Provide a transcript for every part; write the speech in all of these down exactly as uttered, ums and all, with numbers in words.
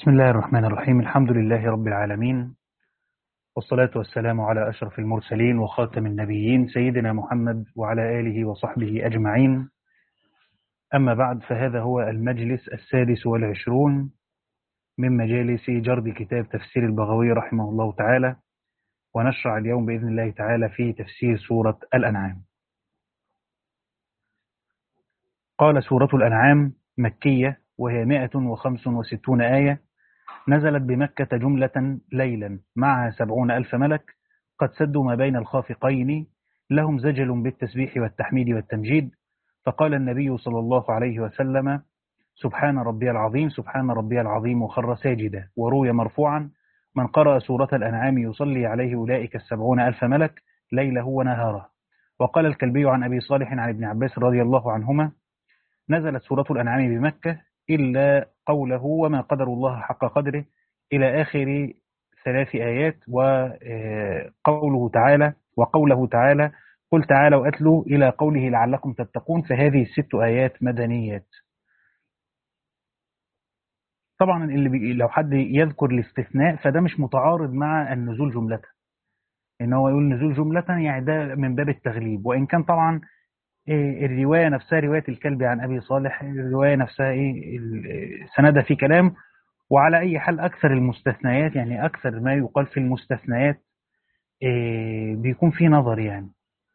بسم الله الرحمن الرحيم. الحمد لله رب العالمين، والصلاة والسلام على أشرف المرسلين وخاتم النبيين سيدنا محمد وعلى آله وصحبه أجمعين. أما بعد، فهذا هو المجلس السادس والعشرون من مجالس جرد كتاب تفسير البغوي رحمه الله تعالى، ونشرع اليوم بإذن الله تعالى في تفسير سورة الأنعام. قال: سورة الأنعام مكية، وهي مائة وخمس وستون آية، نزلت بمكة جملة ليلا، معها سبعون ألف ملك قد سدوا ما بين الخافقين، لهم زجل بالتسبيح والتحميد والتمجيد. فقال النبي صلى الله عليه وسلم: سبحان ربي العظيم، سبحان ربي العظيم، وخر ساجدا. وروي مرفوعا: من قرأ سورة الأنعام يصلي عليه أولئك السبعون ألف ملك ليله ونهاره. وقال الكلبي عن أبي صالح عن ابن عباس رضي الله عنهما: نزلت سورة الأنعام بمكة إلا قوله وما قدر الله حق قدره إلى آخر ثلاث آيات، وقوله تعالى وقوله تعالى قل تعالوا أتلوا إلى قوله لعلكم تتقون. فهذه الست آيات مدنيات. طبعا اللي بي... لو حد يذكر الاستثناء فده مش متعارض مع النزول جملة، إن هو يقول نزول جملة يعني ده من باب التغليب، وإن كان طبعا إيه الرواية نفسها رواية الكلبي عن أبي صالح، الرواية نفسها إيه سندها في كلام. وعلى أي حال أكثر المستثنيات، يعني أكثر ما يقال في المستثنيات إيه بيكون في نظر يعني.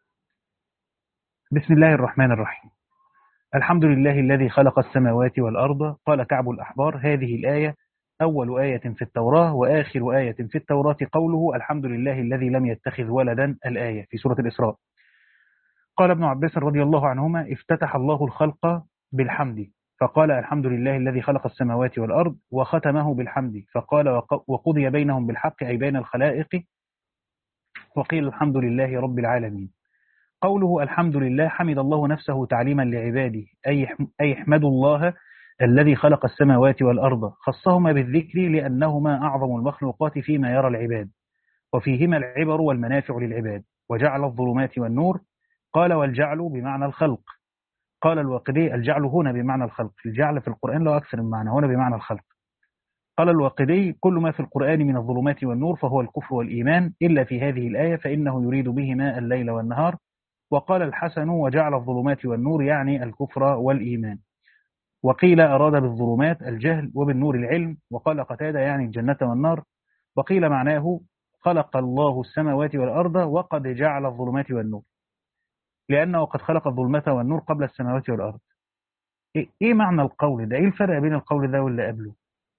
بسم الله الرحمن الرحيم. الحمد لله الذي خلق السماوات والأرض. قال كعب الأحبار: هذه الآية أول آية في التوراة وآخر آية في التوراة قوله الحمد لله الذي لم يتخذ ولدا، الآية في سورة الإسراء. قال ابن عباس رضي الله عنهما: افتتح الله الخلق بالحمد، فقال الحمد لله الذي خلق السماوات والأرض، وختمه بالحمد فقال وقضي بينهم بالحق، أي بين الخلائق، وقيل الحمد لله رب العالمين. قوله الحمد لله حمد الله نفسه تعليما لعباده، أي أي احمدوا الله الذي خلق السماوات والأرض، خصهما بالذكر لأنهما أعظم المخلوقات فيما يرى العباد، وفيهما العبر والمنافع للعباد. وجعل الظلمات والنور. قال والجعل بمعنى الخلق. قال الواقدي: الجعل هنا بمعنى الخلق. الجعل في القرآن له أكثر من معنى، هنا بمعنى الخلق. قال الواقدي: كل ما في القرآن من الظلمات والنور فهو الكفر والإيمان، إلا في هذه الآية فإنه يريد بهما الليل والنهار. وقال الحسن: وجعل الظلمات والنور يعني الكفر والإيمان. وقيل أراد بالظلمات الجهل وبالنور العلم. وقال قتادة: يعني الجنة والنار. وقيل معناه: خلق الله السماوات والأرض وقد جعل الظلمات والنور، لأنه قد خلق الظلمة والنور قبل السماوات والأرض. إيه إيه معنى القول ده؟ إيه الفرق بين القول ده واللي قبله؟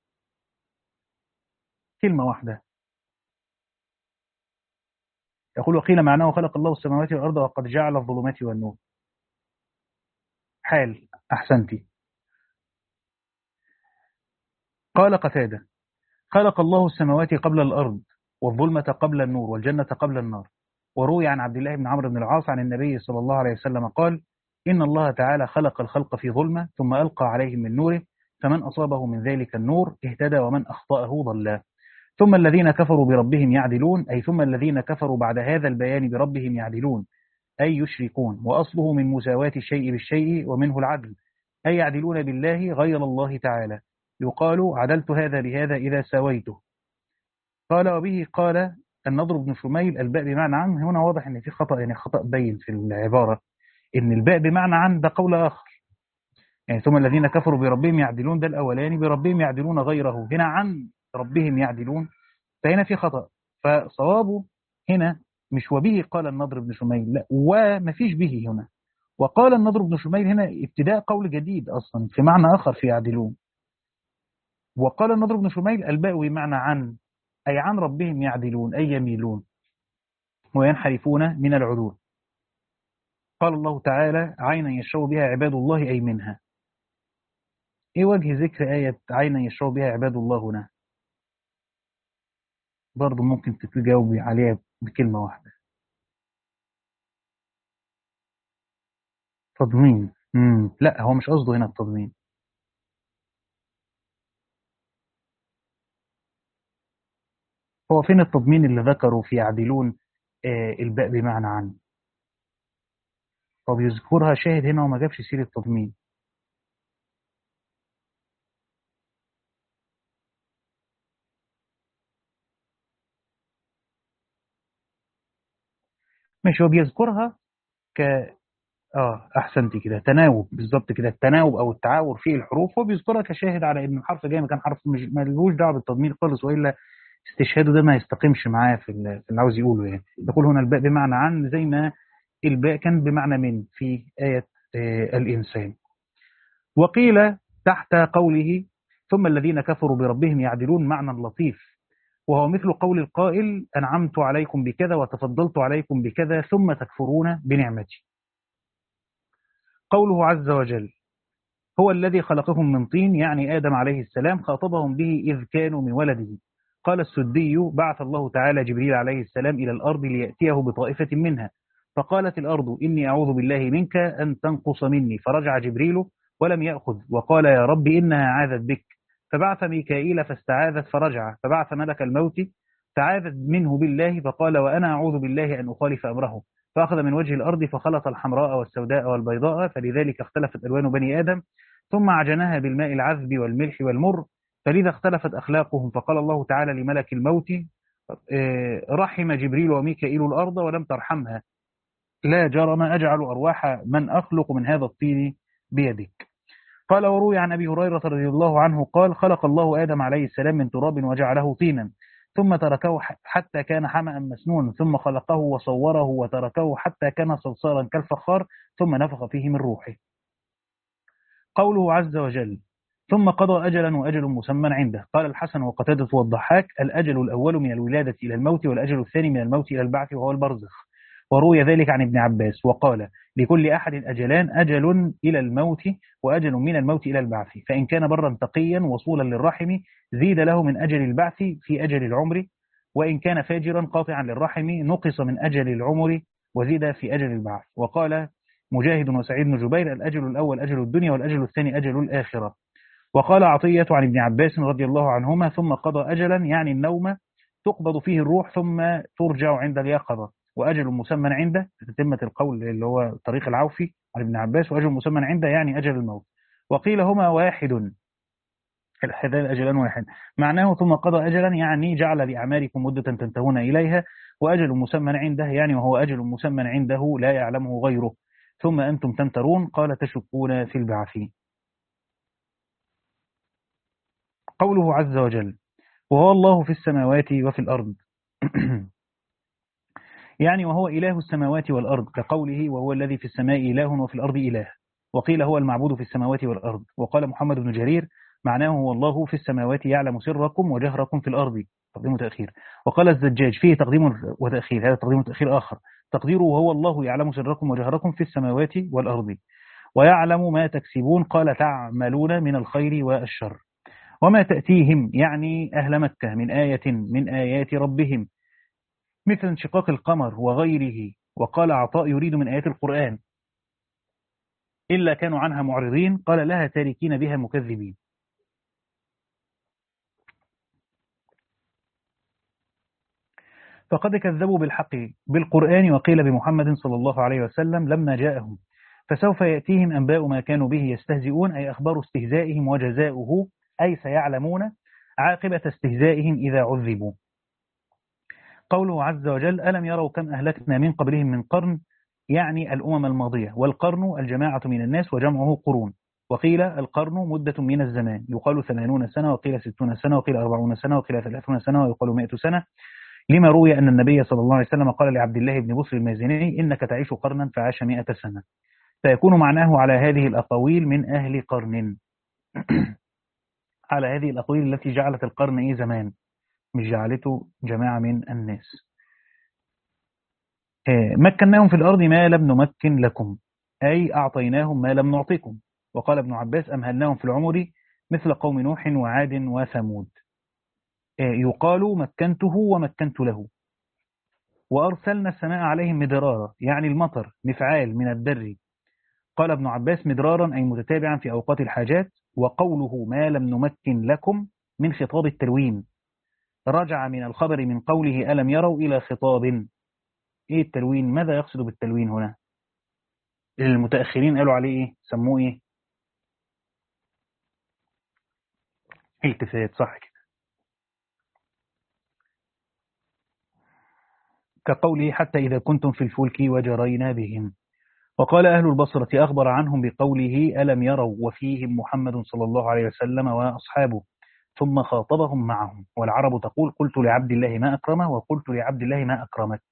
كلمة واحدة. يقول: وقيل معناه: خلق الله السماوات والأرض وقد جعل الظلمات والنور. حال. أحسنتي. قال قتادة: خلق الله السماوات قبل الأرض، والظلمة قبل النور، والجنة قبل النار. وروي عن عبد الله بن عمرو بن العاص عن النبي صلى الله عليه وسلم قال: إن الله تعالى خلق الخلق في ظلمة ثم ألقى عليهم من نوره، فمن أصابه من ذلك النور اهتدى ومن أخطأه ضل. ثم الذين كفروا بربهم يعدلون، أي ثم الذين كفروا بعد هذا البيان بربهم يعدلون، أي يشركون. وأصله من مساواة الشيء بالشيء، ومنه العدل، أي يعدلون بالله غير الله تعالى. يقال: عدلت هذا بهذا إذا ساويته. قال: وبه قال النضر بن شميل: الباء بمعنى عن. هنا واضح ان في خطأ، يعني خطأ بين في العبارة، ان الباء بمعنى عن ده قول آخر. يعني ثم الذين كفروا بربهم يعدلون ده الأولاني، بربهم يعدلون غيره، هنا عن ربهم يعدلون، فهنا في خطأ. فصوابه هنا مش وبه قال النضر بن شميل، لا، وما فيش به هنا. وقال النضر بن شميل هنا ابتداء قول جديد أصلا في معنى آخر في يعدلون. وقال النضر بن شميل: الباء بمعنى عن، أي عن ربهم يعدلون، أي يميلون وينحرفون من العدول. قال الله تعالى: عينا يشرب بها عباد الله، أي منها. إيه وجه ذكر آية عينا يشرب بها عباد الله هنا؟ برضو ممكن تجاوبي عليها بكلمة واحدة. تضمين. مم. لا، هو مش قصده هنا التضمين. هو فين التضمين اللي ذكره في يعدلون؟ آه الباء بمعنى عن. هو بيذكرها شاهد هنا وما جابش سيرة التضمين. مش هو بيذكرها ك اه احسنتي كده، تناوب بالظبط كده، التناوب او التعاور في الحروف، هو بيذكرها كشاهد على ان الحرف جاي مكان حرف، مش ملوش دعوه بالتضمير خالص، والا استشهاده ده ما يستقيمش معاه في ال- في اللي عاوز يقوله. يعني يقول هنا الباء بمعنى عن، زي ما الباء كان بمعنى من في آية آه، الإنسان. وقيل تحت قوله ثم الذين كفروا بربهم يعدلون معنى لطيف، وهو مثل قول القائل أنعمت عليكم بكذا وتفضلت عليكم بكذا ثم تكفرون بنعمتي. قوله عز وجل هو الذي خلقكم من طين، يعني آدم عليه السلام، خاطبهم به إذ كانوا من ولده. قال السدي بعث الله تعالى جبريل عليه السلام إلى الأرض ليأتيه بطائفة منها، فقالت الأرض إني أعوذ بالله منك أن تنقص مني، فرجع جبريل ولم يأخذ، وقال يا رب إنها عاذت بك، فبعث ميكائيل فاستعاذت فرجع، فبعث ملك الموت فعاذت منه بالله، فقال وأنا أعوذ بالله أن أخالف أمره، فأخذ من وجه الأرض فخلط الحمراء والسوداء والبيضاء، فلذلك اختلفت ألوان بني آدم، ثم عجنها بالماء العذب والملح والمر، فلذا اختلفت أخلاقهم. فقال الله تعالى لملك الموت آه، رحم جبريل وميكائيل الأرض ولم ترحمها، لا جرم أجعل أرواح من أخلق من هذا الطين بيدك. قال وروي عن أبي هريرة رضي الله عنه قال خلق الله آدم عليه السلام من تراب وجعله طينا، ثم تركه حتى كان حمأ مسنون، ثم خلقه وصوره وتركه حتى كان صلصالا كالفخار، ثم نفخ فيه من روحه. قوله عز وجل ثم قضى أجلا وأجل مسمى عنده. قال الحسن وقتادة والضحاك الأجل الأول من الولادة إلى الموت، والأجل الثاني من الموت إلى البعث وهو البرزخ. وروي ذلك عن ابن عباس وقال لكل أحد أجلان، أجل إلى الموت وأجل من الموت إلى البعث، فإن كان برا تقيا وصولا للرحم زيد له من أجل البعث في أجل العمر، وإن كان فاجرا قاطعا للرحم نقص من أجل العمر وزيد في أجل البعث. وقال مجاهد وسعيد بن جبير الأجل الأول أجل الدنيا والأجل الثاني أجل الآخرة. وقال عطية عن ابن عباس رضي الله عنهما ثم قضى أجلا يعني النوم تقبض فيه الروح ثم ترجع عند اليقظة، وأجل مسمى عنده تتمة القول اللي هو طريق العوفي عن ابن عباس، وأجل مسمى عنده يعني أجل الموت. وقيل هما واحد، هذان الأجلان واحد، معناه ثم قضى أجلا يعني جعل لأعمالكم مدة تنتهون إليها، وأجل مسمى عنده يعني وهو أجل مسمى عنده لا يعلمه غيره، ثم أنتم تمترون قال تشكون في البعث. قوله عز وجل وهو الله في السماوات وفي الأرض يعني وهو إله السماوات والأرض، كقوله وهو الذي في السماء إله وفي الأرض إله. وقيل هو المعبود في السماوات والأرض. وقال محمد بن جرير معناه هو الله في السماوات يعلم سركم وجهركم في الأرض، تقديم وتأخير. وقال الزجاج فيه تقديم وتأخير، هذا تقديم وتأخير آخر، تقديره وهو الله يعلم سركم وجهركم في السماوات والأرض، ويعلم ما تكسبون، قال تعملون من الخير والشر. وما تأتيهم يعني أهل مكة من آية من آيات ربهم مثل انشقاق القمر وغيره. وقال عطاء يريد من آيات القرآن إلا كانوا عنها معرضين، قال لها تاركين بها مكذبين. فقد كذبوا بالحق بالقرآن، وقيل بمحمد صلى الله عليه وسلم لما جاءهم، فسوف يأتيهم أنباء ما كانوا به يستهزئون، أي أخبار استهزائهم وجزاؤه، أي سيعلمون عاقبة استهزائهم إذا عذبوا. قوله عز وجل ألم يروا كم أهلكنا من قبلهم من قرن، يعني الأمم الماضية، والقرن الجماعة من الناس وجمعه قرون. وقيل القرن مدة من الزمان، يقال ثمانون سنة، وقيل ستون سنة، وقيل أربعون سنة، وقيل ثلاثون سنة، ويقال مئة سنة، لما روي أن النبي صلى الله عليه وسلم قال لعبد الله بن بصر المازني إنك تعيش قرنا فعاش مئة سنة، فيكون معناه على هذه الأقاويل من أهل قرن على هذه الأقاويل التي جعلت القرن إيه زمان، مش جعلته جماعة من الناس. مكناهم في الأرض ما لم نمكن لكم، أي أعطيناهم ما لم نعطيكم. وقال ابن عباس أمهلناهم في العمر مثل قوم نوح وعاد وثمود. يقال مكنته ومكنت له. وأرسلنا السماء عليهم مدرارا يعني المطر مفعال من الدر. قال ابن عباس مدرارا أي متتابعا في أوقات الحاجات. وقوله ما لم نمكن لكم من خطاب التلوين، رجع من الخبر من قوله ألم يروا إلى خطاب. إيه التلوين؟ ماذا يقصد بالتلوين هنا؟ المتأخرين قالوا عليه إيه؟ سموه إيه؟ التفات، صح كده. كقوله حتى إذا كنتم في الفلك وجرينا بهم. وقال أهل البصرة أخبر عنهم بقوله ألم يروا وفيهم محمد صلى الله عليه وسلم وأصحابه ثم خاطبهم معهم. والعرب تقول قلت لعبد الله ما أكرمه وقلت لعبد الله ما أكرمك.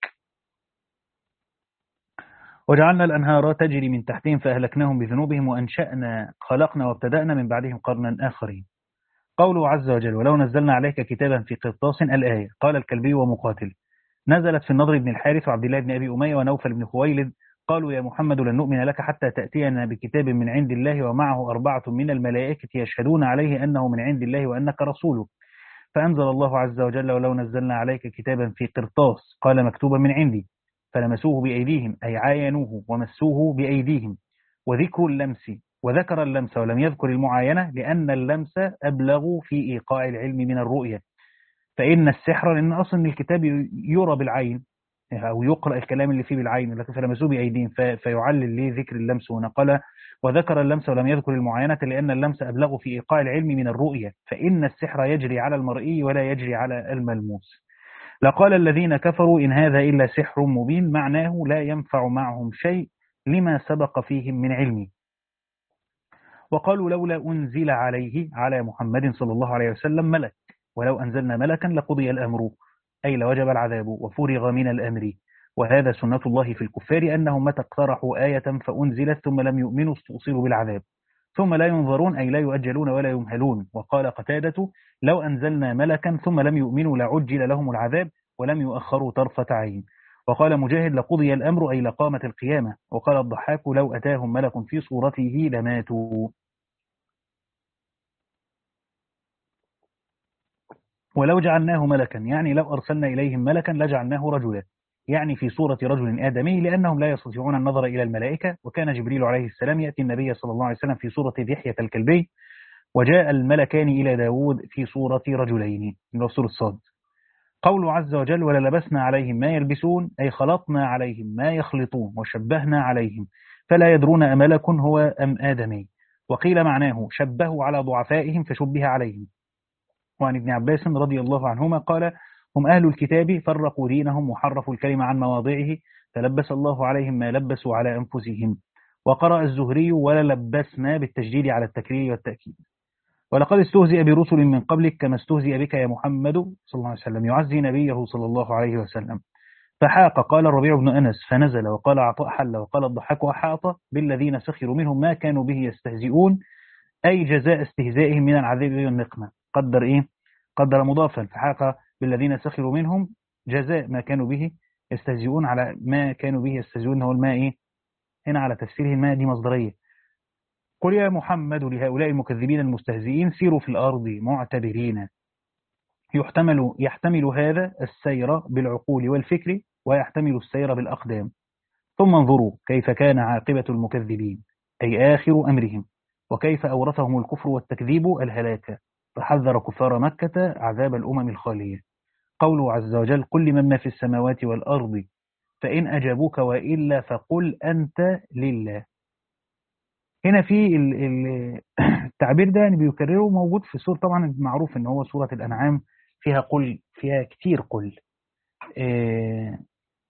وجعلنا الأنهار تجري من تحتهم فأهلكناهم بذنوبهم وأنشأنا خلقنا وابتدأنا من بعدهم قرنا آخرين. قوله عز وجل ولو نزلنا عليك كتابا في قرطاس الآية. قال الكلبي ومقاتل نزلت في النضر بن الحارث وعبد الله بن أبي أمية ونوفل بن خويلد قالوا يا محمد لن نؤمن لك حتى تأتينا بكتاب من عند الله ومعه أربعة من الملائكة يشهدون عليه أنه من عند الله وأنك رسوله. فأنزل الله عز وجل ولو نزلنا عليك كتابا في قرطاس قال مكتوبا من عندي فلمسوه بأيديهم أي عاينوه ومسوه بأيديهم. وذكر اللمس وذكر اللمس ولم يذكر المعاينة لأن اللمس أبلغ في إيقاع العلم من الرؤية. فإن السحر لأن أصلا الكتاب يرى بالعين أو يقرأ الكلام اللي فيه بالعين لكن فلمسوه بأيديهم فيعلل ليه ذكر اللمس هنا. قال وذكر اللمس ولم يذكر المعاينة لأن اللمس أبلغ في إيقاع العلم من الرؤية. فإن السحر يجري على المرئي ولا يجري على الملموس. لقال الذين كفروا إن هذا إلا سحر مبين معناه لا ينفع معهم شيء لما سبق فيهم من علمه. وقالوا لولا أنزل عليه على محمد صلى الله عليه وسلم ملك ولو أنزلنا ملكا لقضي الأمر أي لوجب العذاب وفرغ من الأمر. وهذا سنة الله في الكفار أنهم متى اقترحوا آية فأنزلت ثم لم يؤمنوا استؤصلوا بالعذاب ثم لا ينظرون أي لا يؤجلون ولا يمهلون. وقال قتادة لو أنزلنا ملكا ثم لم يؤمنوا لعجل لهم العذاب ولم يؤخروا طرفة عين. وقال مجاهد لقضي الأمر أي لقامت القيامة. وقال الضحاك لو أتاهم ملك في صورته لماتوا. ولو جعلناه ملكا يعني لو أرسلنا إليهم ملكا لجعلناه رجلا يعني في صورة رجل آدمي لأنهم لا يستطيعون النظر إلى الملائكة. وكان جبريل عليه السلام يأتي النبي صلى الله عليه وسلم في صورة دحية الكلبي وجاء الملكان إلى داود في صورة رجلين من صورة الصاد. قول عز وجل وللبسنا عليهم ما يلبسون أي خلطنا عليهم ما يخلطون وشبهنا عليهم فلا يدرون أملك هو أم آدمي. وقيل معناه شبهوا على ضعفائهم فشبه عليهم. وعن ابن عباس رضي الله عنهما قال هم أهل الكتاب فرقوا دينهم وحرفوا الكلمة عن مواضعه فلبس الله عليهم ما لبسوا على أنفسهم. وقرأ الزهري وللبسنا بالتشديد على التكرير والتأكيد. ولقد استهزئ برسل من قبلك كما استهزئ بك يا محمد صلى الله عليه وسلم يعزي نبيه صلى الله عليه وسلم. فحاق قال الربيع بن أنس فنزل. وقال عطاء حل. وقال الضحاك أحاط بالذين سخروا منهم ما كانوا به يستهزئون أي جزاء استهزائهم من العذاب والنقمة. قدر إيه قدر مضافا فحاق بالذين سخروا منهم جزاء ما كانوا به يستهزئون على ما كانوا به يستهزئون هو الماء إيه هنا على تفسيره الماء دي مصدرية. قل يا محمد لهؤلاء المكذبين المستهزئين سيروا في الأرض معتبرين. يحتمل يحتمل هذا السير بالعقول والفكر ويحتمل السير بالأقدام. ثم انظروا كيف كان عاقبة المكذبين أي آخر أمرهم وكيف أورثهم الكفر والتكذيب الهلاك. فحذر كفار مكة عذاب الأمم الخالية. قوله عز وجل قل لمن ما في السماوات والأرض فإن أجابوك وإلا فقل أنت لله. هنا في التعبير ده يعني بيكرره موجود في سورة طبعا معروف ان هو سورة الأنعام فيها قل فيها كتير قل إيه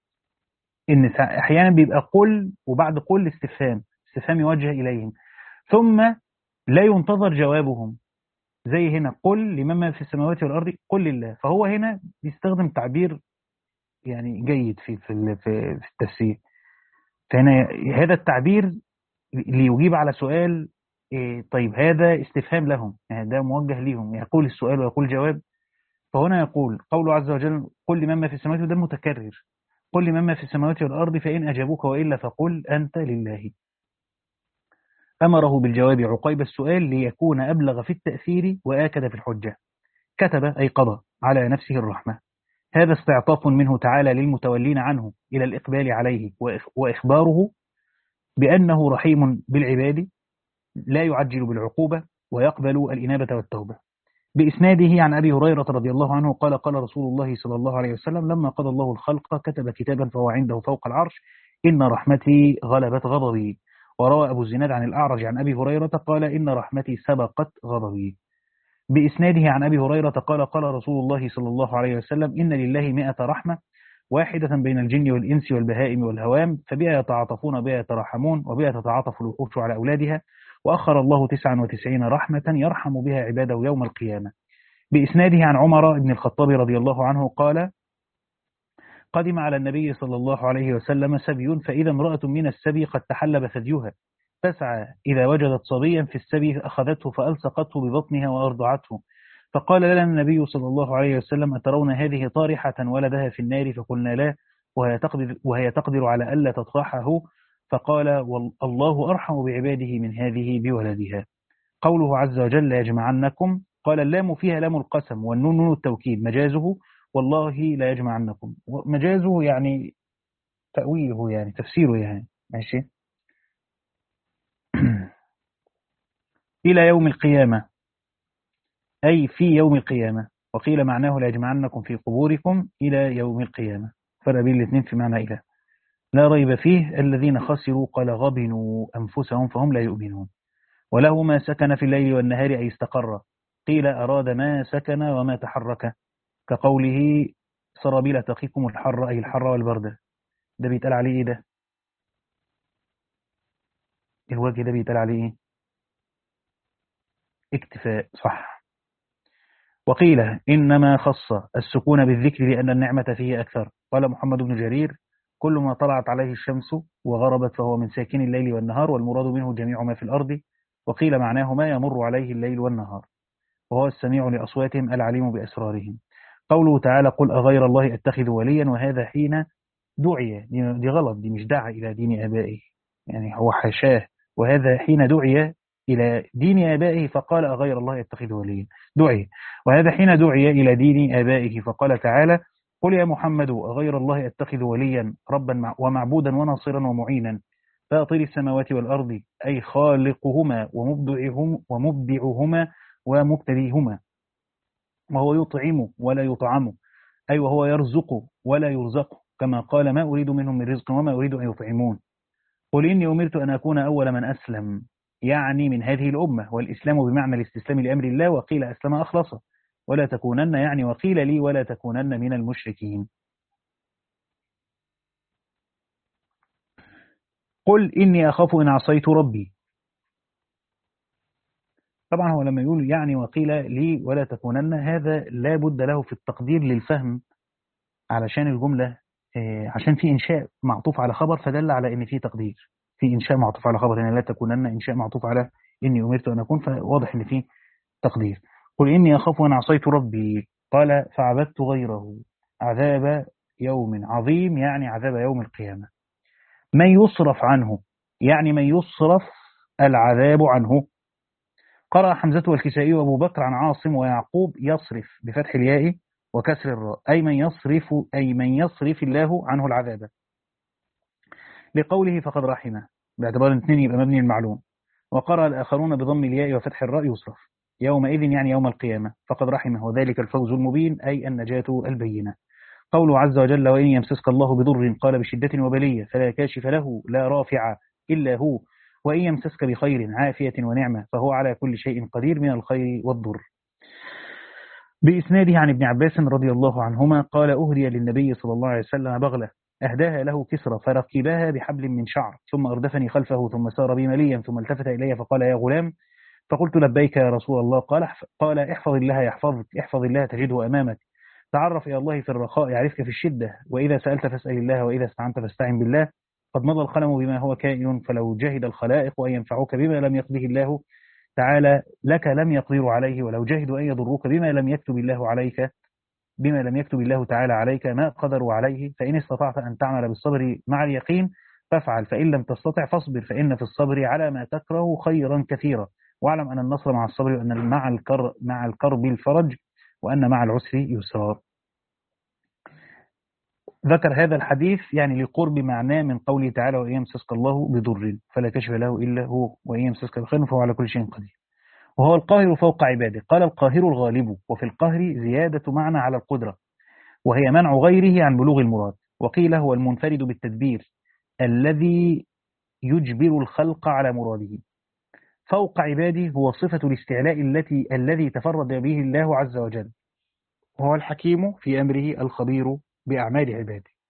ان احيانا بيبقى قل وبعد قل استفهام استفهام يوجه إليهم ثم لا ينتظر جوابهم زي هنا قل لمن ما في السماوات والأرض قل لله. فهو هنا بيستخدم تعبير يعني جيد في في في التفسير. فهنا هذا التعبير ليجيب على سؤال إيه طيب هذا استفهام لهم يعني ده موجه ليهم يقول السؤال ويقول جواب. فهنا يقول قوله عز وجل قل لمن ما في السماوات وده متكرر قل لمن ما في السماوات والأرض فإن أجابوك وإلا فقل أنت لله. أمره بالجواب عقيب السؤال ليكون أبلغ في التأثير وآكد في الحجة. كتب أي قضى على نفسه الرحمة. هذا استعطاف منه تعالى للمتولين عنه إلى الإقبال عليه وإخباره بأنه رحيم بالعباد لا يعجل بالعقوبة ويقبل الإنابة والتوبة. بإسناده عن أبي هريرة رضي الله عنه قال قال رسول الله صلى الله عليه وسلم لما قضى الله الخلق كتب كتابا فهو عنده فوق العرش إن رحمتي غلبت غضبي. وروى أبو الزناد عن الأعرج عن أبي هريرة قال إن رحمتي سبقت غضبي. بإسناده عن أبي هريرة قال قال رسول الله صلى الله عليه وسلم إن لله مئة رحمة واحدة بين الجن والإنس والبهائم والهوام، فبها يتعاطفون وبها يتراحمون وبها تتعاطف الوحوش على أولادها. وأخر الله تسعة وتسعين رحمة يرحم بها عباده يوم القيامة. بإسناده عن عمر بن الخطاب رضي الله عنه قال: قدم على النبي صلى الله عليه وسلم سبي، فإذا امرأة من السبي قد تحلب ثديها، تسعى إذا وجدت صبيا في السبي أخذته فألصقته ببطنها وأرضعته. فقال لنا النبي صلى الله عليه وسلم: أترون هذه طارحة ولدها في النار؟ فقلنا لا، وهي تقدر, وهي تقدر على ألا تطرحه. فقال: الله أرحم بعباده من هذه بولدها. قوله عز وجل: يجمعنكم، قال اللام فيها لام القسم والنون نون التوكيد، مجازه والله لا يجمعنكم. مجازه يعني تأويله، يعني تفسيره، يعني ماشي. إلى يوم القيامة، أي في يوم القيامة. وقيل معناه لا يجمعنكم في قبوركم إلى يوم القيامة. فرق بين الاثنين في معنى إله. لا ريب فيه الذين خسروا قال غبنوا أنفسهم فهم لا يؤمنون. وله ما سكن في الليل والنهار أي استقر. قيل أراد ما سكن وما تحرك، كقوله سرابيل تقيكم الحر أي الحر والبرد. ده بيتقال عليه إيه؟ ده الوجه ده بيتقال عليه إيه؟ اكتفاء، صح. وقيل إنما خص السكون بالذكر لأن النعمة فيه أكثر. قال محمد بن جرير: كل ما طلعت عليه الشمس وغربت فهو من ساكن الليل والنهار، والمراد منه جميع ما في الأرض. وقيل معناه ما يمر عليه الليل والنهار، وهو السميع لأصواتهم العليم بأسرارهم. قوله تعالى: قل أغير الله أتخذ وليا، وهذا حين دعي، دي غلط، دي مش دعا إلى دين آبائه، يعني هو حاشاه. وهذا حين دعي إلى دين آبائه فقال أغير الله يتخذ وليا، دعي. وهذا حين دعي إلى دين آبائه فقال تعالى: قل يا محمد أغير الله أتخذ وليا ربا ومعبودا وناصرا ومعينا، فاطر السماوات والأرض أي خالقهما ومبدعهم ومبدعهما ومبتديهما، وهو يطعم ولا يطعم، أي وهو يرزق ولا يرزق، كما قال: ما أريد منهم من رزق وما أريد أن يطعمون. قل إني أمرت أن أكون أول من أسلم، يعني من هذه الأمة، والإسلام بمعنى الاستسلام لأمر الله، وقيل أسلم أخلص. ولا تكونن، يعني وقيل لي ولا تكونن من المشركين. قل إني أخاف إن عصيت ربي. طبعا هو لما يقول يعني وقيل لي ولا تكونن، هذا لا بد له في التقدير للفهم، علشان الجملة عشان في إنشاء معطوف على خبر فدل على إن في تقدير. في إنشاء معطوف على خبر، إن لا تكونن إنشاء معطوف على إني أمرت أن أكون، فواضح إن في تقدير. قل إني أخاف أن عصيت ربي، قال فعبدت غيره عذاب يوم عظيم، يعني عذاب يوم القيامة. من يصرف عنه، يعني من يصرف العذاب عنه. قرأ حمزة والكسائي وأبو بكر عن عاصم ويعقوب يصرف بفتح الياء وكسر الراء، أي من يصرف أي من يصرف الله عنه العذاب، لقوله فقد رحمه، باعتبار الاثنين يبقى مبني المعلوم. وقرأ الآخرون بضم الياء وفتح الراء يصرف يومئذ، يعني يوم القيامة، فقد رحمه، وذلك الفوز المبين أي النجاة البينة. قوله عز وجل: وإن يمسسك الله بضر قال بشدة وبلية فلا كاشف له لا رافع إلا هو، وإن يمسسك بخير عافية ونعمة فهو على كل شيء قدير من الخير والضر. بإسناده عن ابن عباس رضي الله عنهما قال: أهدي للنبي صلى الله عليه وسلم بغلة أهداها له كسرى فركبها بحبل من شعر، ثم أردفني خلفه ثم سار بي مليا، ثم التفت إلي فقال: يا غلام. فقلت: لبيك يا رسول الله. قال قال احفظ الله يحفظك، احفظ الله تجده أمامك، تعرف إلى الله في الرخاء يعرفك في الشدة، وإذا سألت فاسأل الله، وإذا استعنت فاستعن بالله. قد مضى القلم بما هو كائن، فلو جهد الخلائق أن ينفعوك بما لم يقضه الله تعالى لك لم يقدروا عليه، ولو جهدوا أن يضروك بما لم يكتب الله عليك بما لم يكتب الله تعالى عليك ما قدروا عليه. فإن استطعت أن تعمل بالصبر مع اليقين فافعل، فإن لم تستطع فاصبر، فإن في الصبر على ما تكره خيرا كثيرا، واعلم أن النصر مع الصبر، وأن مع الكر مع الكرب الفرج، وأن مع العسر يسرا. ذكر هذا الحديث يعني لقرب معناه من قوله تعالى: وإن يمسسك الله بضر فلا كشف له إلا هو، وإن يمسسك بخير فهو على كل شيء قدير. وهو القاهر فوق عباده. قال: القاهر الغالب، وفي القهر زيادة معنى على القدرة، وهي منع غيره عن بلوغ المراد. وقيل هو المنفرد بالتدبير الذي يجبر الخلق على مراده. فوق عباده هو صفة الاستعلاء التي الذي تفرد به الله عز وجل، وهو الحكيم في أمره الخبير بأعمال عباده.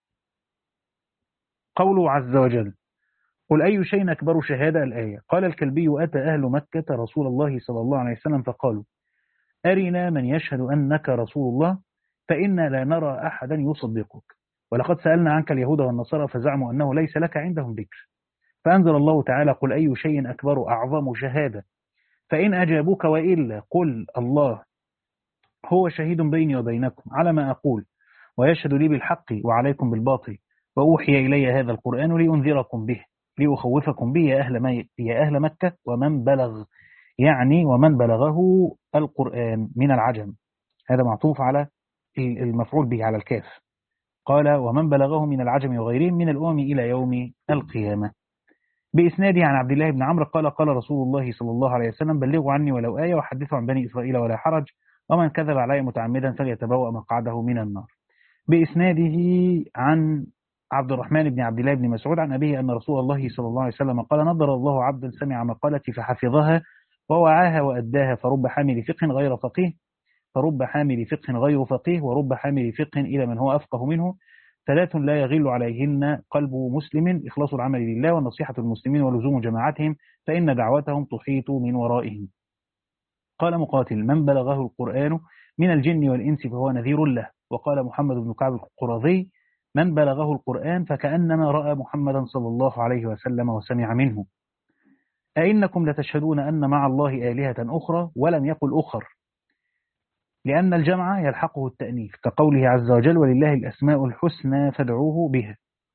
قوله عز وجل: قل أي شيء أكبر شهادة. الآية. قال الكلبي: أتى أهل مكة رسول الله صلى الله عليه وسلم فقالوا: أرنا من يشهد أنك رسول الله فإنا لا نرى أحدا يصدقك، ولقد سألنا عنك اليهود والنصارى فزعموا أنه ليس لك عندهم ذكر. فأنزل الله تعالى: قل أي شيء أكبر أعظم شهادة، فإن أجابوك وإلا قل الله هو شهيد بيني وبينكم على ما أقول ويشهد لي بالحق وعليكم بالباطل، وأوحي إلي هذا القرآن لأنذركم به لأخوفكم به يا أهل, مي... يا أهل مكة ومن بلغ، يعني ومن بلغه القرآن من العجم. هذا معطوف على المفعول به على الكاف. قال: ومن بلغه من العجم وغيرهم من الأمم إلى يوم القيامة. بإسناده عن عبد الله بن عمرو قال: قال رسول الله صلى الله عليه وسلم: بلغوا عني ولو آية وحدثوا عن بني إسرائيل ولا حرج، ومن كذب علي متعمدا فليتبوأ مقعده من النار. بإسناده عن عبد الرحمن بن عبد الله بن مسعود عن أبيه أن رسول الله صلى الله عليه وسلم قال: نظر الله عبدا سمع مقالتي فحفظها ووعاها وأداها، فرب حامل فقه غير فقيه فرب حامل فقه غير فقيه ورب حامل فقه إلى من هو أفقه منه. ثلاث لا يغل عليهن قلب مسلم: إخلاص العمل لله، والنصيحة المسلمين، ولزوم جماعتهم، فإن دعوتهم تحيط من ورائهم. قال مقاتل: من بلغه القرآن من الجن والإنس فهو نذير له. وقال محمد بن كعب القرظي: من بلغه القرآن فكأنما رأى محمدا صلى الله عليه وسلم وسمع منه. أئنكم لتشهدون أن مع الله آلهة أخرى، ولم يقل أخر، لأن الجمع يلحقه التأنيث، كقوله عز وجل: ولله الأسماء الحسنى فادعوه بها.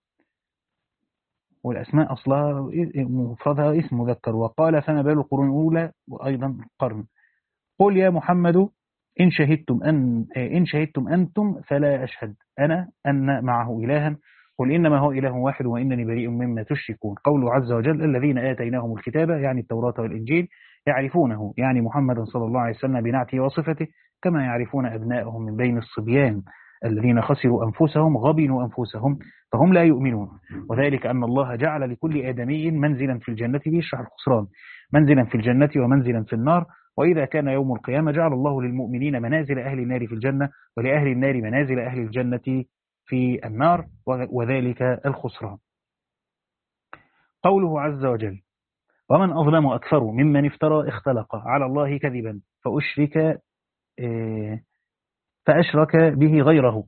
والأسماء أصلها مفردها اسم مذكر. وقال: فما بال القرون الأولى، وأيضا قرن. قل يا محمد: إن شهدتم أن إن شهدتم أنتم فلا أشهد أنا أن معه إلها، قل إنما هو إله واحد وإنني بريء مما تشركون. قوله عز وجل: الذين آتيناهم الكتاب، يعني التوراة والإنجيل، يعرفونه، يعني محمدا صلى الله عليه وسلم بنعته وصفته، كما يعرفون أبنائهم من بين الصبيان الذين خسروا أنفسهم غبنوا أنفسهم فهم لا يؤمنون. وذلك أن الله جعل لكل آدمي منزلا في الجنة، بيشرح الخسران، منزلا في الجنة ومنزلا في النار. وإذا كان يوم القيامة جعل الله للمؤمنين منازل أهل النار في الجنة، ولأهل النار منازل أهل الجنة في النار، وذلك الخسران. قوله عز وجل: ومن أظلم أكثر ممن افترى اختلق على الله كذبا فأشرك فأشرك به غيره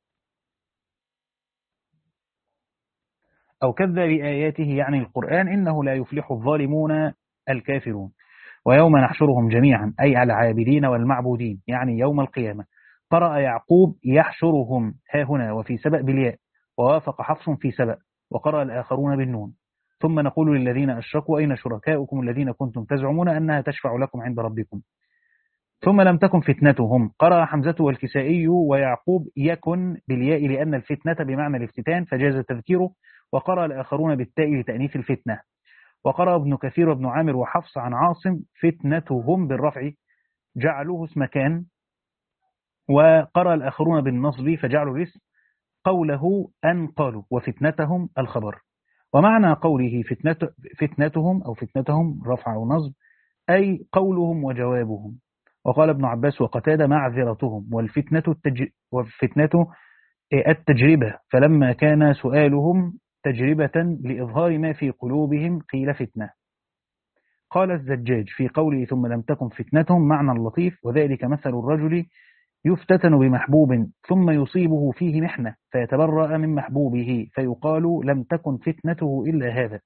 أو كذب بآياته، يعني القرآن، إنه لا يفلح الظالمون الكافرون. ويوم نحشرهم جميعا، أي العابدين والمعبودين، يعني يوم القيامة. قرأ يعقوب: يحشرهم ها هنا وفي سبأ بالياء، ووافق حفص في سبأ، وقرأ الآخرون بالنون. ثم نقول للذين أشركوا: أين شركاؤكم الذين كنتم تزعمون أنها تشفع لكم عند ربكم؟ ثم لم تكن فتنتهم. قرأ حمزة والكسائي ويعقوب: يكن بالياء لأن الفتنة بمعنى الافتتان فجاز تذكيره، وقرأ الآخرون بالتاء لتأنيث الفتنة. وقرأ ابن كثير وابن عامر وحفص عن عاصم: فتنتهم بالرفع جعلوه اسم كان. وقرأ الآخرون بالنصب فجعلوا الاسم، قوله أن قالوا، وفتنتهم الخبر. ومعنى قوله فتنت فتنتهم أو فتنتهم رفع أو نصب، أي قولهم وجوابهم. وقال ابن عباس وقتادة: معذرتهم، والفتنة التج... والفتنة التجربة، فلما كان سؤالهم تجربة لإظهار ما في قلوبهم قيل فتنة. قال الزجاج في قوله: ثم لم تكن فتنتهم، معنى لطيف، وذلك مثل الرجل يفتتن بمحبوب ثم يصيبه فيه محنة فيتبرأ من محبوبه فيقال: لم تكن فتنته إلا هذا.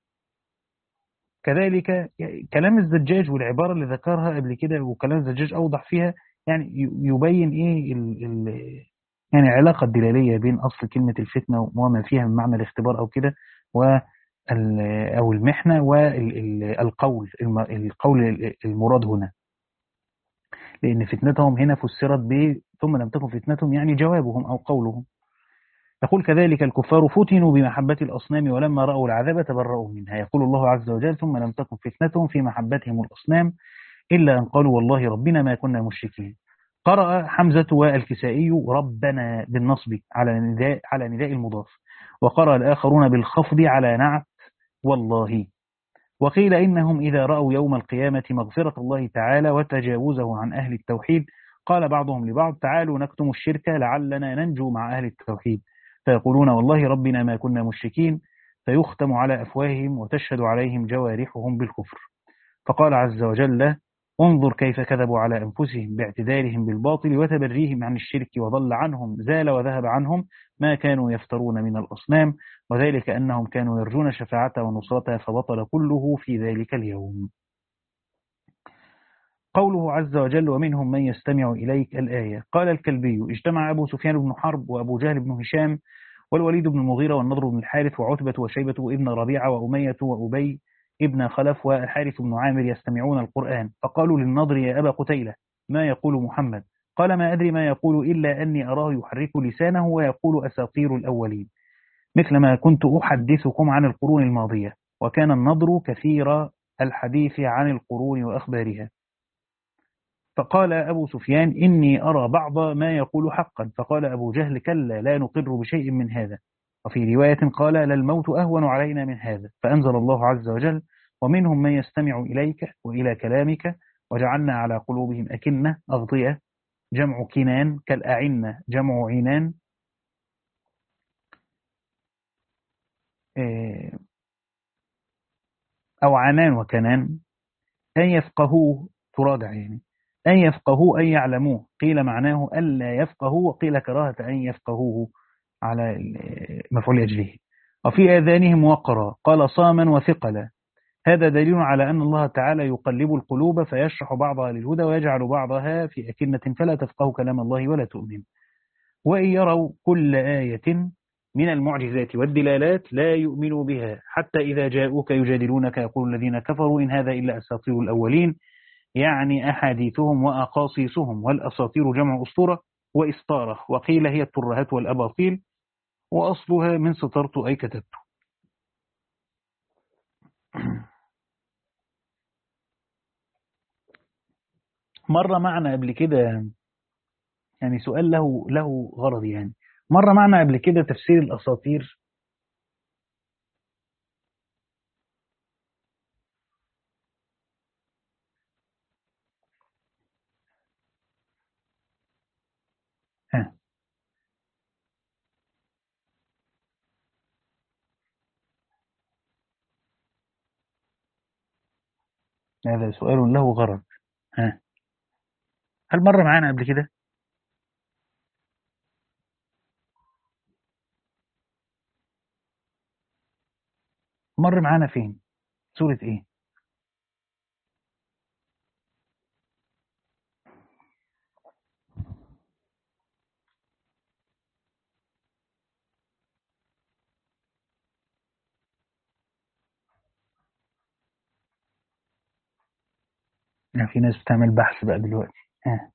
كذلك كلام الزجاج والعبارة اللي ذكرها قبل كده، وكلام الزجاج أوضح فيها، يعني يبين إيه ال ال يعني علاقة دلالية بين أصل كلمة الفتنة وما فيها من معنى الاختبار أو كده، و أو المحنة، والقول القول المراد هنا، لأن فتنتهم هنا فسرت ب ثم لم تكن فتنتهم، يعني جوابهم أو قولهم. يقول: كذلك الكفار فتنوا بمحبة الأصنام ولما رأوا العذاب تبرؤوا منها. يقول الله عز وجل: ثم لم تكن فتنتهم في محبتهم الأصنام إلا أن قالوا والله ربنا ما كنا مشركين. قرأ حمزة والكسائي ربنا بالنصب على نداء على نداء المضاف، وقرأ الآخرون بالخفض على نعت والله. وقيل إنهم إذا رأوا يوم القيامة مغفرة الله تعالى وتجاوزه عن أهل التوحيد، قال بعضهم لبعض: تعالوا نكتم الشرك لعلنا ننجو مع أهل التوحيد، فيقولون والله ربنا ما كنا مشركين، فيختم على أفواههم وتشهد عليهم جوارحهم بالكفر. فقال عز وجل: انظر كيف كذبوا على أنفسهم باعتدالهم بالباطل وتبريهم عن الشرك، وضل عنهم زال وذهب عنهم ما كانوا يفترون من الأصنام، وذلك أنهم كانوا يرجون شفاعته ونصرته فبطل كله في ذلك اليوم. قوله عز وجل: ومنهم من يستمع إليك، الآية. قال الكلبي: اجتمع أبو سفيان بن حرب وأبو جهل بن هشام والوليد بن المغيرة والنضر بن الحارث وعتبة وشيبة ابن ربيعة وأمية وأبي ابن خلف والحارث بن عامر يستمعون القرآن، فقالوا للنضر: يا أبا قتيلة، ما يقول محمد؟ قال: ما أدري ما يقول إلا أني أراه يحرك لسانه ويقول أساطير الأولين، مثل ما كنت أحدثكم عن القرون الماضية. وكان النضر كثير الحديث عن القرون وأخبارها. فقال أبو سفيان: إني أرى بعض ما يقول حقا. فقال أبو جهل: كلا، لا نقر بشيء من هذا. وفي رواية قال: للموت أهون علينا من هذا. فأنزل الله عز وجل: ومنهم من يستمع إليك وإلى كلامك وجعلنا على قلوبهم أكنة، أغطية جمع كنان، كالأعنة جمع عنان، أو عنان وكنان، أن يفقهوه، تراجع يعني أن يفقهوه أن يعلموه، قيل معناه ألا يفقهوه، وقيل كراهة أن يفقهوه على مفعول أجله. وفي آذانهم وقرا، قال صاما وثقلا. هذا دليل على أن الله تعالى يقلب القلوب فيشرح بعضها للهدى ويجعل بعضها في أكنة فلا تفقه كلام الله ولا تؤمن. وإن يروا كل آية من المعجزات والدلالات لا يؤمنوا بها، حتى إذا جاءوك يجادلونك يقول الذين كفروا إن هذا إلا أساطير الأولين، يعني أحاديثهم وأقاصيصهم. والأساطير جمع أسطورة وإسطارة، وقيل هي الترهات والأباطيل، وأصلها من سطرت أي كتبت. مرة معنا قبل كده، يعني سؤال له له غرض، يعني مرة معنا قبل كده تفسير الأساطير. ها، هذا سؤال له غرض. ها، هل مر معنا قبل كده؟ مر معنا فين؟ سورة إيه؟ يعني في ناس بتعمل بحث بقى دلوقتي. ها.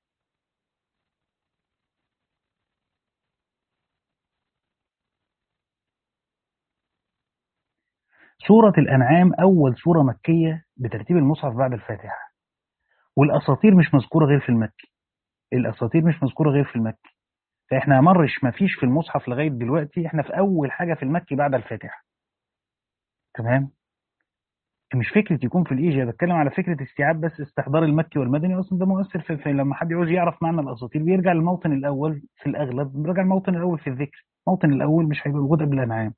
سورة الأنعام أول سورة مكية بترتيب المصحف بعد الفاتحة، والأساطير مش مذكورة غير في المكي. الأساطير مش مذكورة غير في المكي. فإحنا مرش ما فيش في المصحف لغاية دلوقتي، إحنا في أول حاجة في المكي بعد الفاتحة. تمام. مش فكرة يكون في الإيجاب، بتكلم على فكرة استيعاب بس استحضار المكي والمدني أصلا ده مؤثر في, في لما حد يعوز يعرف معنى الأساطير بيرجع للموطن الأول في الأغلب، بيرجع الموطن الأول في الذكر. الموطن الأول مش هيبقى موجود قبل الأنعام،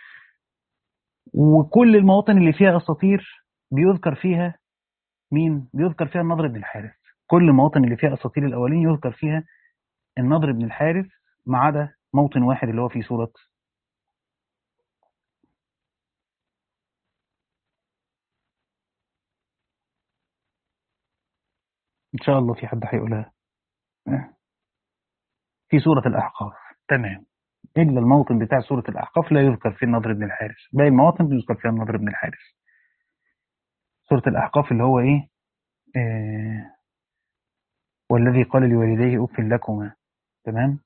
وكل المواطن اللي فيها أساطير بيذكر فيها مين؟ بيذكر فيها النضر بن الحارث. كل المواطن اللي فيها أساطير الأولين يذكر فيها النضر بن الحارث، ما عدا موطن واحد اللي هو في سورة. إن شاء الله في حد هيقولها في سورة الأحقاف. تمام. إلا الموطن بتاع سورة الأحقاف لا يذكر فيه النضر بن الحارث، باقي المواطن بيذكر فيها النضر بن الحارث. سورة الأحقاف اللي هو إيه؟ آه والذي قال لوالديه أف لكما. تمام.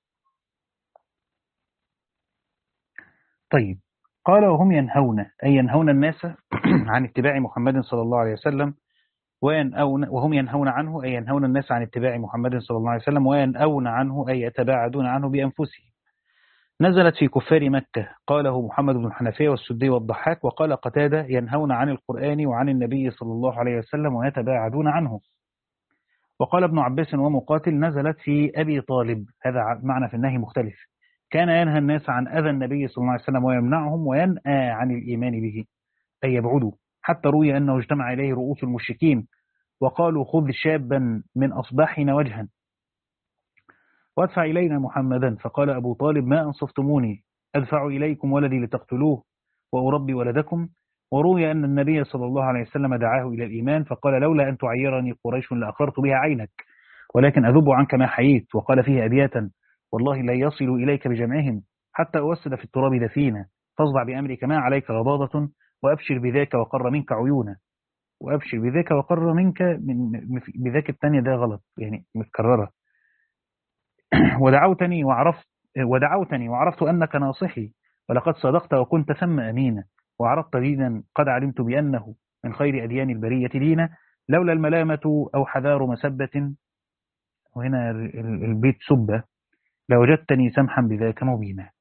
طيب. قال: وهم ينهون، أي ينهون الناس عن اتباع محمد صلى الله عليه وسلم، وينأون، وهم ينهون عنه أي ينهون الناس عن اتباع محمد صلى الله عليه وسلم، وينأون عنه أي يتباعدون عنه بأنفسهم. نزلت في كفار مكة، قاله محمد بن الحنفية والسدي والضحاك. وقال قتادة: ينهون عن القرآن وعن النبي صلى الله عليه وسلم ويتباعدون عنه. وقال ابن عباس ومقاتل: نزلت في أبي طالب. هذا معنى في النهي مختلف. كان ينهى الناس عن أذى النبي صلى الله عليه وسلم ويمنعهم وينأى عن الإيمان به أي يبعدوا، حتى روي أنه اجتمع إليه رؤوس المشركين وقالوا خذ شابا من أصباحنا وجها وادفع إلينا محمدا، فقال أبو طالب ما أنصفتموني أدفع إليكم ولدي لتقتلوه وأربي ولدكم. وروي أن النبي صلى الله عليه وسلم دعاه إلى الإيمان فقال لولا أن تعيرني قريش لأقرت بها عينك ولكن أذب عنك ما حييت. وقال فيه أبياتا والله لا يصل إليك بجمعهم حتى أوسد في التراب دفينا فاصدع بأمرك ما عليك غضاضة وأبشر بذاك وقر منك عيونا. وأبشر بذاك وقر منك من بذاك الثانية ده غلط يعني متكررة. ودعوتني وعرفت ودعوتني وعرفت أنك ناصحي ولقد صدقت وكنت ثم أمينا وعرضت دينا قد علمت بأنه من خير أديان البرية دينا لولا الملامة أو حذار مسبة. وهنا البيت سبة لوجدتني سمحا بذاك مبينا.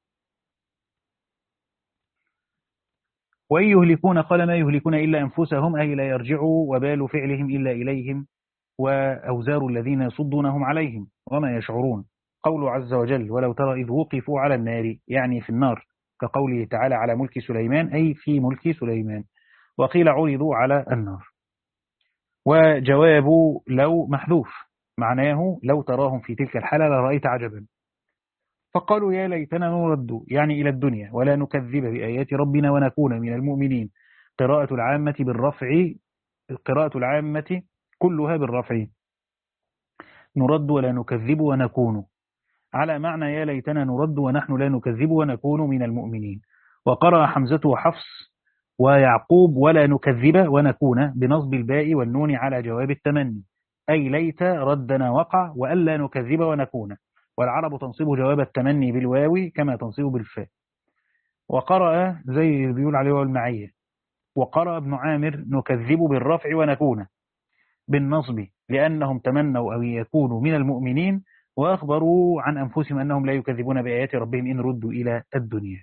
وإن يهلكون قال ما يهلكون إلا أنفسهم أي لا يرجعوا وبال فعلهم إلا إليهم وأوزار الذين يصدونهم عليهم وما يشعرون. قوله عز وجل ولو ترى إذ وقفوا على النار يعني في النار كقوله تعالى على ملك سليمان أي في ملك سليمان. وقيل عرضوا على النار. وجواب لو محذوف معناه لو تراهم في تلك الحالة لرأيت عجبا. فقالوا يا ليتنا نرد يعني إلى الدنيا ولا نكذب بآيات ربنا ونكون من المؤمنين. قراءة العامة بالرفع القراءة العامة كلها بالرفع نرد ولا نكذب ونكون على معنى يا ليتنا نرد ونحن لا نكذب ونكون من المؤمنين. وقرأ حمزة وحفص ويعقوب ولا نكذب ونكون بنصب الباء والنون على جواب التمني أي ليت ردنا وقع وألا نكذب ونكون. والعرب تنصب جواب التمني بالواو كما تنصب بالفاء. وقرأ زي بيقول عليه المعية. وقرأ ابن عامر نكذب بالرفع ونكون بالنصب لأنهم تمنوا أو يكونوا من المؤمنين وأخبروا عن أنفسهم أنهم لا يكذبون بآيات ربهم إن ردوا إلى الدنيا.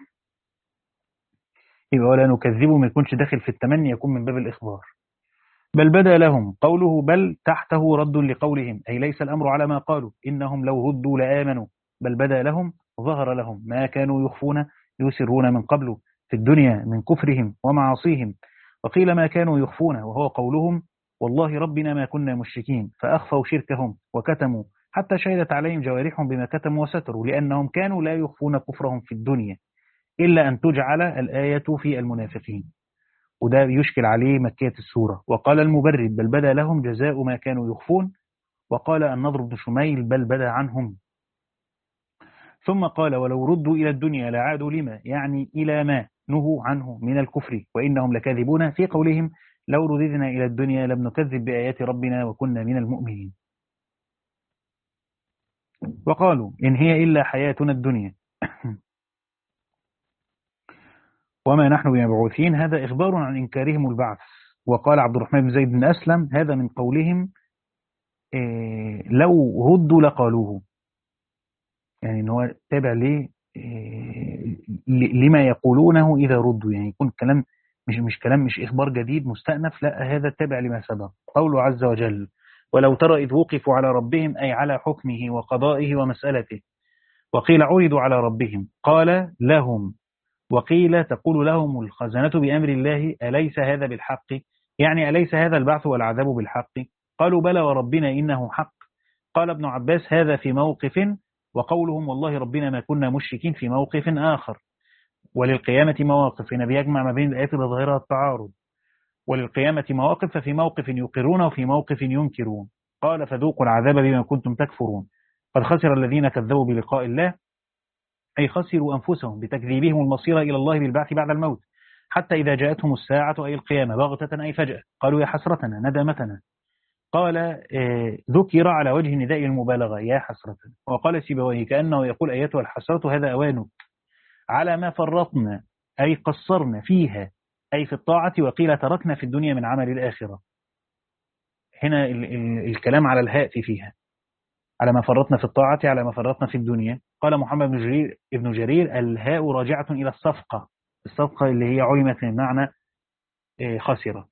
يبقى ولا نكذب ما يكونش داخل في التمني يكون من باب الإخبار. بل بدا لهم قوله بل تحته رد لقولهم أي ليس الأمر على ما قالوا إنهم لو ردوا لآمنوا بل بدا لهم ظهر لهم ما كانوا يخفون يسرون من قبل في الدنيا من كفرهم ومعاصيهم. وقيل ما كانوا يخفون وهو قولهم والله ربنا ما كنا مشركين فأخفوا شركهم وكتموا حتى شهدت عليهم جوارحهم بما كتموا وستروا لأنهم كانوا لا يخفون كفرهم في الدنيا إلا أن تجعل الآية في المنافقين. وده يشكل عليه مكية السورة. وقال المبرد بل بدا لهم جزاء ما كانوا يخفون. وقال النضر بن شميل بل بدا عنهم. ثم قال ولو ردوا إلى الدنيا لعادوا لما يعني إلى ما نهوا عنه من الكفر وإنهم لكاذبون في قولهم لو رددنا إلى الدنيا لم نكذب بآيات ربنا وكنا من المؤمنين. وقالوا إن هي إلا حياتنا الدنيا وما نحن بمبعوثين هذا إخبار عن إنكارهم البعث. وقال عبد الرحمن بن زيد بن أسلم هذا من قولهم إيه لو ردوا لقالوه يعني إن هو تابع ليه إيه لما يقولونه إذا ردوا يعني يكون كلام مش مش كلام مش إخبار جديد مستأنف لا هذا تابع لما سبق. قوله عز وجل ولو ترى إذ وقفوا على ربهم أي على حكمه وقضائه ومسألته. وقيل عرضوا على ربهم قال لهم. وقيل تقول لهم الخزنة بأمر الله أليس هذا بالحق يعني أليس هذا البعث والعذاب بالحق قالوا بلى وربنا إنه حق. قال ابن عباس هذا في موقف وقولهم والله ربنا ما كنا مشركين في موقف آخر. وللقيامة مواقف هنا بيجمع ما بين الآيات الظاهرة التعارض. وللقيامة مواقف ففي موقف يقرون وفي موقف ينكرون. قال فذوقوا العذاب بما كنتم تكفرون. قد خسر الذين كذبوا بلقاء الله أي خسروا أنفسهم بتكذيبهم المصير إلى الله بالبعث بعد الموت حتى إذا جاءتهم الساعة أي القيامة بغتة أي فجأة قالوا يا حسرتنا ندمتنا. قال آه ذكر على وجه نداء المبالغة يا حسرتنا. وقال سيبويه كأنه يقول أيتها الحسرة هذا أوانك على ما فرطنا أي قصرنا فيها أي في الطاعة. وقيل تركنا في الدنيا من عمل الآخرة. هنا ال ال الكلام على الهاء فيها على ما فرطنا في الطاعة على ما فرطنا في الدنيا. قال محمد بن جرير ابن جرير الهاء راجعة إلى الصفقة الصفقة اللي هي علمت من معنى خسرة.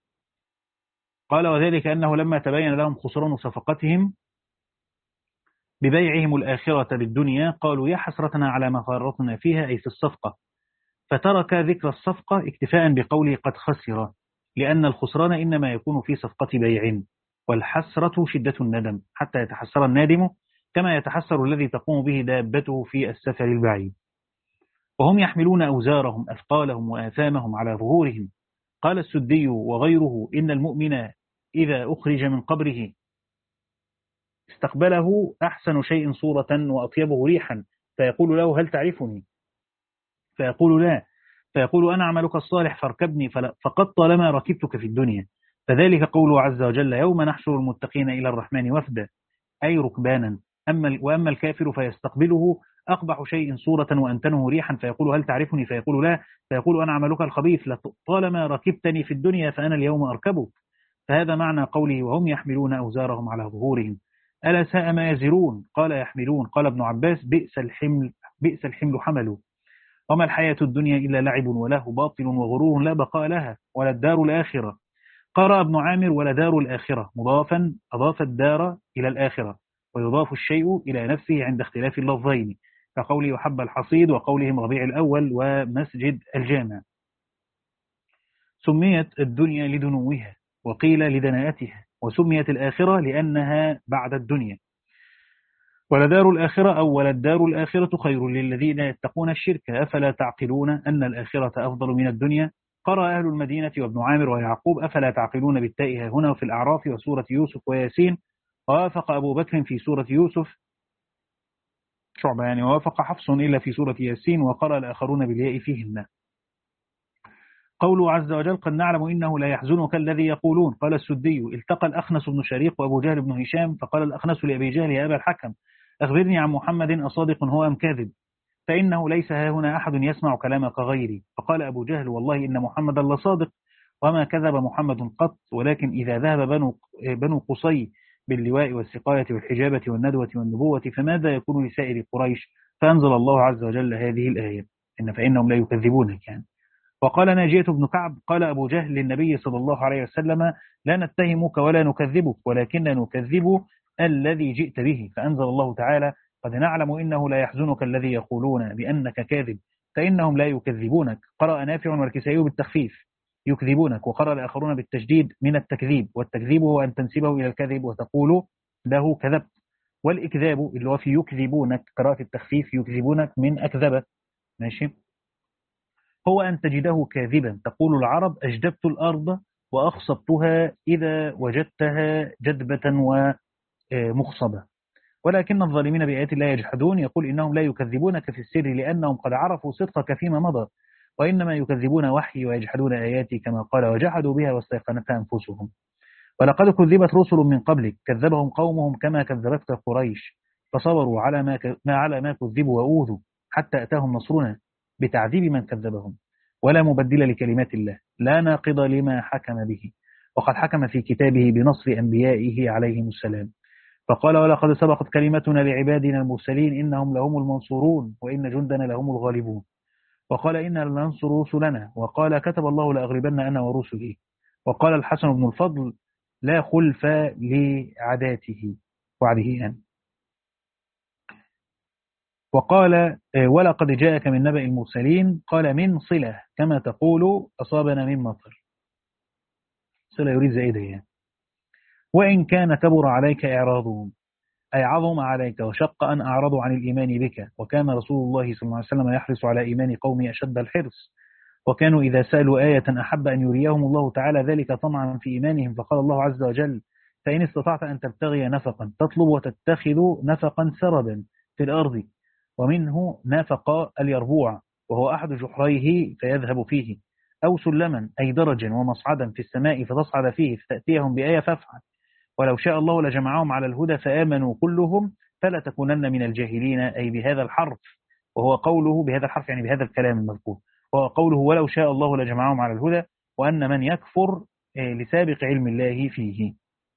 قال وذلك أنه لما تبين لهم خسران صفقتهم ببيعهم الآخرة بالدنيا قالوا يا حسرتنا على ما فرطنا فيها، أي في الصفقة، فترك ذكر الصفقة اكتفاء بقوله قد خسر، لأن الخسران إنما يكون في صفقة بيع، والحسرة شدة الندم حتى يتحسر النادم كما يتحسر الذي تقوم به دابته في السفر البعيد. وهم يحملون أوزارهم أثقالهم وآثامهم على ظهورهم. قال السدي وغيره إن المؤمن إذا أخرج من قبره استقبله أحسن شيء صورة وأطيبه ريحا، فيقول له هل تعرفني؟ فيقول لا، فيقول أنا عملك الصالح فاركبني، فقد طالما ركبتك في الدنيا. فذلك قوله عز وجل يوم نحشر المتقين إلى الرحمن وفدا، أي ركبانا. أما وأما الكافر فيستقبله أقبح شيء صورة وأنتنه ريحا، فيقول هل تعرفني؟ فيقول لا، فيقول أنا عملك الخبيث طالما ركبتني في الدنيا فأنا اليوم أركبك. فهذا معنى قوله وهم يحملون أوزارهم على ظهورهم. ألا ساء ما يزرون. قال يحملون. قال ابن عباس بئس الحمل بئس الحمل حملوا. وما الحياة الدنيا إلا لعب وله باطل وغرور لا بقاء لها ولا الدار الآخرة. قرأ ابن عامر ولا دار الآخرة مضافا، أضاف الدار إلى الآخرة، ويضاف الشيء إلى نفسه عند اختلاف اللفظين، كقوله يحب الحصيد وقولهم ربيع الأول ومسجد الجامع. سميت الدنيا لدنوها وقيل لدناءتها، وسميت الآخرة لأنها بعد الدنيا. ولدار الآخرة أو وللدار الآخرة خير للذين يتقون الشرك أفلا تعقلون أن الآخرة أفضل من الدنيا. قرأ أهل المدينة وابن عامر ويعقوب أفلا تعقلون بالتاء هنا وفي الأعراف وسورة يوسف وياسين. ووافق أبو بكر في سورة يوسف شعبة يعني، ووافق حفص إلا في سورة ياسين، وقرأ الآخرون بالياء فيهن. قوله عز وجل قد نعلم إنه لا يحزنك الذي يقولون. قال السدي التقى الأخنس بن شريق وأبو جهل بن هشام، فقال الأخنس لأبي جهل يا أبا الحكم أخبرني عن محمد أصادق هو أم كاذب، فإنه ليس ها هنا أحد يسمع كلامك غيري. فقال أبو جهل والله إن محمد لصادق وما كذب محمد قط، ولكن إذا ذهب بنو, بنو قصي باللواء والسقاية والحجابة والندوة والنبوة فماذا يكون لسائر قريش؟ فأنزل الله عز وجل هذه الآية إن فإنهم لا يكذبونك يعني. وقال ناجية بن كعب قال أبو جهل للنبي صلى الله عليه وسلم لا نتهمك ولا نكذبك ولكن نكذب الذي جئت به. فأنزل الله تعالى قد نعلم إنه لا يحزنك الذي يقولون بأنك كاذب فإنهم لا يكذبونك. قرأ نافع والكسائي بالتخفيف يكذبونك، وقرأ الآخرون بالتشديد من التكذيب، والتكذيب هو أن تنسبه إلى الكذب وتقول له كذبت، والإكذاب اللي هو في يكذبونك قراءة التخفيف يكذبونك من أكذبة ماشي، هو أن تجده كاذبا. تقول العرب أجدبت الأرض وأخصبتها إذا وجدتها جدبة ومخصبة. ولكن الظالمين بآيات الله يجحدون. يقول إنهم لا يكذبونك في السر لأنهم قد عرفوا صدقك فيما مضى، وإنما يكذبون وحي ويجحدون آياتي كما قال وجحدوا بها واستيقنتها أنفسهم. ولقد كذبت رسل من قبلك كذبهم قومهم كما كذبتك قريش فصبروا على ما على ما كذبوا وأوذوا حتى أتاهم نصرنا بتعذيب من كذبهم. ولا مبدل لكلمات الله لا ناقض لما حكم به، وقد حكم في كتابه بنصر أنبيائه عليهم السلام. فقال ولقد سبقت كلمتنا لعبادنا المرسلين إنهم لهم المنصورون وإن جندنا لهم الغالبون. وقال إنا لننصر رسلنا. وقال كتب الله لأغلبن أنا ورسلي. وقال الحسن بن الفضل لا خلف لعداته وعده يعني. وقال ولقد جاءك من نبأ المرسلين قال من صلة كما تقول أصابنا من مطر. صلة يريد زائدة يعني. وإن كان كبر عليك إعراضهم أي عظم عليك وشق أن أعرضوا عن الإيمان بك، وكان رسول الله صلى الله عليه وسلم يحرص على إيمان قومه أشد الحرص، وكانوا إذا سألوا آية أحب أن يريهم الله تعالى ذلك طمعا في إيمانهم. فقال الله عز وجل فإن استطعت أن تبتغي نفقا تطلب وتتخذ نفقا سربا في الأرض، ومنه نافق اليربوع وهو أحد جحريه فيذهب فيه، أو سلما أي درجا ومصعدا في السماء فتصعد فيه فتأتيهم بآية فافعل، ولو شاء الله لجمعهم على الهدى فآمنوا كلهم فلا تكونن من الجاهلين أي بهذا الحرف، وهو قوله بهذا الحرف يعني بهذا الكلام المذكور، وهو قوله ولو شاء الله لجمعهم على الهدى، وأن من يكفر لسابق علم الله فيه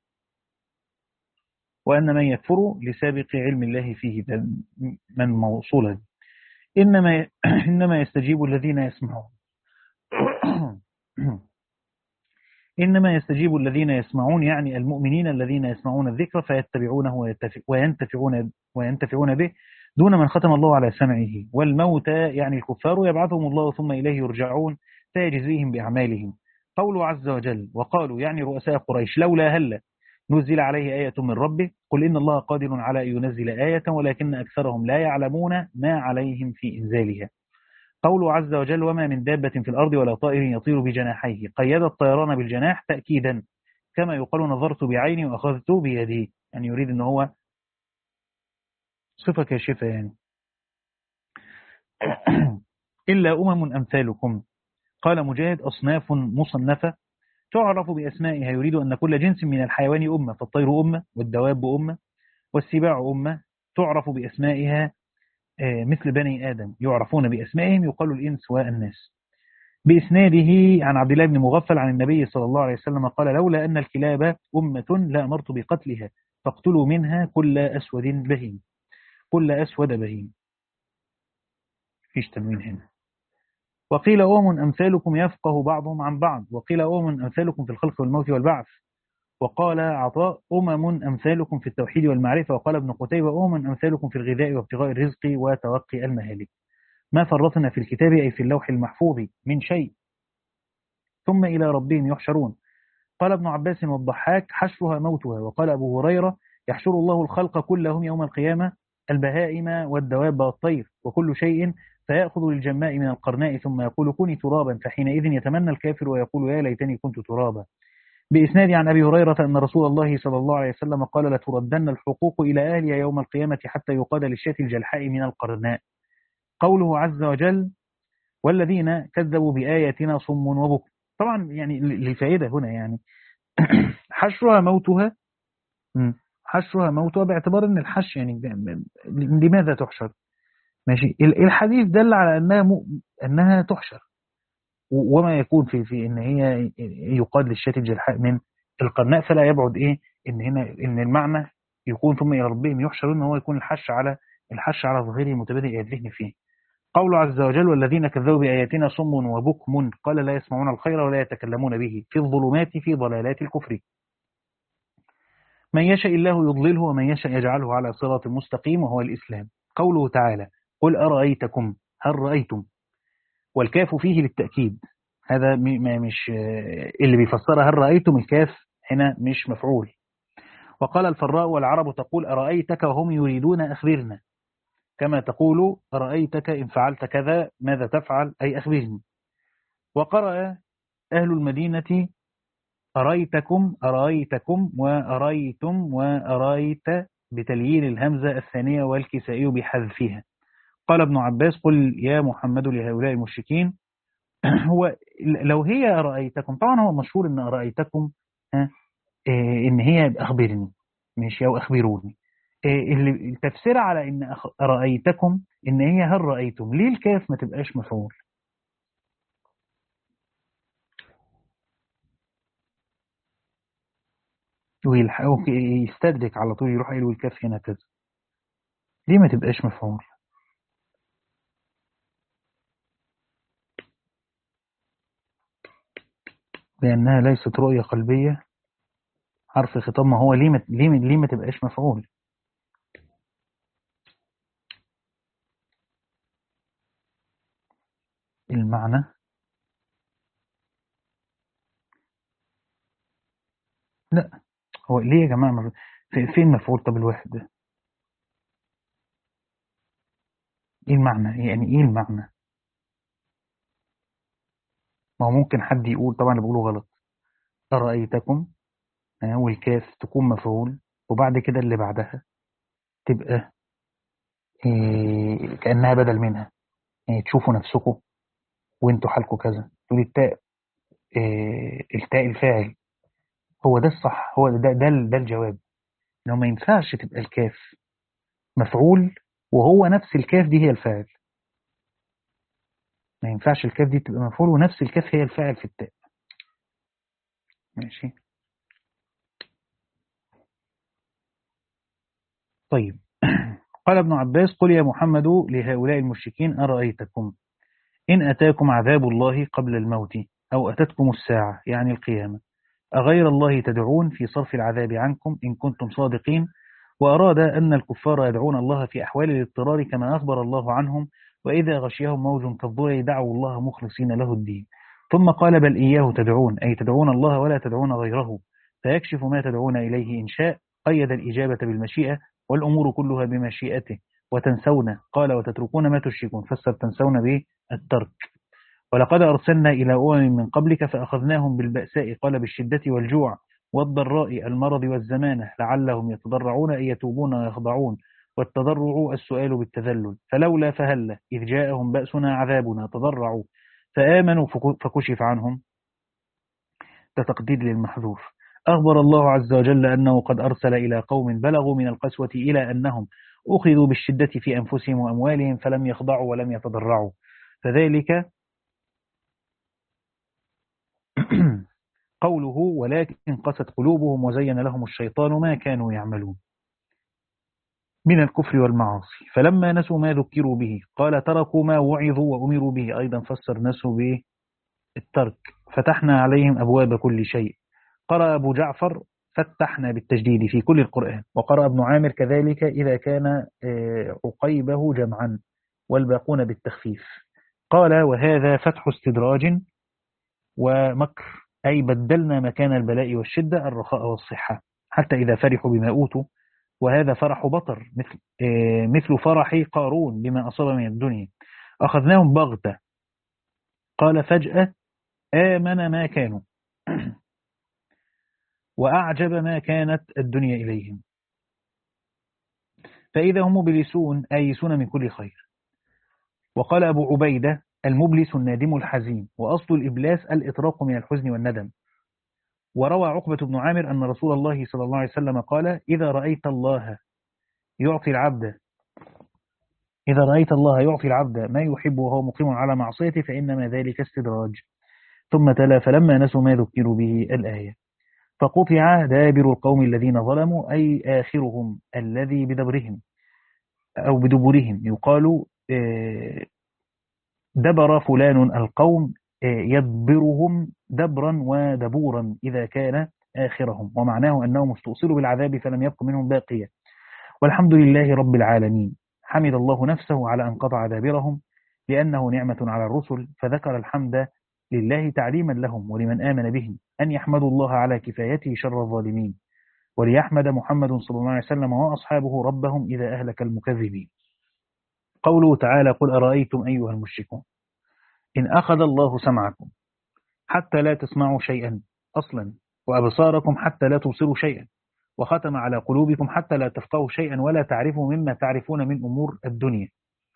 وأن من يكفر لسابق علم الله فيه من موصولا إنما إنما يستجيب الذين يسمعون إنما يستجيب الذين يسمعون، يعني المؤمنين الذين يسمعون الذكر فيتبعونه وينتفعون وينتفعون به، دون من ختم الله على سمعه. والموتى يعني الكفار يبعثهم الله ثم إليه يرجعون فيجزيهم بأعمالهم. قوله عز وجل وقالوا يعني رؤساء قريش لولا هل نزل عليه آية من ربه قل إن الله قادر على أن ينزل آية ولكن أكثرهم لا يعلمون ما عليهم في إنزالها. قوله عز وجل وما من دابة في الأرض ولا طائر يطير بجناحيه قيد الطيران بالجناح تأكيدا، كما يقال نظرت بعيني وأخذت بيدي، يعني يريد أن هو صفة كاشفة يعني. إلا أمم أمثالكم. قال مجاهد أصناف مصنفة تعرف بأسمائها، يريد أن كل جنس من الحيوان أمة، فالطير أمة والدواب أمة والسباع أمة تعرف بأسمائها مثل بني آدم يعرفون بأسمائهم يقال الإنس والناس. بإسناده عن عبد الله بن مغفل عن النبي صلى الله عليه وسلم قال لولا أن الكلاب أمة لأمرت بقتلها فاقتلوا منها كل أسود بهيم. كل أسود بهيم فيش تنوين هنا. وقيل أمم أمثالكم يفقه بعضهم عن بعض، وقيل أمم أمثالكم في الخلق والموت والبعث. وقال عطاء أمم أمثالكم في التوحيد والمعرفة. وقال ابن قتيبة أمم أمثالكم في الغذاء وابتغاء الرزق وتوقي المهالك. ما فرطنا في الكتاب أي في اللوح المحفوظ من شيء ثم إلى ربهم يحشرون. قال ابن عباس والضحاك حشرها موتها. وقال أبو هريرة يحشر الله الخلق كلهم يوم القيامة البهائم والدواب والطير وكل شيء فيأخذ للجماء من القرناء ثم يقول كوني ترابا فحينئذ يتمنى الكافر ويقول يا ليتني كنت ترابا. بإسناد عن أبي هريرة أن رسول الله صلى الله عليه وسلم قال لتردن الحقوق إلى أهلها يوم القيامة حتى يقاد للشاة الجلحاء من القرناء. قوله عز وجل والذين كذبوا بآياتنا صم وبكم. طبعا يعني للفائدة هنا يعني حشرها موتها. حشرها موتها باعتبار ان الحش يعني لماذا تحشر؟ ماشي. الحديث دل على انها م... انها تحشر، وما يكون في في ان هي يقاد للشاة الجلحاء من القرناء، فلا يبعد ايه ان هنا ان المعنى يكون ثم الى ربهم يحشرون، هو يكون الحش على الحش على ظاهره متبادل الى الذهن فيه. قول عز وجل والذين كذبوا بآياتنا صم وبكم قال لا يسمعون الخير ولا يتكلمون به في الظلمات في ضلالات الكفر. من يشاء الله يضلله ومن يشاء يجعله على صراط مستقيم وهو الإسلام. قوله تعالى قل أرأيتكم هل رأيتم، والكاف فيه للتأكيد، هذا مش اللي بيفسرها هل رأيتم، الكاف هنا مش مفعول. وقال الفراء والعرب تقول أرأيتك وهم يريدون أخبرنا، كما تقول أرأيتك إن فعلت كذا ماذا تفعل أي أخبرني. وقرأ أهل المدينة أرأيتكم أرأيتكم وأرأيتم وأرأيت بتليين الهمزة الثانية والكسائي بحذفها. قال ابن عباس قل يا محمد لهؤلاء المشركين هو لو هي أرأيتكم، طبعا هو مشهور إن أرأيتكم إن هي أخبرني ماشي أو أخبروني، التفسير على إن أرأيتكم إن هي هل رأيتم، ليه الكاف ما تبقاش مفعول؟ ويستدرك على طول يروح قايل والكاف هنا كذا، ليه ما تبقاش مفعول؟ لأنها ليست رؤية قلبية حرف خطاب، ما هو ليه ما ليه ما ليه ما تبقاش مفعول؟ المعنى لا، هو ليه يا جماعة فين مفعول؟ طب الواحد ده ايه المعنى؟ يعني ايه المعنى؟ ما هو ممكن حد يقول طبعا اللي بقوله غلط، أرأيتكم والكاف تكون مفعول وبعد كده اللي بعدها تبقى إيه كأنها بدل منها، يعني تشوفوا نفسكم وانتوا حالكم كذا، تقول التاء إيه التاء الفاعل، هو ده الصح، هو ده ده, ده الجواب، انه ما ينفعش تبقى الكاف مفعول وهو نفس الكاف دي هي الفاعل، ما ينفعش الكاف دي تبقى مفعول ونفس الكاف هي الفاعل في التاء. ماشي طيب. قال ابن عباس قل يا محمد لهؤلاء المشركين أرأيتكم إن أتاكم عذاب الله قبل الموت أو أتتكم الساعة يعني القيامة أغير الله تدعون في صرف العذاب عنكم إن كنتم صادقين. وأراد أن الكفار يدعون الله في أحوال الاضطرار كما أخبر الله عنهم، وإذا غشيهم موج كالظلل دعوا الله مخلصين له الدين. ثم قال بل إياه تدعون، أي تدعون الله ولا تدعون غيره، فيكشف ما تدعون إليه إن شاء. قيد الإجابة بالمشيئة، والأمور كلها بمشيئته. وتنسون، قال وتتركون ما تشركون، فسر تنسون به الترك. ولقد أرسلنا إلى أمم من قبلك فأخذناهم بالبأساء، قال بالشدة والجوع والضراء المرض والزمانة لعلهم يتضرعون أن يتوبون ويخضعون. والتضرع السؤال بالتذلل. فلولا فهلا إذ جاءهم بأسنا عذابنا تضرعوا فآمنوا فكشف عنهم. تقدير للمحذوف. أخبر الله عز وجل أنه قد أرسل إلى قوم بلغوا من القسوة إلى أنهم أخذوا بالشدة في أنفسهم وأموالهم فلم يخضعوا ولم يتضرعوا، فذلك قوله ولكن قست قلوبهم وزين لهم الشيطان ما كانوا يعملون من الكفر والمعاصي. فلما نسوا ما ذكروا به قال تركوا ما وعظوا وأمروا به، أيضا فسر نسوا به الترك. فتحنا عليهم أبواب كل شيء. قرأ أبو جعفر فتحنا بالتجديد في كل القرآن، وقرأ ابن عامر كذلك إذا كان عقيبه جمعا والباقون بالتخفيف. قال وهذا فتح استدراج ومكر، أي بدلنا مكان البلاء والشدة الرخاء والصحة حتى إذا فرحوا بما أوتوا، وهذا فرح بطر مثل, مثل فرح قارون بما أصاب من الدنيا. أخذناهم بغتة، قال فجأة آمن ما كانوا وأعجب ما كانت الدنيا إليهم، فإذا هم مبلسون آيسون من كل خير. وقال أبو عبيدة المبلس النادم الحزين، وأصل الإبلاس الإطراق من الحزن والندم. وروى عقبة بن عامر أن رسول الله صلى الله عليه وسلم قال إذا رأيت الله يعطي العبد إذا رأيت الله يعطي العبد ما يحب وهو مقيم على معصيته فإنما ذلك استدراج. ثم تلا فلما نسوا ما ذكروا به الآية. فقطع دابر القوم الذين ظلموا، أي آخرهم الذي بدبرهم أو بدبرهم. يقال دبر فلان القوم يدبرهم دبرا ودبورا إذا كان آخرهم، ومعناه أنهم استؤصلوا بالعذاب فلم يبق منهم باقية. والحمد لله رب العالمين. حمد الله نفسه على أن قطع دابرهم لأنه نعمة على الرسل، فذكر الحمد لله تعليما لهم ولمن آمن بهم أن يحمدوا الله على كفايته شر الظالمين، وليحمد محمد صلى الله عليه وسلم وأصحابه ربهم إذا أهلك المكذبين. قوله تعالى قل أرأيتم أيها المشركون إن أخذ الله سمعكم حتى لا تسمعوا شيئا أصلا، وأبصاركم حتى لا تبصروا شيئا، وختم على قلوبكم حتى لا تفقهوا شيئا ولا تعرفوا مما تعرفون من أمور الدنيا.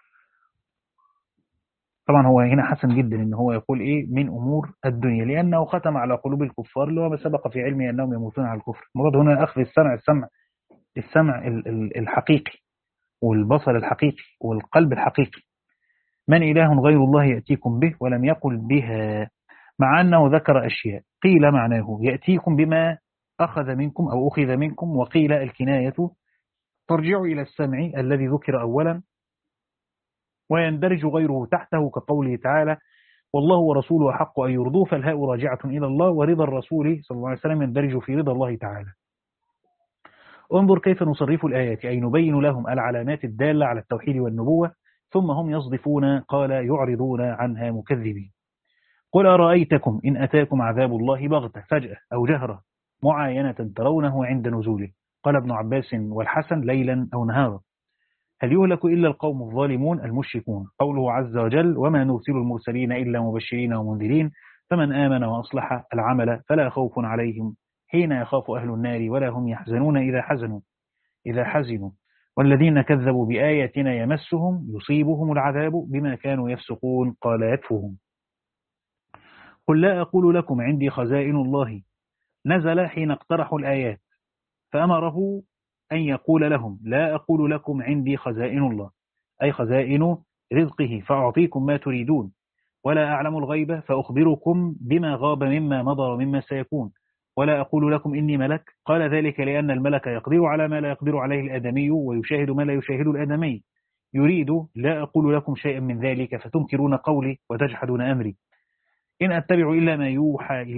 طبعا هو هنا حسن جدا إن هو يقول إيه من أمور الدنيا، لأنه ختم على قلوب الكفار اللي هو ما سبق في علمه أنهم يموتون على الكفر. المراد هنا أخذ السمع السمع السمع الحقيقي والبصر الحقيقي والقلب الحقيقي. من إله غير الله يأتيكم به، ولم يقل بها، مع أنه ذكر أشياء قيل معناه يأتيكم بما أخذ منكم أو أخذ منكم، وقيل الكناية ترجع إلى السمع الذي ذكر أولا ويندرج غيره تحته، كقوله تعالى والله ورسوله أحق أن يرضوه، فالهاء راجعة إلى الله، ورضا الرسول صلى الله عليه وسلم يندرج في رضا الله تعالى. انظر كيف نصرف الآيات، أي نبين لهم العلامات الدالة على التوحيد والنبوة، ثم هم يصدفون قال يعرضون عنها مكذبين. قل أرأيتكم إن أتاكم عذاب الله بغتة فجأة أو جهرة معاينة ترونه عند نزوله، قال ابن عباس والحسن ليلا أو نهارا. هل يهلك إلا القوم الظالمون المشركون. قوله عز وجل وما نرسل المرسلين إلا مبشرين ومنذرين، فمن آمن وأصلح العمل فلا خوف عليهم حين يخاف أهل النار ولا هم يحزنون إذا حزنوا إذا حزنوا والذين كذبوا بآياتنا يمسهم يصيبهم العذاب بما كانوا يفسقون، قال يكفهم. قل لا أقول لكم عندي خزائن الله، نزل حين اقترحوا الآيات فأمره أن يقول لهم لا أقول لكم عندي خزائن الله، أي خزائن رزقه فأعطيكم ما تريدون، ولا أعلم الغيب فأخبركم بما غاب مما مضى ومما سيكون، ولا أقول لكم إني ملك. قال ذلك لأن الملك يقدر على ما لا يقدر عليه الآدمي ويشاهد ما لا يشاهد الآدمي. يريد لا أقول لكم شيئا من ذلك فتنكرون قولي وتجحدون أمري، إن أتبع إلا ما يوحى إلي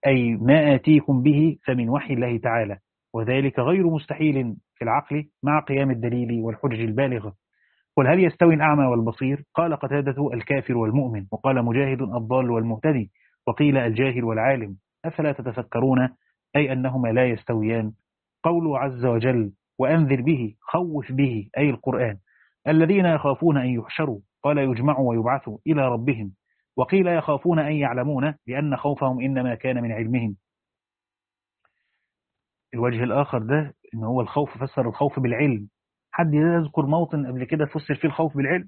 أي ما آتيكم به فمن وحي الله تعالى، وذلك غير مستحيل في العقل مع قيام الدليل والحجج البالغة. قل هل يستوي الأعمى والبصير؟ قال قتادة الكافر والمؤمن، وقال مجاهد الضال والمهتدي، وقيل الجاهل والعالم. أفلا تتفكرون؟ أي أنهما لا يستويان. قوله عز وجل وأنذر به خوف به أي القرآن الذين يخافون أن يحشروا، قال يجمعوا ويبعثوا إلى ربهم، وقيل يخافون أن يعلمون لأن خوفهم إنما كان من علمهم. الوجه الآخر ده إن هو الخوف فسر الخوف بالعلم. حد يذكر موطن قبل كده فسر فيه الخوف بالعلم؟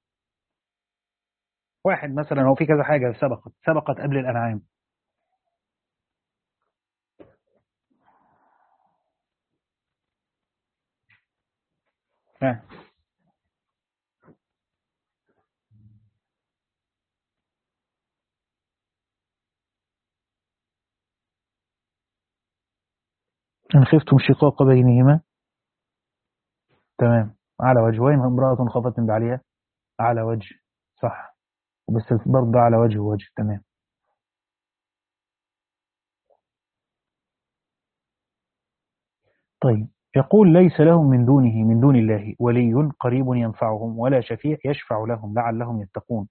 واحد مثلا، هو في كذا حاجة سبقت سبقت قبل الأنعام. ها. إن خفتم شقاق بينهما. تمام، على وجه. وين امرأة خافت من بعلها؟ على وجه. صح، بس برضه على وجه وجه. تمام. طيب، يقول ليس لهم من دونه من دون الله ولي قريب ينفعهم ولا شفيع يشفع لهم لعلهم يتقون.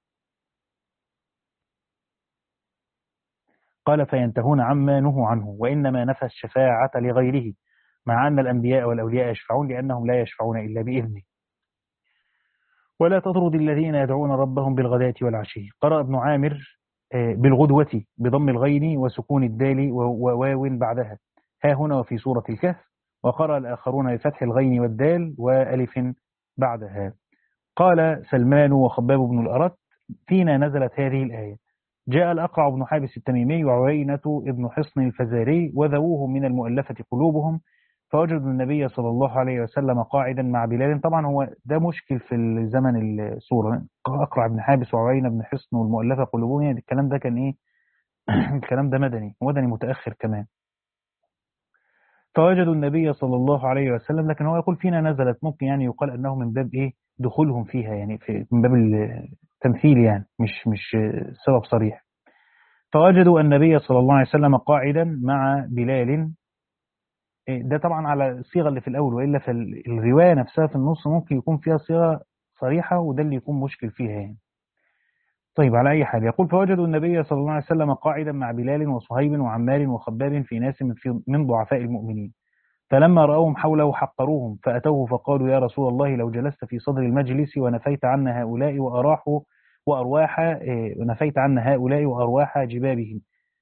قال فينتهون عما نهوا عنه، وإنما نفى الشفاعة لغيره، مع أن الأنبياء والأولياء يشفعون لأنهم لا يشفعون إلا بإذنه. ولا تطرد الذين يدعون ربهم بالغداة والعشي. قرأ ابن عامر بالغدوة بضم الغين وسكون الدال وواو بعدها، ها هنا وفي سورة الكهف. وقرأ الآخرون بفتح الغين والدال وألف بعدها. قال سلمان وخباب بن الأرت فينا نزلت هذه الآية. جاء الأقرع بن حابس التميمي وعوينة ابن حصن الفزاري وذووهم من المؤلفة قلوبهم، فوجدوا النبي صلى الله عليه وسلم قاعدا مع بلال. طبعا هو ده مشكل في الزمن الصورة، أقرع بن حابس وعوينة بن حصن والمؤلفة قلوبهم، يعني الكلام ده كان إيه؟ الكلام ده مدني مدني متأخر كمان. فوجدوا النبي صلى الله عليه وسلم، لكن هو يقول فينا نزلت، ممكن يعني يقال أنه من باب إيه دخولهم فيها، يعني في من باب التمثيل، يعني مش مش سبب صريح. فوجدوا النبي صلى الله عليه وسلم قاعدا مع بلال. ده طبعا على الصيغة اللي في الأول، وإلا في الرواية نفسها في النص ممكن يكون فيها صيغة صريحة، وده اللي يكون مشكل فيها يعني. طيب، على أي حال، يقول فوجدوا النبي صلى الله عليه وسلم قاعدا مع بلال وصهيب وعمار وخباب في ناس من, من ضعفاء المؤمنين، فلما رأوهم حوله حقروهم، فأتوه فقالوا يا رسول الله لو جلست في صدر المجلس ونفيت عنا هؤلاء وأراحوا وأرواح ونفيت عنا هؤلاء وأرواح جبابهم،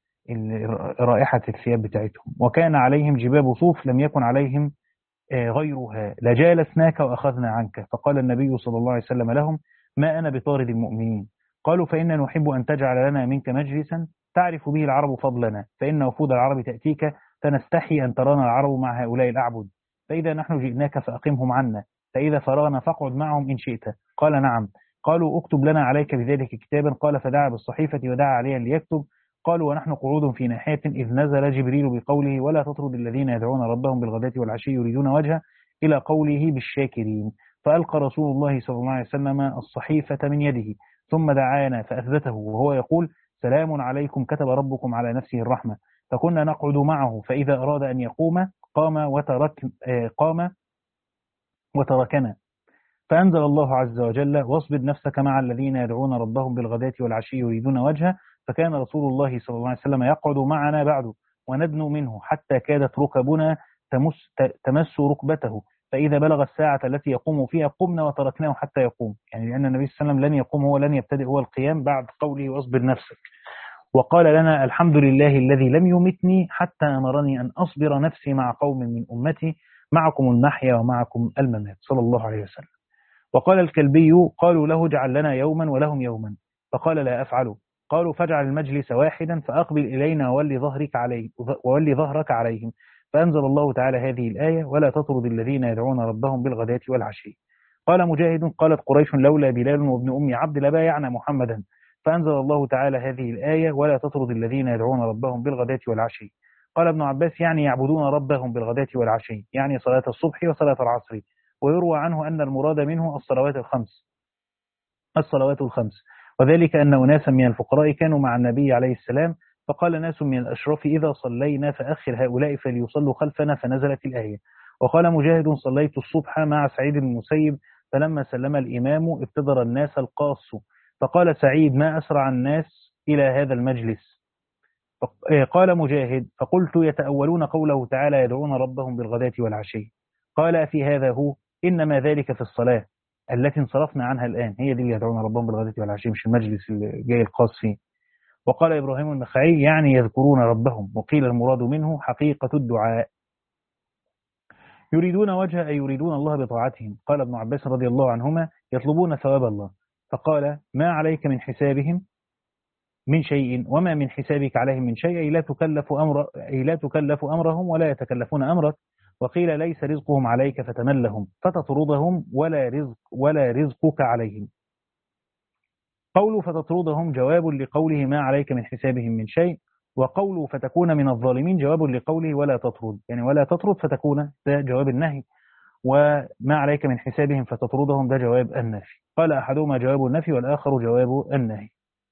رائحة الثياب بتاعتهم، وكان عليهم جباب صوف لم يكن عليهم غيرها لجالسناك وأخذنا عنك. فقال النبي صلى الله عليه وسلم لهم ما أنا بطارد المؤمنين. قالوا فإنا نحب أن تجعل لنا منك مجلسا تعرف به العرب فضلنا، فإن وفود العرب تأتيك فنستحي أن ترانا العرب مع هؤلاء الأعبد، فإذا نحن جئناك فأقمهم عنا، فإذا فرغنا فاقعد معهم إن شئت. قال نعم. قالوا اكتب لنا عليك بذلك كتابا. قال فدعا بالصحيفة ودعا عليها ليكتب. قالوا ونحن قعود في ناحية إذ نزل جبريل بقوله ولا تطرد الذين يدعون ربهم بالغداة والعشي يريدون وجهه إلى قوله بالشاكرين. فألقى رسول الله صلى الله عليه وسلم الصحيفة من يده ثم دعانا فأثبته وهو يقول سلام عليكم كتب ربكم على نفسه الرحمة. فكنا نقعد معه، فإذا أراد أن يقوم قام وترك قام وتركنا. فأنزل الله عز وجل واصبر نفسك مع الذين يدعون ربهم بالغداة والعشي يريدون وجهه. فكان رسول الله صلى الله عليه وسلم يقعد معنا بعد وندنو منه حتى كادت ركبنا تمس, تمس ركبته، فإذا بلغ الساعة التي يقوم فيها قمنا وتركناه حتى يقوم، يعني لأن النبي صلى الله عليه وسلم لن يقوم، هو لن يبتدئ هو القيام بعد قوله واصبر نفسك. وقال لنا الحمد لله الذي لم يمتني حتى أمرني أن أصبر نفسي مع قوم من أمتي معكم المحيا ومعكم الممات صلى الله عليه وسلم. وقال الكلبي قالوا له اجعل لنا يوما ولهم يوما، فقال لا أفعل. قالوا فاجعل المجلس واحدا فأقبل إلينا وولي ظهرك عليه وولي ظهرك عليهم. فأنزل الله تعالى هذه الآية ولا تطرد الذين يدعون ربهم بالغداة والعشي. قال مجاهد قالت قريش لولا بلال وابن أم عبد لبايعنا محمدا. فأنزل الله تعالى هذه الآية ولا تطرد الذين يدعون ربهم بالغداة والعشي. قال ابن عباس يعني يعبدون ربهم بالغداة والعشي، يعني صلاة الصبح وصلاة العصر. ويروى عنه أن المراد منه الصلوات الخمس الصلوات الخمس وذلك أن أناسا من الفقراء كانوا مع النبي عليه السلام، فقال ناس من الأشراف إذا صلينا فأخر هؤلاء فليصلوا خلفنا، فنزلت الآية. وقال مجاهد صليت الصبح مع سعيد بن المسيب فلما سلم الإمام ابتدر الناس القاص، فقال سعيد ما أسرع الناس إلى هذا المجلس. قال مجاهد فقلت يتأولون قوله تعالى يدعون ربهم بالغداة والعشي. قال في هذا هو إنما ذلك في الصلاة التي انصرفنا عنها الآن، هي دي اللي يدعون ربهم بالغداة والعشي، مش المجلس اللي جاي القاص فيه. وقال إبراهيم النخعي يعني يذكرون ربهم، وقيل المراد منه حقيقة الدعاء. يريدون وجه أي يريدون الله بطاعتهم. قال ابن عباس رضي الله عنهما يطلبون ثواب الله. فقال ما عليك من حسابهم من شيء وما من حسابك عليهم من شيء، أي لا تكلف أمر أي لا تكلف أمرهم ولا يتكلفون أمرك. وقيل ليس رزقهم عليك فتملهم فتطردهم ولا رزق ولا رزقك عليهم. قوله فتطردهم جواب لقوله ما عليك من حسابهم من شيء، وقوله فتكون من الظالمين جواب لقوله ولا تطرد، يعني ولا تطرد فتكون ده جواب النهي، وما عليك من حسابهم فتطردهم ده جواب النفي. قال أحدهما جواب النفي والآخر جواب النهي.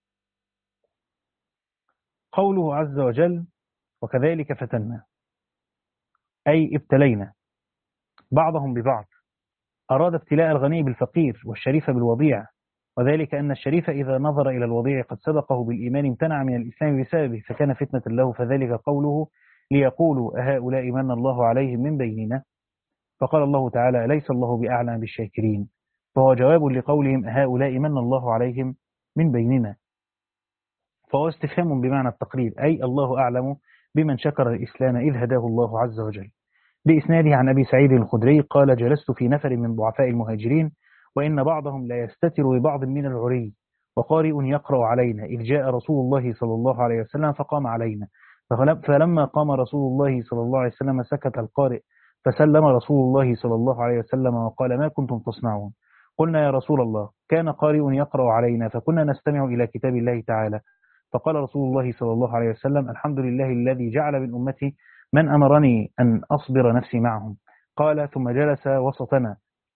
قوله عز وجل وكذلك فتنا أي ابتلينا بعضهم ببعض، أراد ابتلاء الغني بالفقير والشريف بالوضيع، وذلك أن الشريف إذا نظر إلى الوضيع قد سبقه بالإيمان امتنع من الإسلام بسببه فكان فتنة له، فذلك قوله ليقولوا أهؤلاء من الله عليهم من بيننا. فقال الله تعالى ليس الله بأعلم بالشاكرين، فهو جواب لقولهم هؤلاء من الله عليهم من بيننا، فهو استفهام بمعنى التقرير، أي الله أعلم بمن شكر الإسلام إذ هداه الله عز وجل. بإسناده عن أبي سعيد الخدري قال جلست في نفر من ضعفاء المهاجرين وإن بعضهم لا يستتر ببعض من العري، وقارئ يقرأ علينا إذ جاء رسول الله صلى الله عليه وسلم فقام علينا، فلما قام رسول الله صلى الله عليه وسلم سكت القارئ، فسلم رسول الله صلى الله عليه وسلم وقال ما كنتم تصنعون؟ قلنا يا رسول الله كان قارئ يقرأ علينا فكنا نستمع إلى كتاب الله تعالى. فقال رسول الله صلى الله عليه وسلم الحمد لله الذي جعل من أمتي من أمرني أن أصبر نفسي معهم. قال ثم جلس وسطنا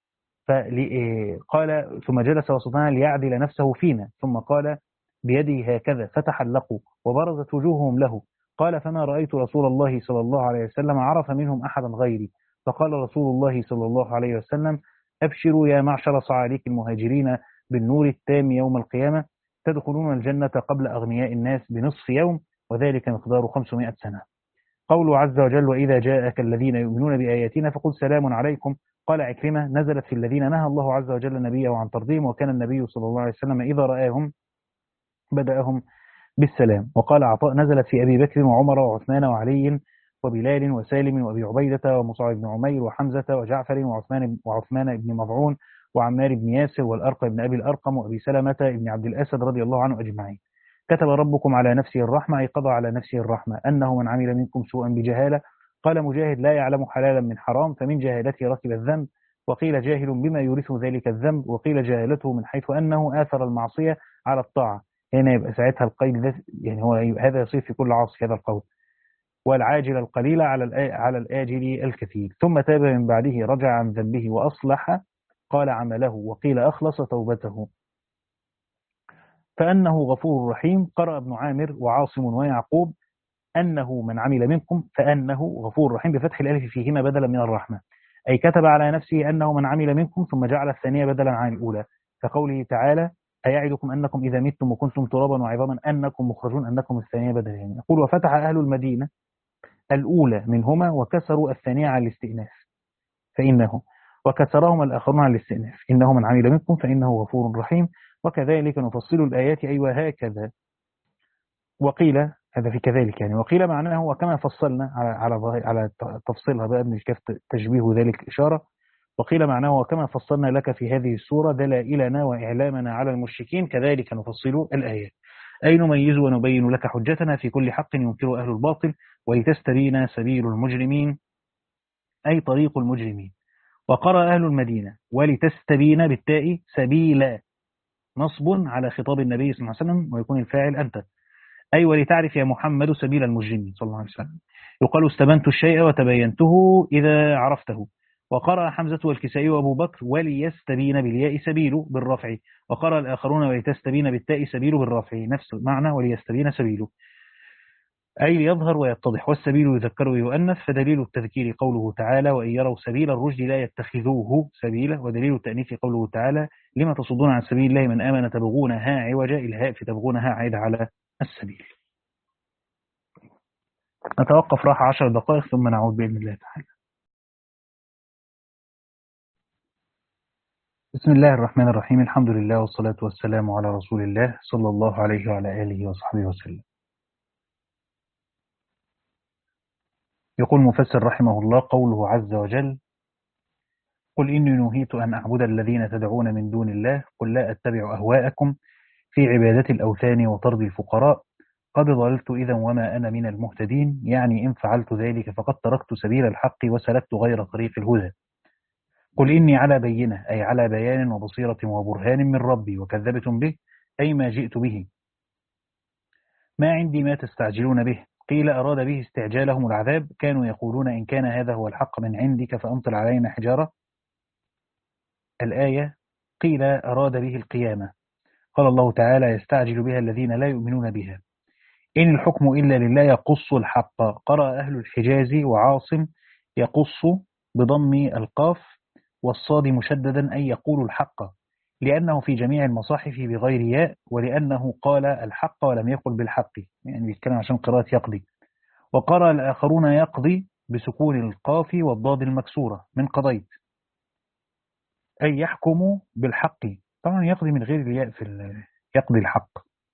قال ثم جلس وسطنا ليعدل نفسه فينا، ثم قال بيده هكذا فتحلقوا وبرزت وجوههم له. قال فما رأيت رسول الله صلى الله عليه وسلم عرف منهم أحدا غيري. فقال رسول الله صلى الله عليه وسلم أبشروا يا معشر صعاليك المهاجرين بالنور التام يوم القيامة، تدخلون الجنة قبل أغنياء الناس بنصف يوم، وذلك مقدار خمسمائة سنة. قوله عز وجل وإذا جاءك الذين يؤمنون بآياتنا فقل سلام عليكم. قال عكرمة نزلت في الذين نهى الله عز وجل نبيه عن ترضيهم، وكان النبي صلى الله عليه وسلم إذا رآهم بدأهم بالسلام. وقال عطاء نزلت في أبي بكر وعمر وعثمان وعلي وبلال وسالم وأبي عبيدة ومصعب بن عمير وحمزة وجعفر وعثمان وعثمان بن مظعون وعمار بن ياسر والأرقم بن أبي الأرقم وأبي سلمة بن عبد الأسد رضي الله عنه أجمعين. كتب ربكم على نفسه الرحمة أي قضى على نفسه الرحمة أنه من عمل منكم سوءا بجهالة. قال مجاهد لا يعلم حلالا من حرام فمن جهالته ركب الذنب، وقيل جاهل بما يورثه ذلك الذنب، وقيل جهالته من حيث أنه آثر المعصية على الطاعة. هنا يبقى ساعتها القيد ده يعني هو هذا يصير في كل عاصي هذا القول. والعاجل القليل على على الآجل الكثير. ثم تاب من بعده رجع عن ذنبه وأصلح قال عمله، وقيل أخلص توبته فأنه غفور رحيم. قرأ ابن عامر وعاصم ويعقوب أنه من عمل منكم فأنه غفور رحيم بفتح الألف فيهما بدلا من الرحمة، أي كتب على نفسه أنه من عمل منكم ثم جعل الثانية بدلا عن الأولى، كقوله تعالى أيعدكم أنكم إذا متم وكنتم ترابا وعظاما أنكم مخرجون أنكم الثانية بدلا يعني. يقول وفتح أهل المدينة الأولى منهما وكسروا الثانية على الاستئناف فإنه، وكسرهما الآخرون على الاستئناف إنه من عمل منكم فإنه غفور رحيم. وكذلك نفصل الآيات أي وهكذا. وقيل هذا في كذلك يعني، وقيل معناه وكما فصلنا على على على تفصيلها بقى ابن الكاف تشبيه ذلك الإشارة. وقيل معناه وكما فصلنا لك في هذه السورة دلائلنا وإعلامنا على المشركين كذلك نفصل الآيات، أي نميز ونبين لك حجتنا في كل حق ينكر أهل الباطل ولتستبين سبيل المجرمين أي طريق المجرمين. وقرأ أهل المدينة ولتستبين بالتاء سبيلا نصب على خطاب النبي صلى الله عليه وسلم ويكون الفاعل أنت، أي ولتعرف يا محمد سبيل المجرمين صلى الله عليه وسلم. يقال استبنت الشيء وتبينته إذا عرفته. وقرأ حمزة والكسائي وأبو بكر وليستبين بالياء سبيله بالرفع، وقرأ الآخرون ولتستبين بالتاء سبيله بالرفع نفس المعنى وليستبين سبيله. أي ليظهر ويتضح، والسبيل يذكر ويؤنث، فدليل التذكير قوله تعالى وإن يروا سبيل الرشد لا يتخذوه سبيلا، ودليل التأنيث قوله تعالى لما تصدون عن سبيل الله من آمن تبغونها عوجا، الهاء في تبغونها عائد على السبيل. نتوقف راحة عشر دقائق ثم نعود بإذن الله تعالى. بسم الله الرحمن الرحيم، الحمد لله والصلاة والسلام على رسول الله صلى الله عليه وعلى آله وصحبه وسلم. يقول المفسر رحمه الله قوله عز وجل قل إني نهيت أن أعبد الذين تدعون من دون الله قل لا أتبع أهواءكم في عبادة الأوثان وطرد الفقراء قد ضللت إذا وما أنا من المهتدين، يعني إن فعلت ذلك فقد تركت سبيل الحق وسلكت غير طريق الهدى. قل إني على بينة أي على بيان وبصيرة وبرهان من ربي وكذبتم به أي ما جئت به، ما عندي ما تستعجلون به. قيل أراد به استعجالهم العذاب، كانوا يقولون إن كان هذا هو الحق من عندك فأمطر علينا حجارة. الآية قيل أراد به القيامة. قال الله تعالى يستعجل بها الذين لا يؤمنون بها. إن الحكم إلا لله يقص الحق. قرأ أهل الحجاز وعاصم يقص بضم القاف والصاد مشددا أي يقول الحق، لأنه في جميع المصاحف بغير ياء، ولأنه قال الحق ولم يقل بالحق، يعني بيتكلم عشان قراءة يقضي. وقرأ الآخرون يقضي بسكون القاف والضاد المكسورة من قضيت أي يحكم بالحق. طبعا يقضي من غير الياء في يقضي الحق.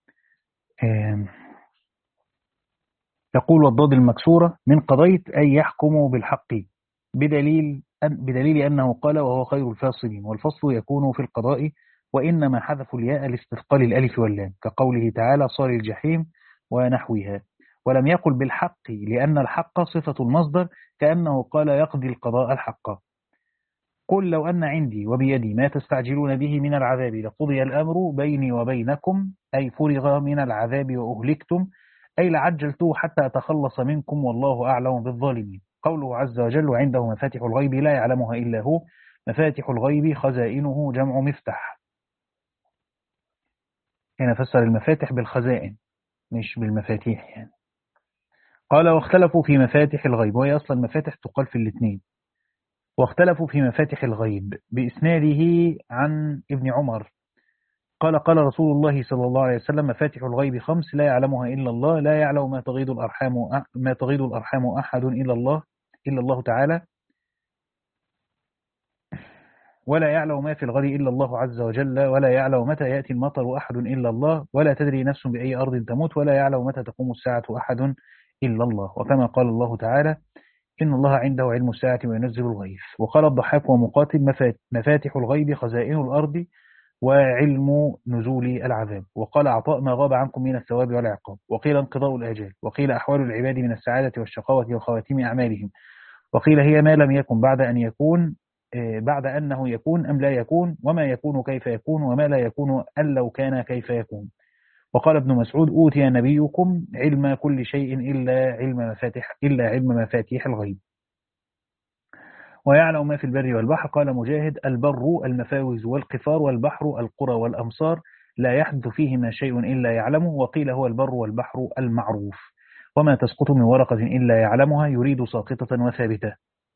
يقول والضاد المكسورة من قضيت أي يحكم بالحق، بدليل أن بدليل أنه قال وهو خير الفاصلين، والفصل يكون في القضاء، وإنما حذفوا الياء لاستثقال الألف واللام كقوله تعالى صال الجحيم ونحوها، ولم يقل بالحق لأن الحق صفة المصدر، كأنه قال يقضي القضاء الحق. قل لو أن عندي وبيدي ما تستعجلون به من العذاب لقضي الأمر بيني وبينكم أي فرغ من العذاب وأهلكتم أي لعجلته حتى أتخلص منكم والله أعلم بالظالمين. قوله عز وجل وعنده مفاتح الغيب لا يعلمها إلا هو. مفاتح الغيب خزائنه جمع مفتح. هنا فسر المفاتح بالخزائن مش بالمفاتيح يعني. قال واختلفوا في مفاتح الغيب، وهي أصلا المفاتح تقال في الاثنين. واختلفوا في مفاتح الغيب بإسناده عن ابن عمر قال قال رسول الله صلى الله عليه وسلم مفاتح الغيب خمس لا يعلمها إلا الله، لا يعلم ما تغيض الأرحام ما تغيض الأرحام أحد إلا الله إلا الله تعالى، ولا يعلم ما في الغد إلا الله عز وجل، ولا يعلم متى يأتي المطر أحد إلا الله، ولا تدري نفس بأي أرض تموت، ولا يعلم متى تقوم الساعة أحد إلا الله. وكما قال الله تعالى إن الله عنده علم الساعة وينزل الغيث. وقال الضحاك ومقاتل مفاتح الغيب خزائن الأرض وعلم نزول العذاب. وقال عطاء ما غاب عنكم من الثواب والعقاب. وقيل انقضاء الآجال. وقيل أحوال العباد من السعادة والشقاوة وخواتيم أعمالهم. وقيل هي ما لم يكن بعد أن يكون بعد أنه يكون أم لا يكون، وما يكون كيف يكون، وما لا يكون أن لو كان كيف يكون. وقال ابن مسعود أوتي نبيكم علم كل شيء إلا علم مفاتيح إلا علم مفاتيح الغيب. ويعلم ما في البر والبحر. قال مجاهد البر المفاوز والقفار، والبحر القرى والأمصار، لا يحدث فيهما شيء إلا يعلمه. وقيل هو البر والبحر المعروف. وما تسقط من ورقة إلا يعلمها يريد ساقطة وثابتة.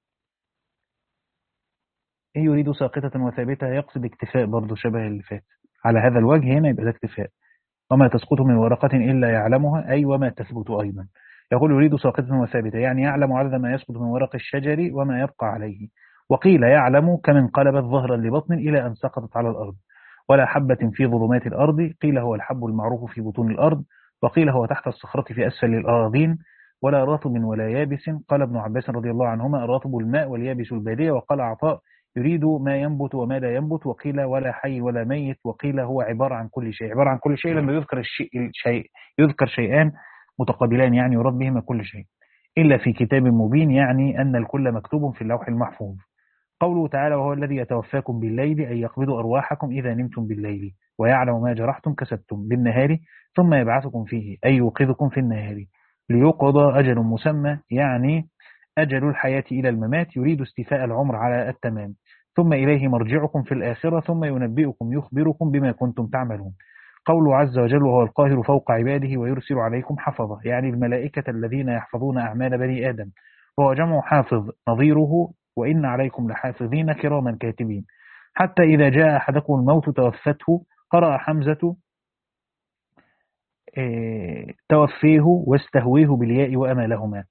إيه يريد ساقطة وثابتة؟ يقصد اكتفاء برضو شبه اللي فات على هذا الوجه، هنا يبقى ده اكتفاء. وما تسقط من ورقة إلا يعلمها أي وما تثبت أيضا. يقول يريد ساقطة وثابتة يعني يعلم عدد ما يسقط من ورق الشجر وما يبقى عليه. وقيل يعلم كمن قلبت ظهرا لبطن إلى أن سقطت على الأرض. ولا حبة في ظلمات الأرض. قيل هو الحب المعروف في بطون الأرض. وقيل هو تحت الصخرة في أسفل الأراضين. ولا رطب ولا يابس. قال ابن عباس رضي الله عنهما الرطب الماء واليابس البادية. وقال عطاء يريد ما ينبت وما لا ينبت. وقيل ولا حي ولا ميت. وقيل هو عبارة عن كل شيء. عبارة عن كل شيء لما يذكر الشيء, الشيء يذكر شيئان متقابلان يعني يراد بهما كل شيء إلا في كتاب مبين، يعني أن الكل مكتوب في اللوح المحفوظ. قوله تعالى وهو الذي يتوفاكم بالليل أي يقبض أرواحكم إذا نمتم بالليل، ويعلم ما جرحتم كسبتم بالنهار ثم يبعثكم فيه أي يوقظكم في النهار ليقضى أجل مسمى، يعني أجل الحياة إلى الممات، يريد استيفاء العمر على التمام. ثم إليه مرجعكم في الآخرة ثم ينبئكم يخبركم بما كنتم تعملون. قوله عز وجل وهو القاهر فوق عباده ويرسل عليكم حفظة، يعني الملائكة الذين يحفظون أعمال بني آدم، وهو جمع حافظ نظيره وإن عليكم لحافظين كراما كاتبين. حتى إذا جاء أحدكم الموت توفته، قرأ حمزة إيه توفيه واستهويه بالياء وأمالهما.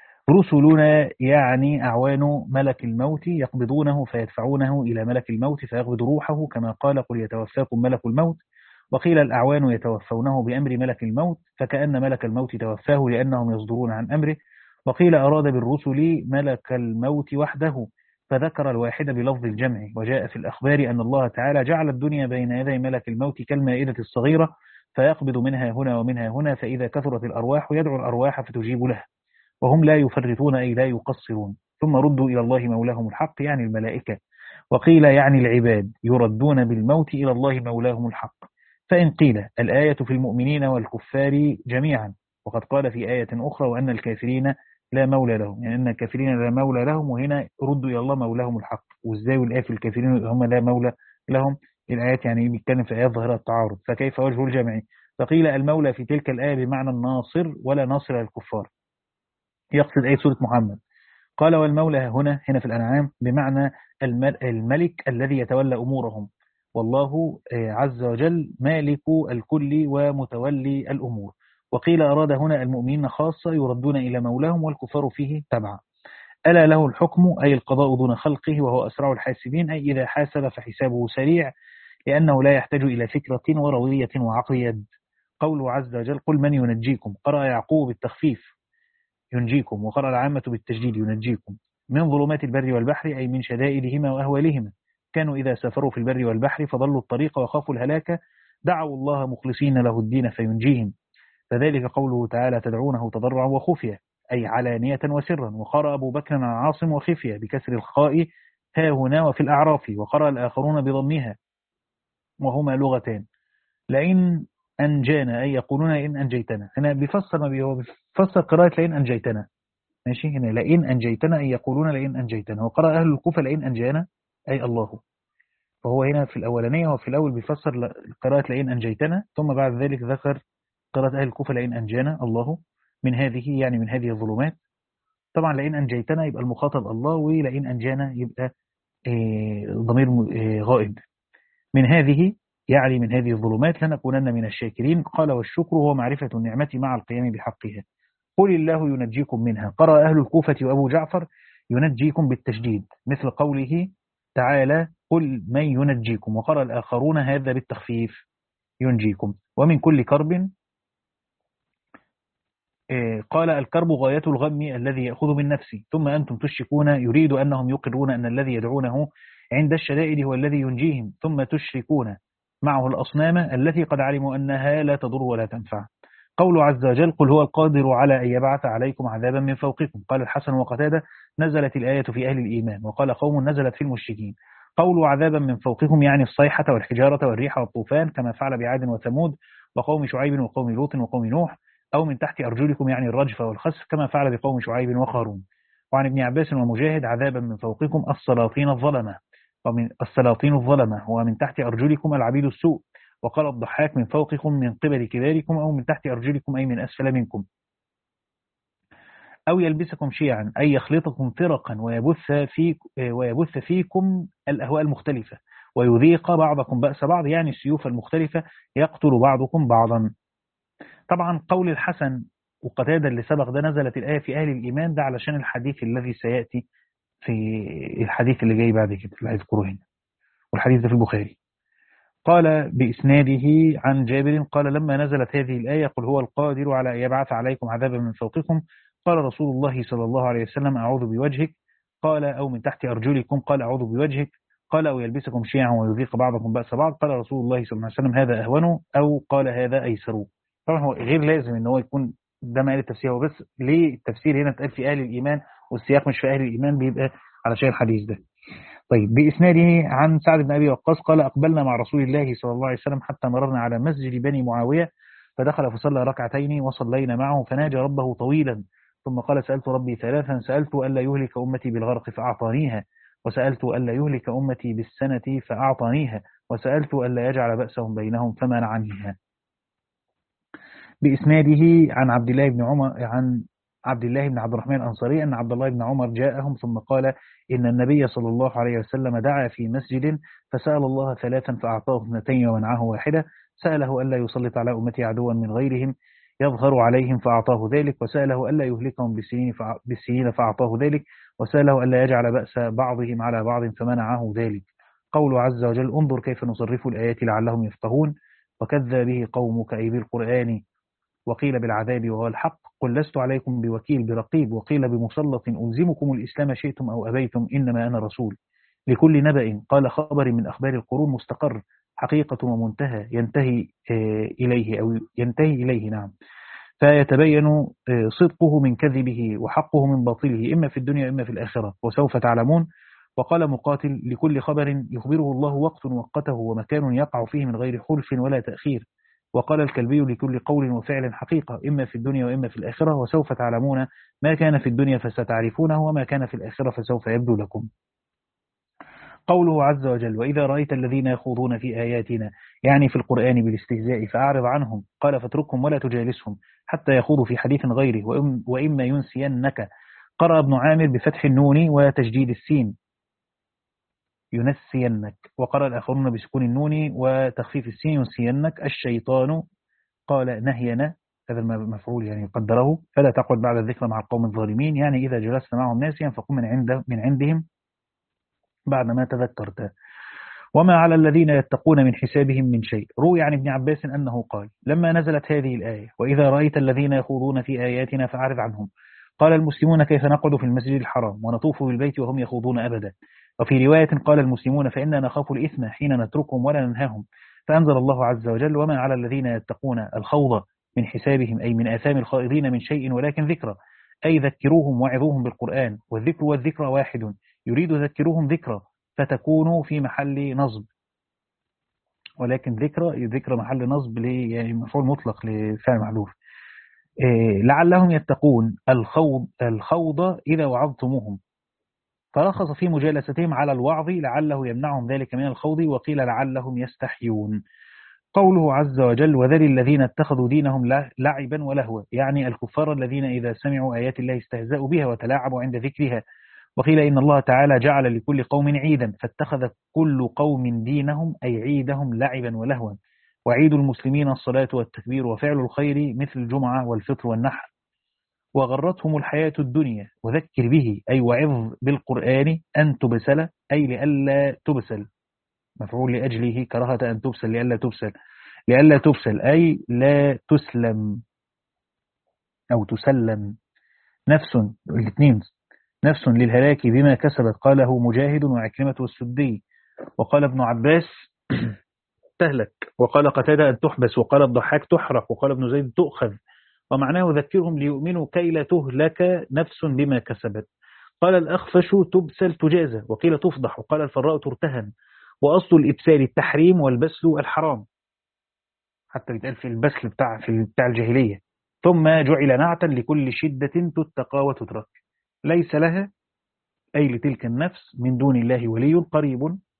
رسلنا يعني أعوان ملك الموت يقبضونه فيدفعونه إلى ملك الموت فيقبض روحه، كما قال قل يتوفاكم ملك الموت. وقيل الأعوان يتوفونه بأمر ملك الموت، فكأن ملك الموت توفاه لأنهم يصدرون عن أمره. وقيل أراد بالرسل ملك الموت وحده، فذكر الواحد بلفظ الجمع. وجاء في الأخبار أن الله تعالى جعل الدنيا بين يدي ملك الموت كالمائدة الصغيرة، فيقبض منها هنا ومنها هنا، فإذا كثرت الأرواح يدعو الأرواح فتجيب له، وهم لا يفرطون أي لا يقصرون. ثم ردوا إلى الله مولاهم الحق، يعني الملائكة. وقيل يعني العباد يردون بالموت إلى الله مولاهم الحق. فإن قيل الآية في المؤمنين والكفار جميعا، وقد قال في آية أخرى وأن الكافرين لا مولى لهم، يعني أن الكافرين لا مولى لهم، وهنا ردوا إلى الله مولاهم الحق. وإزاي الآية في الكافرين هم لا مولى لهم؟ الآيات يعني بيتكلم في آيات ظاهرة التعارض، فكيف وجه الجمع؟ فقيل المولى في تلك الآية بمعنى الناصر ولا ناصر للكفار، يقصد أي سورة محمد. قال والمولى هنا هنا في الأنعام بمعنى الملك الذي يتولى أمورهم، والله عز وجل مالك الكل ومتولي الأمور. وقيل أراد هنا المؤمنين خاصة يردون إلى مولاهم والكفار فيه تبعا. ألا له الحكم أي القضاء دون خلقه، وهو أسرع الحاسبين، أي إذا حاسب فحسابه سريع، لأنه لا يحتاج إلى فكرة وروية وعقل يد. قوله عز وجل قل من ينجيكم، قرأ يعقوب بالتخفيف ينجيكم، وقرأ العامة بالتجديد ينجيكم، من ظلمات البر والبحر، أي من شدائدهما وأهوالهما. كانوا إذا سافروا في البر والبحر فضلوا الطريق وخافوا الهلاك دعوا الله مخلصين له الدين فينجيهم، فذلك قوله تعالى تدعونه تضرعا وخفية، أي علانية وسرا. وقرأ أبو بكر عن عاصم وخفية بكسر الخاء ها هنا وفي الأعراف، وقرأ الآخرون بضمها، وهما لغتان. لئن أنجانا أي يقولون لئن أنجيتنا، هنا بيفسر ما بي- هو بيفسر قراءة لئن أنجيتنا، ماشي. هنا لئن أنجيتنا أي يقولون لئن أنجيتنا، وقرأ أهل الكوفة لئن أنجانا أي الله. فهو هنا في الأولانية وفي الأول بيفسر ل- قراءة لئن أنجيتنا، ثم بعد ذلك ذكر قراءة أهل الكوفة لئن أنجانا الله من هذه، يعني من هذه الظلمات. طبعا لئن أنجيتنا يبقى المخاطب الله، ولئن أنجانا يبقى آه، ضمير م- آه، غائب. من هذه يعني من هذه الظلمات لنكونن من الشاكرين. قال والشكر هو معرفة النعمة مع القيام بحقها. قل الله ينجيكم منها. قرأ أهل الكوفة وأبو جعفر ينجيكم بالتشديد، مثل قوله تعالى قل من ينجيكم، وقرأ الآخرون هذا بالتخفيف ينجيكم. ومن كل كرب آه، قال الكرب غاية الغم الذي يأخذ من نفسه، ثم أنتم تشركون، يريد أنهم يقرون أن الذي يدعونه عند الشدائد هو الذي ينجيهم، ثم تشركون معه الأصنام التي قد علموا أنها لا تضر ولا تنفع. قول عز وجل قل هو القادر على أن يبعث عليكم عذابا من فوقكم. قال الحسن وقتادة نزلت الآية في أهل الإيمان، وقال قوم نزلت في المشركين. قول عذابا من فوقكم يعني الصيحة والحجارة والريح والطوفان، كما فعل بعاد وثمود وقوم شعيب وقوم لوط وقوم نوح. أو من تحت أرجلكم يعني الرجف والخسف، كما فعل بقوم شعيب وقارون. وعن ابن عباس ومجاهد عذابا من فوقكم السلاطين الظلمة، ومن السلاطين الظلمة ومن تحت أرجلكم العبيد السوء. وقال الضحاك من فوقكم من قبل كباركم، أو من تحت أرجلكم أي من أسفل منكم. أو يلبسكم شيعا أي يخلطكم فرقا ويبث, فيك ويبث فيكم الأهواء المختلفة، ويذيق بعضكم بأس بعض، يعني السيوف المختلفة يقتل بعضكم بعضا. طبعا قول الحسن وقتادة اللي سبق ده نزلت الآية في أهل الإيمان، ده علشان الحديث الذي سيأتي في الحديث اللي جاي بعد كده اللي هيذكره هنا، والحديث ده في البخاري. قال بإسناده عن جابر قال لما نزلت هذه الآية قل هو القادر على أن يبعث عليكم عذابا من فوقكم، قال رسول الله صلى الله عليه وسلم أعوذ بوجهك. قال أو من تحت أرجلكم، قال أعوذ بوجهك. قال أو يلبسكم شيعا ويذيق بعضكم بأس بعض، قال رسول الله صلى الله عليه وسلم هذا أهونه، أو قال هذا أيسر. طبعا هو غير لازم ان هو يكون ده مقال التفسير، هو بس ليه التفسير هنا اتقال في أهل الإيمان والسياق مش في أهل الإيمان، بيبقى علشان الحديث ده. طيب بإسناده عن سعد بن أبي وقاص قال أقبلنا مع رسول الله صلى الله عليه وسلم حتى مررنا على مسجد بني معاوية، فدخل فصلى ركعتين وصلينا معه، فناجى ربه طويلا، ثم قال سألت ربي ثلاثا، سألت ألا يهلك أمتي بالغرق فأعطانيها، وسألت ألا يهلك أمتي بالسنة فأعطانيها، وسألت ألا يجعل بأسهم بينهم فمنعنيها. بإسناده عن عبد الله بن عمر عن عبد الله بن عبد الرحمن الأنصاري أن عبد الله بن عمر جاءهم ثم قال إن النبي صلى الله عليه وسلم دعا في مسجد فسأل الله ثلاثا فأعطاه اثنتين ومنعه واحدة، سأله ألا يسلط على أمتي عدوا من غيرهم يظهر عليهم فأعطاه ذلك، وسأله ألا يهلكهم بالسنين بالسنين فأعطاه ذلك، وسأله ألا يجعل بأس بعضهم على بعض فمنعه ذلك. قول عز وجل انظر كيف نصرف الآيات لعلهم يفقهون وكذب به قومك أي بالقرآن وقيل بالعذاب وهو الحق قل لست عليكم بوكيل برقيب وقيل بمسلط ألزمكم الإسلام شئتم أو أبيتم إنما أنا رسول لكل نبأ قال خبر من أخبار القرون مستقر حقيقة ومنتهى ينتهي إليه أو ينتهي إليه نعم فيتبين صدقه من كذبه وحقه من باطله إما في الدنيا إما في الآخرة وسوف تعلمون. وقال مقاتل لكل خبر يخبره الله وقت وقته ومكان يقع فيه من غير خلف ولا تأخير. وقال الكلبي لكل قول وفعل حقيقة إما في الدنيا وإما في الآخرة وسوف تعلمون ما كان في الدنيا فستعرفونه وما كان في الآخرة فسوف يبدو لكم. قوله عز وجل وإذا رأيت الذين يخوضون في آياتنا يعني في القرآن بالاستهزاء فأعرض عنهم قال فاتركهم ولا تجالسهم حتى يخوضوا في حديث غيره وإما ينسينك. قرأ ابن عامر بفتح النون وتجديد السين ينسينك، وقرأ الآخرون بسكون النون وتخفيف السين ينسينك الشيطان. قال نهينا هذا المفعول يعني قدره فلا تقعد بعد الذكر مع القوم الظالمين يعني إذا جلست معهم ناسيا فقم من, عند من عندهم بعد ما تذكرت. وما على الذين يتقون من حسابهم من شيء. روي عن ابن عباس أنه قال لما نزلت هذه الآية وإذا رأيت الذين يخوضون في آياتنا فأعرض عنهم قال المسلمون كيف نقعد في المسجد الحرام ونطوف بالبيت وهم يخوضون أبدا. وفي رواية قال المسلمون فإننا نخاف الإثم حين نتركهم ولا ننهاهم فأنزل الله عز وجل وما على الذين يتقون الخوض من حسابهم أي من آثام الخائضين من شيء ولكن ذكرى أي ذكروهم وعظوهم بالقرآن والذكر والذكرى واحد يريد ذكروهم ذكرى فتكون في محل نصب ولكن ذكرى ذكرى محل نصب يعني مفعول مطلق لفعل محذوف. إيه لعلهم يتقون الخوض الخوض إذا وعظتموهم فرخص في مجالستهم على الوعظ لعله يمنعهم ذلك من الخوض وقيل لعلهم يستحيون. قوله عز وجل وذل الذين اتخذوا دينهم لعبا ولهوا يعني الكفار الذين إذا سمعوا آيات الله استهزأوا بها وتلاعبوا عند ذكرها. وقيل إن الله تعالى جعل لكل قوم عيدا فاتخذ كل قوم دينهم أي عيدهم لعبا ولهوا وعيد المسلمين الصلاة والتكبير وفعل الخير مثل الجمعة والفطر والنحر. وغرتهم الحياة الدنيا وذكر به أي وعظ بالقرآن أن تبسل أي لألا تبسل مفعول لأجله كراهة أن تبسل لألا تبسل لألا تبسل أي لا تسلم أو تسلم نفس الاثنين نفس للهلاك بما كسبت قاله مجاهد وعكرمة والسدي. وقال ابن عباس تهلك وقال قتادة أن تحبس وقال الضحاك تحرق وقال ابن زيد تؤخذ ومعناه ذكرهم ليؤمنوا كي لا تهلك نفس بما كسبت. قال الأخفش تبسل تجازى وقيل تفضح وقال الفراء ترتهن وأصل الإبسال التحريم والبسل الحرام حتى بيتقال في البسل بتاع في بتاع الجاهلية ثم جعل نعتا لكل شدة تتقى وتترك ليس لها أي لتلك النفس من دون الله ولي قريب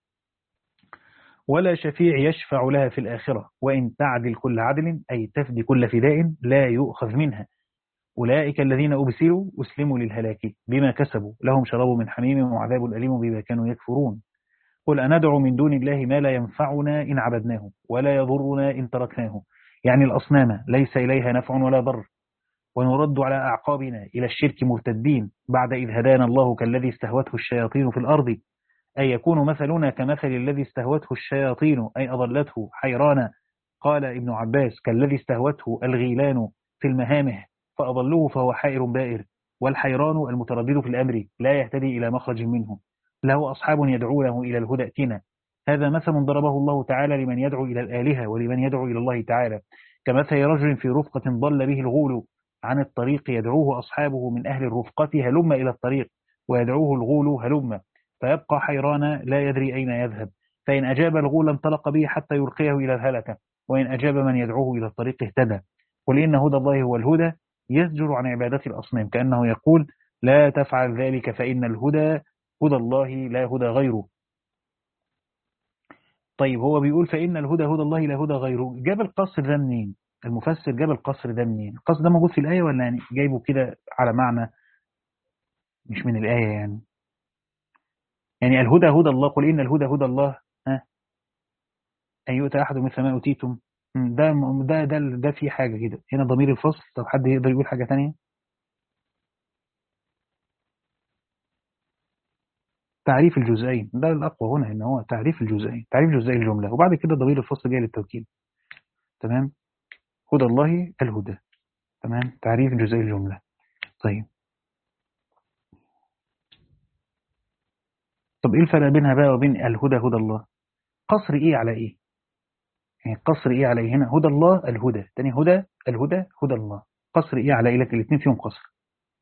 ولا شفيع يشفع لها في الآخرة وإن تعدل كل عدل أي تفدي كل فداء لا يؤخذ منها. أولئك الذين أبسلوا أسلموا للهلاك بما كسبوا لهم شراب من حميم وعذاب أليم بما كانوا يكفرون. قل أندعو من دون الله ما لا ينفعنا إن عبدناه ولا يضرنا إن تركناه يعني الأصنام ليس إليها نفع ولا ضر ونرد على أعقابنا إلى الشرك مرتدين بعد إذ هدانا الله كالذي استهوته الشياطين في الأرض أي يكون مثلنا كمثل الذي استهوته الشياطين أي أضلته حيرانا. قال ابن عباس كالذي استهوته الغيلان في المهامه فأضلوه فهو حائر بائر والحيران المتردد في الأمر لا يهتدي إلى مخرج منه له أصحاب يدعونه إلى الهدى ائتنا. هذا مثل ضربه الله تعالى لمن يدعو إلى الآلهة ولمن يدعو إلى الله تعالى كمثل رجل في رفقة ضل به الغول عن الطريق يدعوه أصحابه من أهل الرفقة هلم إلى الطريق ويدعوه الغول هلم فيبقى حيران لا يدري أين يذهب فإن أجاب الغول انطلق به حتى يلقيه إلى الهلكة وإن أجاب من يدعوه إلى الطريق اهتدى. قل إن هدى الله هو الهدى يزجر عن عبادة الأصنام كأنه يقول لا تفعل ذلك فإن الهدى هدى الله لا هدى غيره. طيب هو بيقول فإن الهدى هدى الله لا هدى غيره، جاب القصر ده منين؟ المفسر جاب القصر ده منين؟ القصر ده موجود في الآية ولا يعني جايبه كده على معنى مش من الآية يعني؟ يعني الهدى هدى الله، قل إن الهدى هدى الله، ها، أن يؤتى أحد مثل ما أوتيتم. مم، ده ده ده ده في حاجة كده هنا ضمير الفصل. طب حد يقدر يقول حاجة تانية؟ تعريف الجزئين ده الأقوى هنا، إن هو تعريف الجزئين، تعريف جزئي الجملة، وبعد كده ضمير الفصل جاي للتوكيد. تمام. هدى الله الهدى. تمام، تعريف جزئي الجملة. طيب، طب إيه الفرق بينها بقى وبين الهدى هدى الله؟ قصر إيه على إيه؟ يعني قصر إيه على إيه؟ هنا هدى الله الهدى، تاني هدى الهدى هدى الله، قصر إيه على إيه؟ لكن الاثنين فيهم قصر.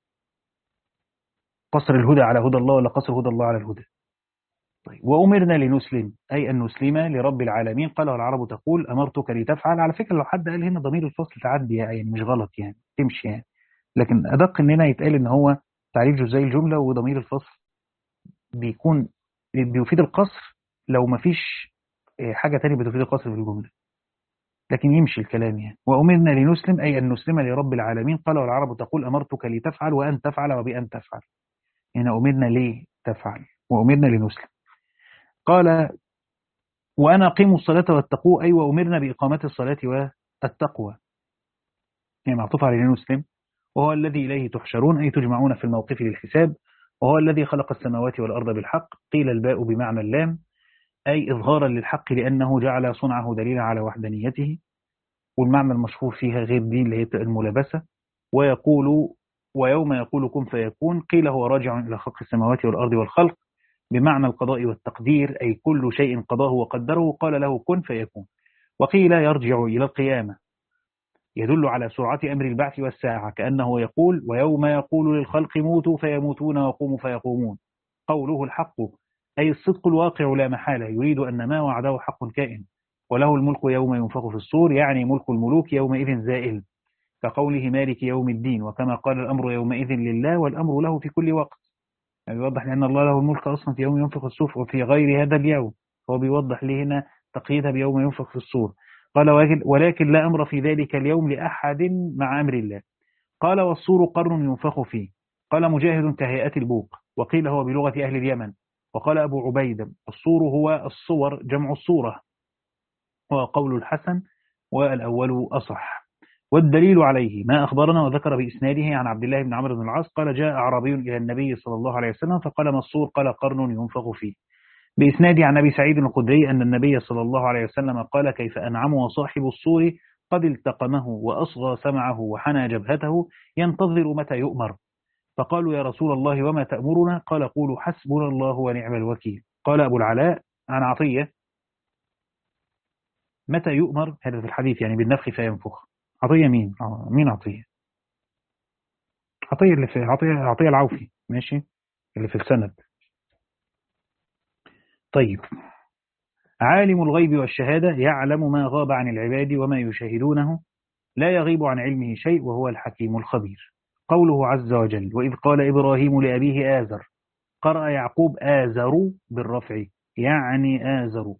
قصر الهدى على هدى الله ولا قصر هدى الله على الهدى؟ طيب، وأمرنا لنسلم أي أن نسلم لرب العالمين. قال العرب تقول أمرتك لتفعل. على فكرة لو حد قال هنا ضمير الفصل تعدي يعني مش غلط يعني تمشي يعني، لكن أدق إن هنا يتقال إن هو تعريف جزئي الجملة وضمير الفصل بيكون بيفيد القصر لو ما فيش حاجة تانية بتفيد القصر في الجملة، لكن يمشي الكلام يعني. وأمرنا لنسلم أي أن نسلم لرب العالمين. قال والعرب تقول أمرتك لتفعل وأن تفعل وبأن تفعل. هنا أمرنا ليه تفعل وأمرنا لنسلم. قال وأنا أقيموا الصلاة واتقوا أي وأمرنا بإقامة الصلاة والتقوى، يعني معطوف على لنسلم. وهو الذي إليه تحشرون أي تجمعون في الموقف للحساب. وهو الذي خلق السماوات والأرض بالحق. قيل الباء بمعنى اللام أي إظهارا للحق لأنه جعل صنعه دليلا على وحدانيته. والمعنى المشهور فيها غير دي اللي هي الملابسة. ويقول ويوم يقول كن فيكون. قيل هو راجع إلى خلق السماوات والأرض والخلق بمعنى القضاء والتقدير أي كل شيء قضاه وقدره قال له كن فيكون. وقيل يرجع إلى القيامة يدل على سرعة أمر البعث والساعة كأنه يقول ويوم يقول للخلق موتوا فيموتون وقوموا فيقومون. قوله الحق أي الصدق الواقع لا محالة يريد أن ما وعده حق كائن. وله الملك يوم ينفخ في الصور يعني ملك الملوك يومئذ زائل كقوله مالك يوم الدين. وكما قال الأمر يومئذ لله والأمر له في كل وقت، يعني بيوضح لأن الله له الملك أصلا في يوم ينفخ الصور وفي غير هذا اليوم. هو بيوضح لي هنا تقييدها بيوم ينفخ في الصور. قال ولكن لا أمر في ذلك اليوم لأحد مع أمر الله. قال والصور قرن ينفخ فيه. قال مجاهد كهيئة البوق. وقيل هو بلغة أهل اليمن. وقال أبو عبيدة الصور هو الصور جمع الصورة، هو قول الحسن والأول أصح. والدليل عليه ما أخبرنا وذكر بإسناده عن عبد الله بن عمرو بن العاص قال جاء أعرابي إلى النبي صلى الله عليه وسلم فقال ما الصور؟ قال قرن ينفخ فيه. بإسناد عن أبي سعيد الخدري أن النبي صلى الله عليه وسلم قال كيف أنعم وصاحب الصور قد التقمه وأصغى سمعه وحنى جبهته ينتظر متى يؤمر. فقالوا يا رسول الله وما تأمرنا؟ قال قولوا حسبنا الله ونعم الوكيل. قال أبو العلاء عن عطية متى يؤمر هذا في الحديث يعني بالنفخ فينفخ. عطية مين؟ مين عطية؟ عطية اللي في عطية عطية العوفي ماشي اللي في السند. طيب، عالم الغيب والشهادة يعلم ما غاب عن العباد وما يشاهدونه لا يغيب عن علمه شيء وهو الحكيم الخبير. قوله عز وجل وإذ قال إبراهيم لأبيه آزر. قرأ يعقوب آزر بالرفع يعني آزر،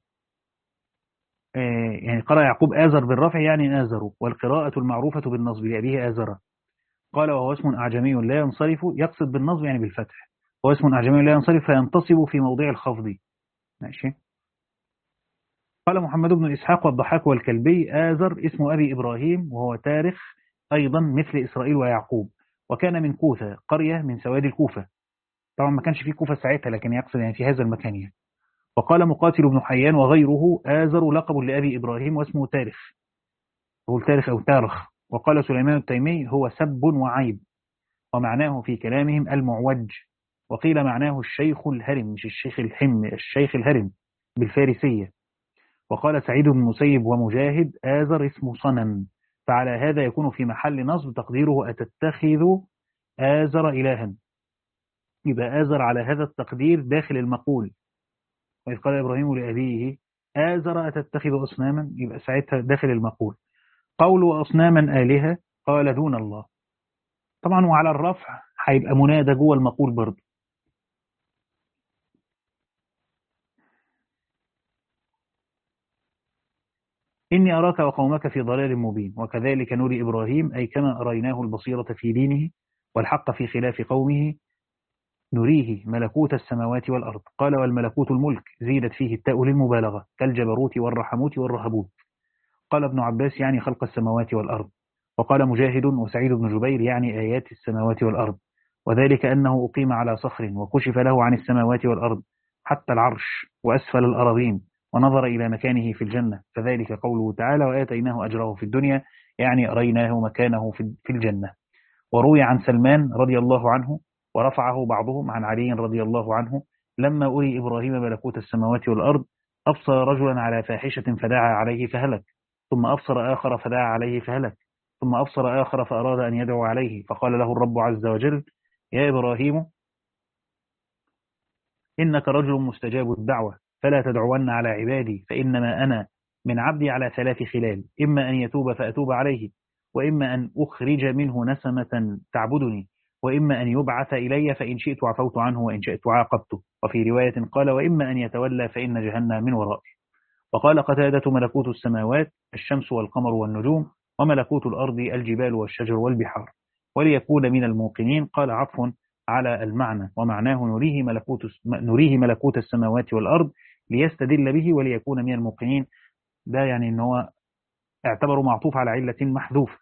يعني قرأ يعقوب آزر بالرفع يعني آزر. والقراءة المعروفة بالنصب لأبيه آزر. قال وهو اسم أعجمي لا ينصرف يقصد بالنصب يعني بالفتح. هو اسم أعجمي لا ينصرف فينتصب في موضع الخفض ماشي. قال محمد بن إسحاق والضحاك والكلبي آزر اسم أبي إبراهيم وهو تارخ أيضا مثل إسرائيل ويعقوب. وكان من كوثة قرية من سواد الكوفة. طبعا ما كانش في كوفة ساعتها لكن يقصد يعني في هذا المكان يعني. وقال مقاتل بن حيان وغيره آزر لقب لأبي إبراهيم واسمه تارخ، هو تارخ أو تارخ. وقال سليمان التيمي هو سب وعيب ومعناه في كلامهم المعوج. وقيل معناه الشيخ الهرم مش الشيخ الحم الشيخ الهرم بالفارسية. وقال سعيد بن المسيب ومجاهد آزر اسم صنم فعلى هذا يكون في محل نصب تقديره أتتخذ آزر إلها. يبقى آزر على هذا التقدير داخل المقول. وإذ قال إبراهيم لأبيه آزر أتتخذ أصناما يبقى ساعتها داخل المقول. قول أصناما آلهة قال دون الله. طبعا وعلى الرفع هيبقى منادى جوه المقول برضه. إني أراك وقومك في ضلال مبين وكذلك نري إبراهيم أي كما أريناه البصيرة في دينه والحق في خلاف قومه نريه ملكوت السماوات والأرض. قال والملكوت الملك زيدت فيه التاء للمبالغة كالجبروت والرحموت والرهبوت. قال ابن عباس يعني خلق السماوات والأرض. وقال مجاهد وسعيد بن جبير يعني آيات السماوات والأرض، وذلك أنه أقيم على صخر وكشف له عن السماوات والأرض حتى العرش وأسفل الأراضين ونظر إلى مكانه في الجنة، فذلك قوله تعالى وآتيناه أجره في الدنيا، يعني أريناه مكانه في الجنة. وروي عن سلمان رضي الله عنه ورفعه بعضهم عن علي رضي الله عنه لما أري إبراهيم ملكوت السماوات والأرض أبصر رجلا على فاحشة فدعا عليه فهلك، ثم أبصر آخر فدعا عليه فهلك، ثم أبصر آخر فأراد أن يدعو عليه فقال له الرب عز وجل يا إبراهيم إنك رجل مستجاب الدعوة فلا تدعون على عبادي فإنما أنا من عبدي على ثلاث خلال، إما أن يتوب فأتوب عليه، وإما أن أخرج منه نسمة تعبدني، وإما أن يبعث إلي فإن شئت عفوت عنه وإن شئت عاقبته. وفي رواية قال وإما أن يتولى فإن جهنم من ورائي. وقال قتادة ملكوت السماوات الشمس والقمر والنجوم، وملكوت الأرض الجبال والشجر والبحار. وليكون من الموقنين قال عطف على المعنى، ومعناه نريه ملكوت نريه ملكوت السماوات والأرض ليستدل به وليكون من الموقنين. ده يعني ان هو اعتبره معطوف على علة محذوف.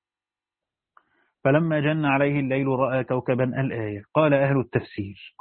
فلما جن عليه الليل رأى كوكبا الآية. قال أهل التفسير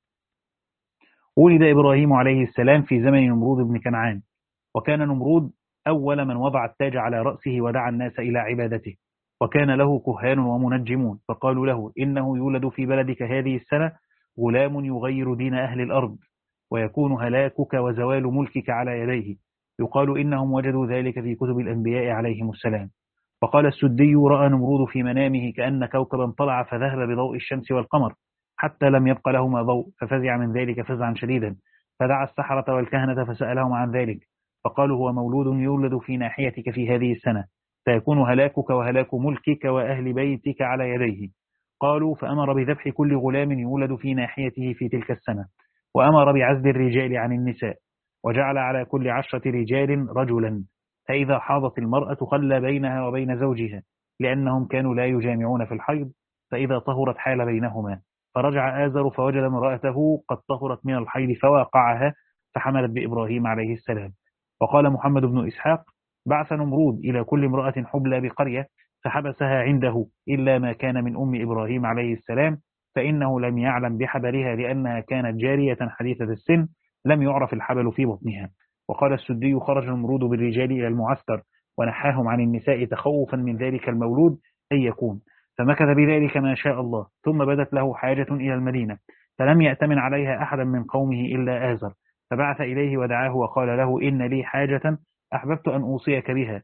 ولد إبراهيم عليه السلام في زمن نمرود بن كنعان، وكان نمرود أول من وضع التاج على رأسه ودعا الناس إلى عبادته، وكان له كهان ومنجمون فقالوا له إنه يولد في بلدك هذه السنة غلام يغير دين أهل الأرض ويكون هلاكك وزوال ملكك على يديه، يقال إنهم وجدوا ذلك في كتب الأنبياء عليهم السلام. وقال السدي رأى نمرود في منامه كأن كوكبا طلع فذهب بضوء الشمس والقمر حتى لم يبق لهما ضوء، ففزع من ذلك فزعا شديدا، فدعا السحرة والكهنة فسألهم عن ذلك، فقالوا هو مولود يولد في ناحيتك في هذه السنة، فيكون هلاكك وهلاك ملكك وأهل بيتك على يديه. قالوا فأمر بذبح كل غلام يولد في ناحيته في تلك السنة، وأمر بعزل الرجال عن النساء، وجعل على كل عشرة رجال رجلا، فإذا حاضت المرأة خلى بينها وبين زوجها لأنهم كانوا لا يجامعون في الحيض، فإذا طهرت حال بينهما. فرجع آزر فوجد امرأته قد طهرت من الحيض فواقعها فحملت بإبراهيم عليه السلام. وقال محمد بن إسحاق بعث نمرود إلى كل امرأة حبلى بقرية فحبسها عنده إلا ما كان من أم إبراهيم عليه السلام، فإنه لم يعلم بحبلها لأنها كانت جارية حديثة السن لم يعرف الحبل في بطنها. وقال السدي خرج نمرود بالرجال إلى المعسكر ونحاهم عن النساء تخوفا من ذلك المولود أن يكون، فمكث بذلك ما شاء الله، ثم بدت له حاجة إلى المدينة فلم يأتمن عليها أحدا من قومه إلا آزر، فبعث إليه ودعاه وقال له إن لي حاجة أحببت أن أوصيك بها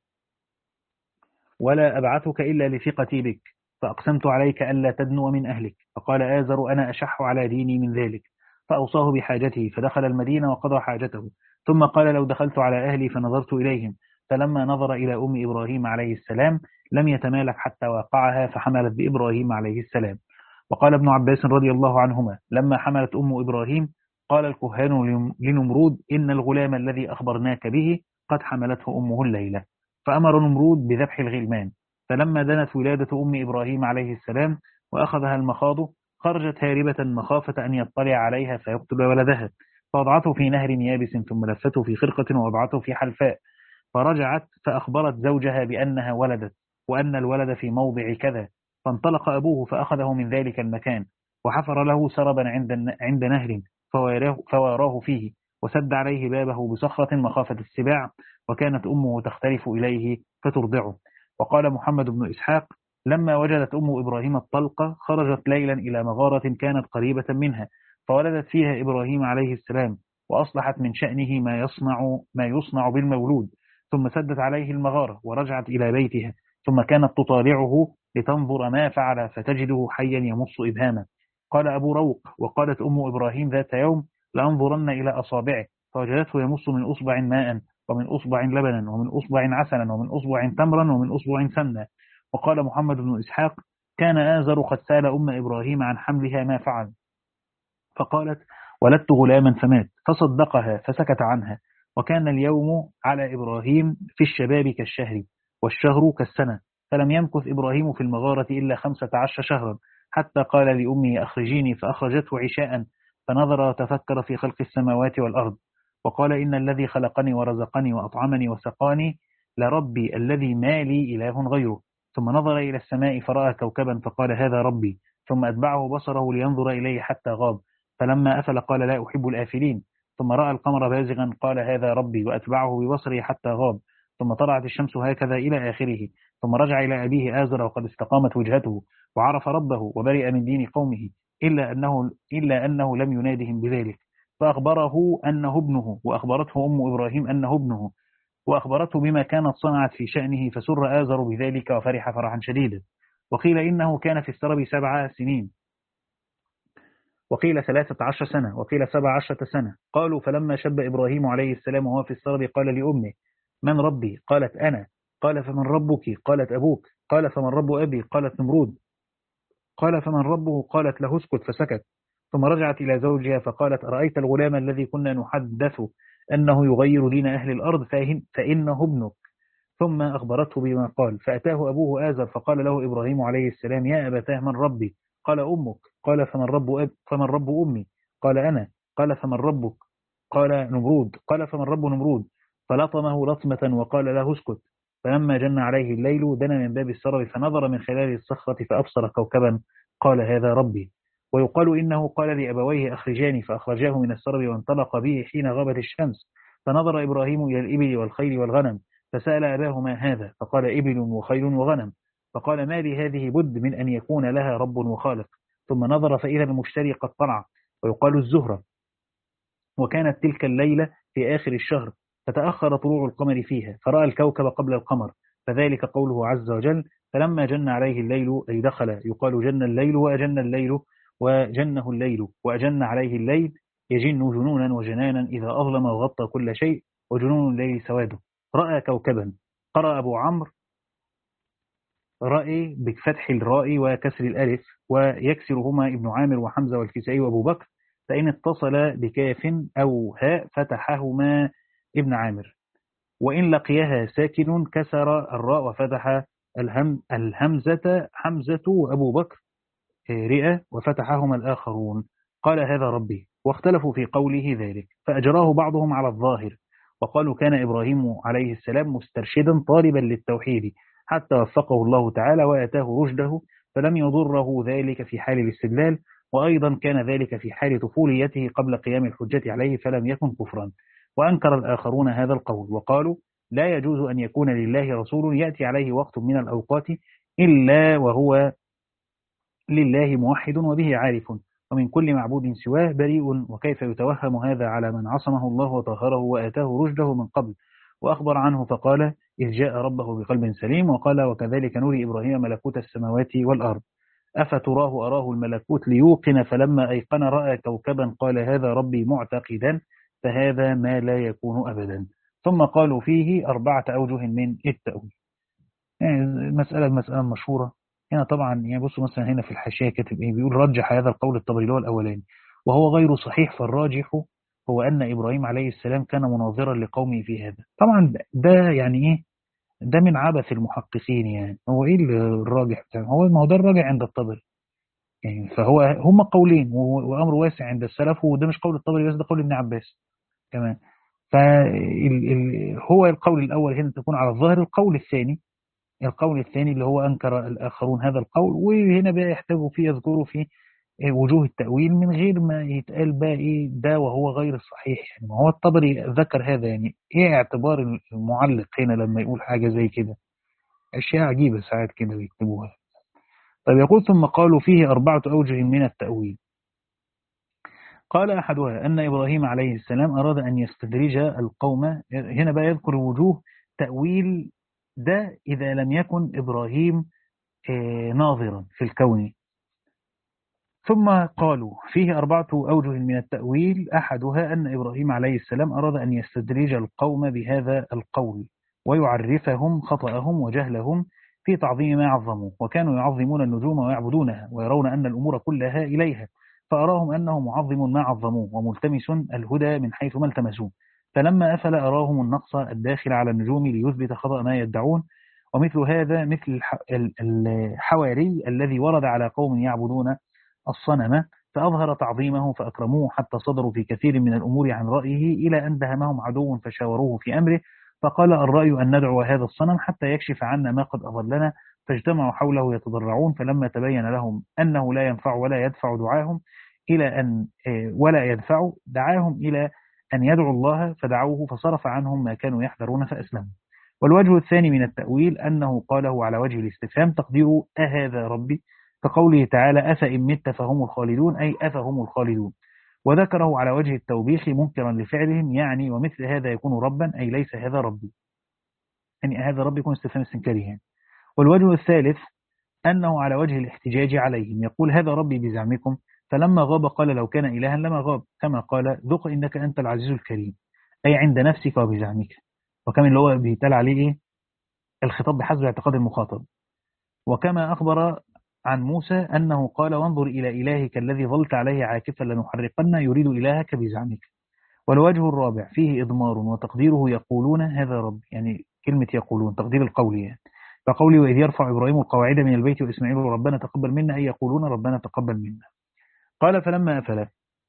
ولا أبعثك إلا لثقتي بك، فأقسمت عليك ألا تدنو من أهلك. فقال آزر أنا أشح على ديني من ذلك، فأوصاه بحاجته فدخل المدينة وقضى حاجته، ثم قال لو دخلت على أهلي فنظرت إليهم، فلما نظر إلى أم إبراهيم عليه السلام لم يتمالك حتى واقعها فحملت بإبراهيم عليه السلام. وقال ابن عباس رضي الله عنهما لما حملت أم إبراهيم قال الكهان لنمرود إن الغلام الذي أخبرناك به قد حملته أمه الليلة، فأمر نمرود بذبح الغلمان. فلما دنت ولادة أم إبراهيم عليه السلام وأخذها المخاض خرجت هاربة مخافة أن يطلع عليها فيقتل ولدها، فوضعته في نهر يابس ثم لفته في خرقة ووضعته في حلفاء، فرجعت فأخبرت زوجها بأنها ولدت وأن الولد في موضع كذا، فانطلق أبوه فأخذه من ذلك المكان وحفر له سربا عند عند نهر فواراه, فواراه فيه وسد عليه بابه بصخرة مخافة السباع، وكانت أمه تختلف إليه فترضعه. وقال محمد بن إسحاق لما وجدت أم إبراهيم الطلقة خرجت ليلا إلى مغارة كانت قريبة منها فولدت فيها إبراهيم عليه السلام، وأصلحت من شأنه ما يصنع ما يصنع بالمولود، ثم سدت عليه المغارة ورجعت إلى بيتها، ثم كانت تطالعه لتنظر ما فعل فتجده حيا يمص إبهامه. قال أبو روق وقالت أم إبراهيم ذات يوم لأنظرن إلى أصابعه، فوجدته يمص من أصبع ماء ومن أصبع لبنا ومن أصبع عسلا ومن أصبع تمرا ومن أصبع سمنا. وقال محمد بن إسحاق كان آزر قد سأل أم إبراهيم عن حملها ما فعل، فقالت ولدت غلاما فمات، فصدقها فسكت عنها، وكان اليوم على إبراهيم في الشباب كالشهر والشهر كالسنة، فلم يمكث إبراهيم في المغارة إلا خمسة عشر شهرا، حتى قال لأمي أخرجيني، فأخرجته عشاء، فنظر وتفكر في خلق السماوات والأرض، وقال إن الذي خلقني ورزقني وأطعمني وسقاني لربي الذي ما لي إله غيره. ثم نظر إلى السماء فرأى كوكبا فقال هذا ربي، ثم أتبعه بصره لينظر إليه حتى غاب، فلما أفل قال لا أحب الآفلين. ثم رأى القمر بازغا قال هذا ربي، وأتبعه ببصره حتى غاب، ثم طلعت الشمس هكذا إلى آخره. ثم رجع إلى أبيه آزر وقد استقامت وجهته وعرف ربه وبرئ من دين قومه، إلا أنه, إلا أنه لم ينادهم بذلك، فأخبره أنه ابنه، وأخبرته أم إبراهيم أنه ابنه، وأخبرته بما كانت صنعت في شأنه، فسر آزر بذلك وفرح فرحا شديدا. وقيل إنه كان في السرب سبع سنين، وقيل ثلاثة عشر سنة، وقيل سبع عشرة سنة. قالوا فلما شب إبراهيم عليه السلام وهو في السرب قال لأمه من ربي؟ قالت أنا. قال فمن ربك؟ قالت أبوك. قال فمن رب أبي؟ قالت نمرود. قال فمن ربه؟ قالت له اسكت، فسكت. ثم رجعت إلى زوجها فقالت أرأيت الغلام الذي كنا نحدث أنه يغير دين أهل الأرض فإنه ابنك. ثم أخبرته بما قال، فأتاه أبوه آزر فقال له إبراهيم عليه السلام يا أبتاه من ربي؟ قال أمك. قال فمن رب أب فمن رب أمي؟ قال أنا. قال فمن ربك؟ قال نمرود. قال فمن رب نمرود؟ فلطمه لطمة وقال له اسكت. فلما جن عليه الليل دنا من باب السرب فنظر من خلال الصخرة فأبصر كوكبا قال هذا ربي. ويقال إنه قال لأبويه أخرجاني فأخرجاه من السرب وانطلق به حين غابت الشمس، فنظر إبراهيم إلى الإبل والخيل والغنم فسأل أباه ما هذا؟ فقال إبل وخيل وغنم. فقال ما لي هذه بد من أن يكون لها رب وخالق. ثم نظر فإذا المشتري قد طلع، ويقال الزهرة، وكانت تلك الليلة في آخر الشهر، فتأخر طلوع القمر فيها، فرأى الكوكب قبل القمر، فذلك قوله عز وجل فلما جن عليه الليل أي دخل، يقال جن الليل وأجن الليل وجنه الليل وأجن عليه الليل، يجن جنونا وجنانا إذا أظلم وغطى كل شيء، وجنون الليل سواده. رأى كوكبا. قرأ أبو عمرو رأي بفتح الراء وكسر الألف، ويكسرهما ابن عامر وحمزة والكسائي وأبو بكر، فإن اتصل بكاف أو هاء فتحهما ابن عامر، وإن لقيها ساكن كسر الراء وفتح الهم الهمزة حمزة وأبو بكر رئة وفتحهما الآخرون. قال هذا ربي، واختلفوا في قوله ذلك، فأجراه بعضهم على الظاهر، وقالوا كان إبراهيم عليه السلام مسترشدا طالبا للتوحيد حتى وفقه الله تعالى وآتاه رشده، فلم يضره ذلك في حال الاستدلال، وأيضا كان ذلك في حال طفوليته قبل قيام الحجة عليه فلم يكن كفرا. وأنكر الآخرون هذا القول وقالوا لا يجوز أن يكون لله رسول يأتي عليه وقت من الأوقات إلا وهو لله موحد وبه عارف، ومن كل معبود سواه بريء، وكيف يتوهم هذا على من عصمه الله وطهره وآتاه رشده من قبل. وأخبر عنه فقال إذ جاء ربه بقلب سليم، وقال وكذلك نري إبراهيم ملكوت السماوات والأرض أفتراه أراه الملكوت ليوقن، فلما أيقن رأى كوكبا قال هذا ربي معتقدا، فهذا ما لا يكون أبدا. ثم قالوا فيه أربعة أوجه من التأويل. يعني المسألة المسألة مشهورة هنا طبعا. يعني بصوا مثلا هنا في الحاشية كاتب ايه، بيقول رجح هذا القول الطبري اللي هو الأولاني وهو غير صحيح، فالراجح هو أن إبراهيم عليه السلام كان مناظرا لقومه في هذا. طبعا ده يعني ايه، ده من عبث المحققين. يعني هو ايه الراجح بتاعه؟ هو ما هو ده الراجح عند الطبري يعني. فهو هم قولين وأمر واسع عند السلف، وده مش قول الطبري بس، ده قول ابن عباس كمان. فهو القول الأول هنا تكون على الظاهر. القول الثاني القول الثاني اللي هو أنكر الآخرون هذا القول، وهنا بقى يحتاجوا فيه يذكروا فيه وجوه التأويل من غير ما يتقال بقى إيه ده وهو غير الصحيح. يعني ما هو الطبري ذكر هذا، يعني إيه اعتبار المعلق هنا لما يقول حاجة زي كده؟ أشياء عجيبة ساعات كده بيكتبوها. طيب يقول ثم قالوا فيه أربعة أوجه من التأويل. قال أحدها أن إبراهيم عليه السلام أراد أن يستدرج القوم. هنا بقى يذكر وجوه تأويل ده إذا لم يكن إبراهيم ناظرا في الكون. ثم قالوا فيه أربعة أوجه من التأويل. أحدها أن إبراهيم عليه السلام أراد أن يستدرج القوم بهذا القول ويعرفهم خطأهم وجهلهم في تعظيم ما عظموه، وكانوا يعظمون النجوم ويعبدونها ويرون أن الأمور كلها إليها، فأراهم أنه معظم ما عظموه وملتمس الهدى من حيث ما التمسوه، فلما أفل أراهم النقص الداخل على النجوم ليثبت خطأ ما يدعون. ومثل هذا مثل الحواري الذي ورد على قوم يعبدون الصنم فأظهر تعظيمه فأكرموه حتى صدروا في كثير من الأمور عن رأيه إلى أن دهمهم عدو فشاوروه في أمره فقال الرأي أن ندعو هذا الصنم حتى يكشف عنا ما قد أضلنا. فاجتمعوا حوله يتضرعون فلما تبين لهم أنه لا ينفع ولا يدفع دعاهم إلى أن ولا يدفع دعاهم إلى أن يدعوا الله فدعوه فصرف عنهم ما كانوا يحذرون فأسلموا. والوجه الثاني من التأويل أنه قاله على وجه الاستفهام تقديره أهذا ربي كقوله تعالى أفإن مت فهم الخالدون أي أفهم الخالدون. وذكره على وجه التوبيخ منكرا لفعلهم يعني ومثل هذا يكون ربا أي ليس هذا ربي يعني هذا ربي يكون استفهام استنكاري يعني. والوجه الثالث أنه على وجه الاحتجاج عليهم يقول هذا ربي بزعمكم فلما غاب قال لو كان إلها لما غاب كما قال ذق إنك أنت العزيز الكريم أي عند نفسك وبزعمك. وكما اللي هو بيتقال عليه إيه الخطاب بحسب اعتقاد المخاطب. وكما أخبر عن موسى أنه قال وانظر إلى إلهك الذي ظلت عليه عاكفا لنحرقن يريد إلهك بزعمك. والوجه الرابع فيه إضمار وتقديره يقولون هذا رب يعني كلمة يقولون تقدير القول يعني فقولي وإذ يرفع إبراهيم القواعد من البيت وإسماعيل ربنا تقبل منا أي يقولون ربنا تقبل منا. قال فلما أفل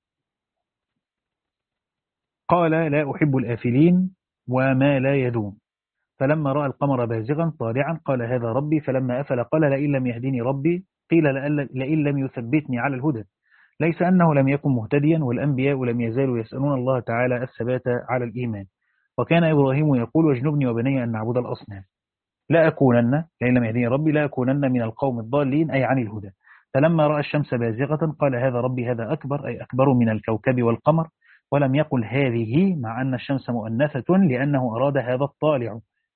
قال لا أحب الآفلين وما لا يدوم. فلما رأى القمر بازغا طالعا قال هذا ربي فلما أفل قال لئن لم يهديني ربي قيل لئن لم يثبتني على الهدى. ليس أنه لم يكن مهتديا والأنبياء لم يزالوا يسألون الله تعالى الثبات على الإيمان. وكان إبراهيم يقول واجنبني وبني أن نعبد الأصنام. لا أكونن لئن لم يهديني ربي لا أكونن من القوم الضالين أي عن الهدى. فلما رأى الشمس بازغة قال هذا ربي هذا أكبر أي أكبر من الكوكب والقمر. ولم يقل هذه مع أن الشمس مؤنثة لأنه أراد هذا الطالع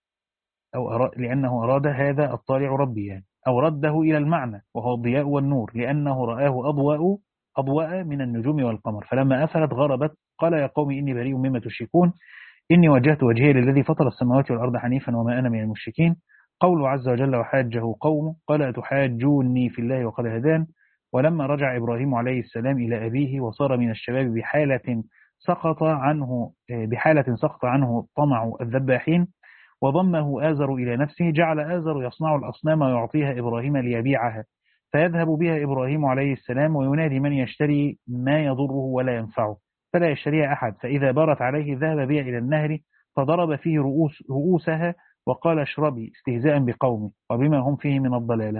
أو أراد لأنه أراد هذا الطالع ربي يعني أو رده إلى المعنى وهو الضياء والنور لأنه رآه أضواء أضواء من النجوم والقمر. فلما أفلت غربت قال يا قوم إني بريء مما تشركون إني وجهت وجهي للذي فطر السماوات والأرض حنيفا وما أنا من المشركين. قوله عز وجل وحاجه قومه قال أتحاجوني في الله وقد هدان. ولما رجع إبراهيم عليه السلام إلى أبيه وصار من الشباب بحالة سقط عنه بحالة سقط عنه طمع الذباحين وضمه آزر إلى نفسه جعل آزر يصنع الأصنام ويعطيها إبراهيم ليبيعها فيذهب بها إبراهيم عليه السلام وينادي من يشتري ما يضره ولا ينفعه فلا يشتريها أحد فإذا بارت عليه ذهب بها إلى النهر فضرب فيه رؤوس رؤوسها وقال اشربي استهزاء بقومه وبما هم فيه من الضلالة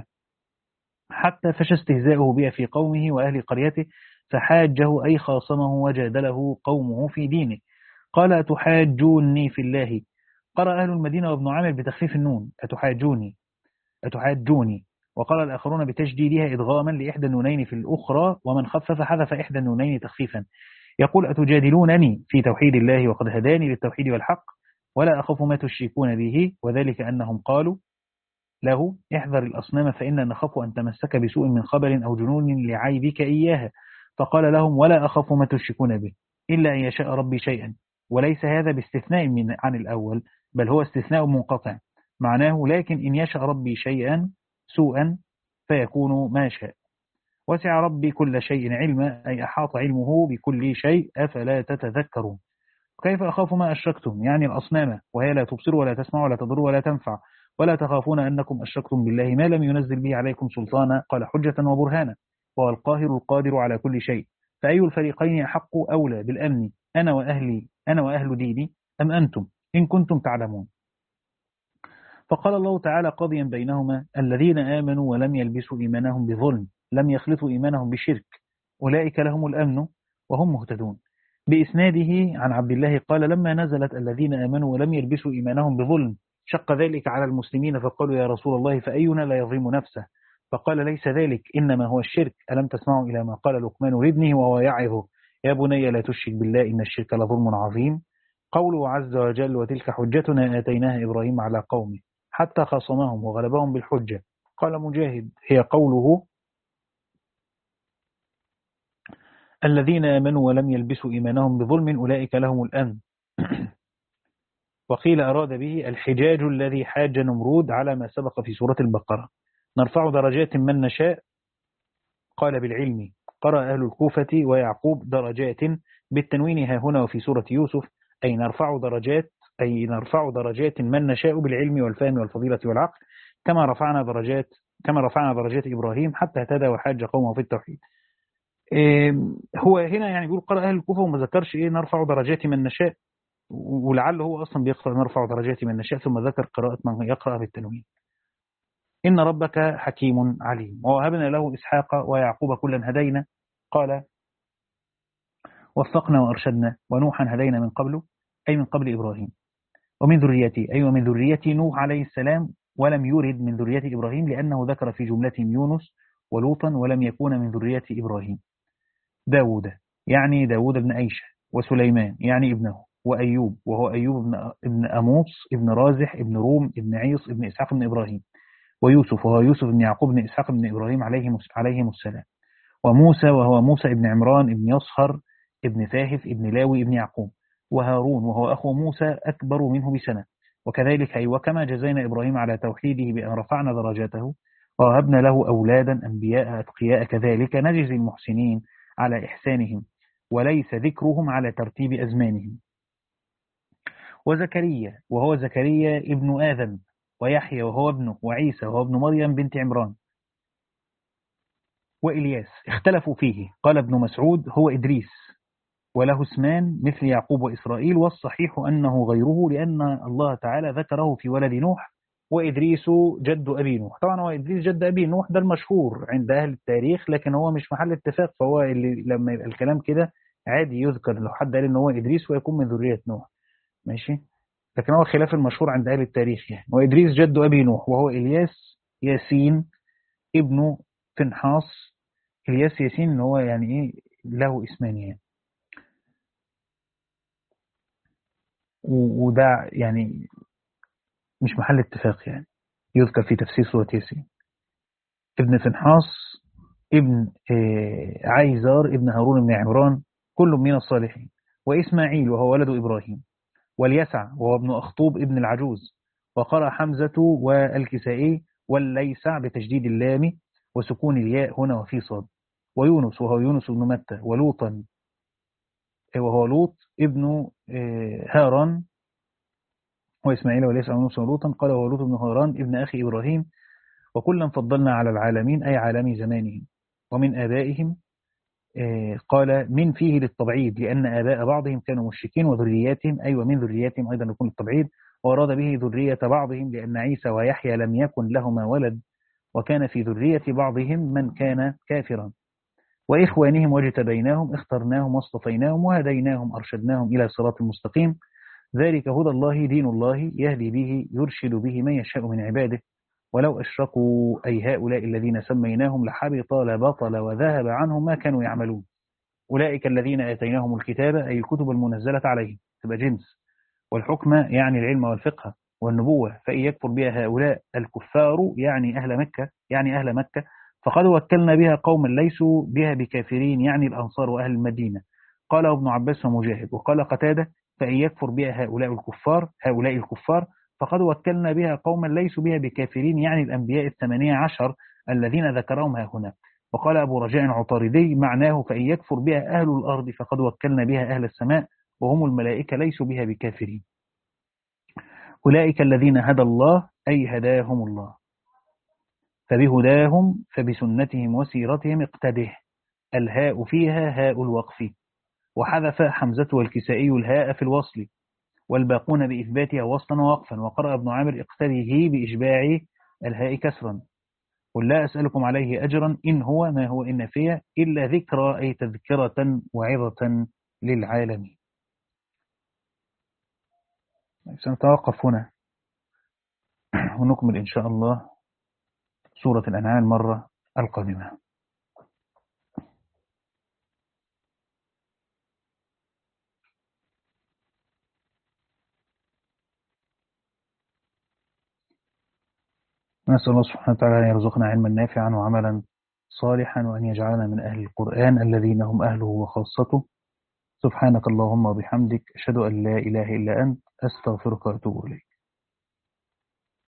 حتى فشى استهزاؤه بها في قومه وأهل قريته فحاجه أي خاصمه وجادله قومه في دينه. قال أتحاجوني في الله. قرأ أهل المدينة وابن عامر بتخفيف النون أتحاجوني أتحاجوني وقال الآخرون بتجديدها إدغاما لإحدى النونين في الأخرى ومن خفف حذف إحدى النونين تخفيفا. يقول أتجادلونني في توحيد الله وقد هداني للتوحيد والحق ولا أخاف ما تشركون به وذلك أنهم قالوا له احذر الأصنام فإننا نخاف أن تمسك بسوء من خبر أو جنون لعيبك إياها فقال لهم ولا أخاف ما تشركون به إلا أن يشاء ربي شيئا. وليس هذا باستثناء من عن الأول بل هو استثناء منقطع معناه لكن إن يشاء ربي شيئا سوءا فيكون ما شاء. وسع ربي كل شيء علما أي أحاط علمه بكل شيء أفلا تتذكرون. كيف أخاف ما أشركتم يعني الأصنام وهي لا تبصر ولا تسمع ولا تضر ولا تنفع ولا تخافون أنكم أشركتم بالله ما لم ينزل به عليكم سلطانا قال حجة وبرهانا وهو القاهر القادر على كل شيء. فأي الفريقين أحق أولى بالأمن أنا وأهلي أنا وأهل ديني أم أنتم إن كنتم تعلمون. فقال الله تعالى قاضيا بينهما الذين آمنوا ولم يلبسوا إيمانهم بظلم لم يخلطوا إيمانهم بشرك أولئك لهم الأمن وهم مهتدون. بإسناده عن عبد الله قال لما نزلت الذين آمنوا ولم يلبسوا إيمانهم بظلم شق ذلك على المسلمين فقالوا يا رسول الله فأينا لا يظلم نفسه فقال ليس ذلك إنما هو الشرك ألم تسمعوا إلى ما قال لقمان لابنه وهو يعظه يا بني لا تشرك بالله إن الشرك لظلم عظيم. قوله عز وجل وتلك حجتنا آتيناها إبراهيم على قومه حتى خاصمهم وغلبهم بالحجة. قال مجاهد هي قوله الذين آمنوا ولم يلبسوا إيمانهم بظلم أولئك لهم الأمن. وقيل أراد به الحجاج الذي حاج نمرود على ما سبق في سورة البقرة نرفع درجات من نشاء. قال بالعلم قرأ أهل الكوفة ويعقوب درجات بالتنوين ها هنا وفي سورة يوسف أي نرفع درجات أي نرفع درجات من نشاء بالعلم والفهم والفضيلة والعقل، كما رفعنا درجات كما رفعنا درجات إبراهيم حتى اهتدى وحاج قومه في التوحيد. إيه هو هنا يعني بيقول قرأ أهل الكوفة وما ذكرش إيه نرفع درجات من نشاء، ولعله هو أصلا بيقرأ نرفع درجات من نشاء ثم ذكر قراءة من يقرأ بالتنوين. إن ربك حكيم عليم. ووهبنا له إسحاق ويعقوب كلا هدينا. قال وفقنا وأرشدنا ونوحا هدينا من قبله، أي من قبل إبراهيم، ومن ذريته أي ومن ذرية نوح عليه السلام، ولم يرد من ذرية إبراهيم لأنه ذكر في جملتهم يونس ولوطا ولم يكون من ذرية إبراهيم. داود يعني داود بن أيشة، وسليمان يعني ابنه، وأيوب وهو أيوب بن ابن أموص ابن رازح ابن روم ابن عيص ابن إسحاق بن إبراهيم، ويوسف وهو يوسف بن يعقوب بن إسحاق بن إبراهيم عليهم عليهم السلام، وموسى وهو موسى ابن عمران ابن يصهر ابن فاهف ابن لاوي ابن يعقوب، وهارون وهو أخو موسى أكبر منه بسنة. وكذلك أي وكما جزينا إبراهيم على توحيده بأن رفعنا درجاته ووهبنا له أولادا أنبياء أتقياء، كذلك نجزي المحسنين على إحسانهم وليس ذكرهم على ترتيب أزمانهم. وزكريا وهو زكريا ابن آدم، ويحيى وهو ابنه، وعيسى وهو ابن مريم بنت عمران، وإلياس اختلفوا فيه. قال ابن مسعود هو إدريس، وله اسمان مثل يعقوب وإسرائيل، والصحيح أنه غيره لأن الله تعالى ذكره في ولد نوح، وإدريس جد أبي نوح. طبعا هو إدريس جد أبي نوح ده المشهور عند أهل التاريخ، لكن هو مش محل اتفاق، فهو اللي لما يبقى الكلام كده عادي يذكر لو حد قال إن هو إدريس ويكون من ذرية نوح، ماشي، لكن هو خلاف المشهور عند أهل التاريخ يعني. وإدريس جد أبي نوح، وهو إلياس ياسين ابن فنحاس. إلياس ياسين إن هو يعني إيه له اسمان يعني، وده يعني مش محل اتفاق يعني، يذكر في تفسير سورة ياسين. ابن فنحاس ابن عيزار ابن هارون بن عمران، كل من الصالحين. وإسماعيل وهو ولد إبراهيم، واليسع وهو ابن أخطوب ابن العجوز. وقرأ حمزة والكسائي والليسع بتجديد اللام وسكون الياء هنا وفي صاد. ويونس وهو يونس بن متى، ولوطا وهو لوط ابن هاران، وإسماعيل واليسع ويونس ولوطا. قال وهو لوط بن هاران ابن أخي إبراهيم. وكلا فضلنا على العالمين أي عالم زمانهم. ومن آبائهم قال من فيه للتبعيد لأن آباء بعضهم كانوا مشركين، وذرياتهم أي ومن ذرياتهم أيضا يكون التبعيد، وأراد به ذرية بعضهم لأن عيسى ويحيى لم يكن لهما ولد، وكان في ذرية بعضهم من كان كافرا. وإخوانهم واجتبيناهم اخترناهم واصطفيناهم وهديناهم أرشدناهم إلى صراط المستقيم. ذلك هدى الله دين الله يهدي به يرشد به من يشاء من عباده. ولو أشركوا أي هؤلاء الذين سميناهم لحبط لبطل وذهب عنهم ما كانوا يعملون. أولئك الذين آتيناهم الكتاب أي الكتب المنزلة عليهم، تبقى جنس، والحكم يعني العلم والفقه والنبوة، فإن يكفر بها هؤلاء الكفار يعني أهل مكة يعني أهل مكة فقد وكلنا بها قوما ليسوا بها بكافرين يعني الأنصار وأهل المدينة. قال ابن عباس ومجاهد. وقال قتادة فإن يكفر بها هؤلاء الكفار هؤلاء الكفار فقد وكلنا بها قوما ليسوا بها بكافرين يعني الأنبياء الثمانية عشر الذين ذكرهم ها هنا. وقال أبو رجاء عطاردي معناه فإن يكفر بها أهل الأرض فقد وكلنا بها أهل السماء وهم الملائكة ليسوا بها بكافرين. أولئك الذين هدى الله أي هداهم الله، فبهداهم فبسنتهم وسيرتهم اقتده. الهاء فيها هاء الوقف، وحذف حمزة والكسائي الهاء في الوصل، والباقون بإثباتها وصلا ووقفا. وقرأ ابن عامر اقتده بإشباع الهاء كسرا. قل لا أسألكم عليه أجرا إن هو ما هو إن فيه إلا ذكرى أي تذكرة وعظة للعالمين. سنتوقف هنا ونكمل إن شاء الله سورة الأنعام المرة القادمة. نسأل الله سبحانه وتعالى أن يرزقنا علما نافعا وعملا صالحا، وأن يجعلنا من أهل القرآن الذين هم أهله وخاصته. سبحانك اللهم وبحمدك أشهد أن لا إله إلا أنت أستغفرك وأتوب إليك.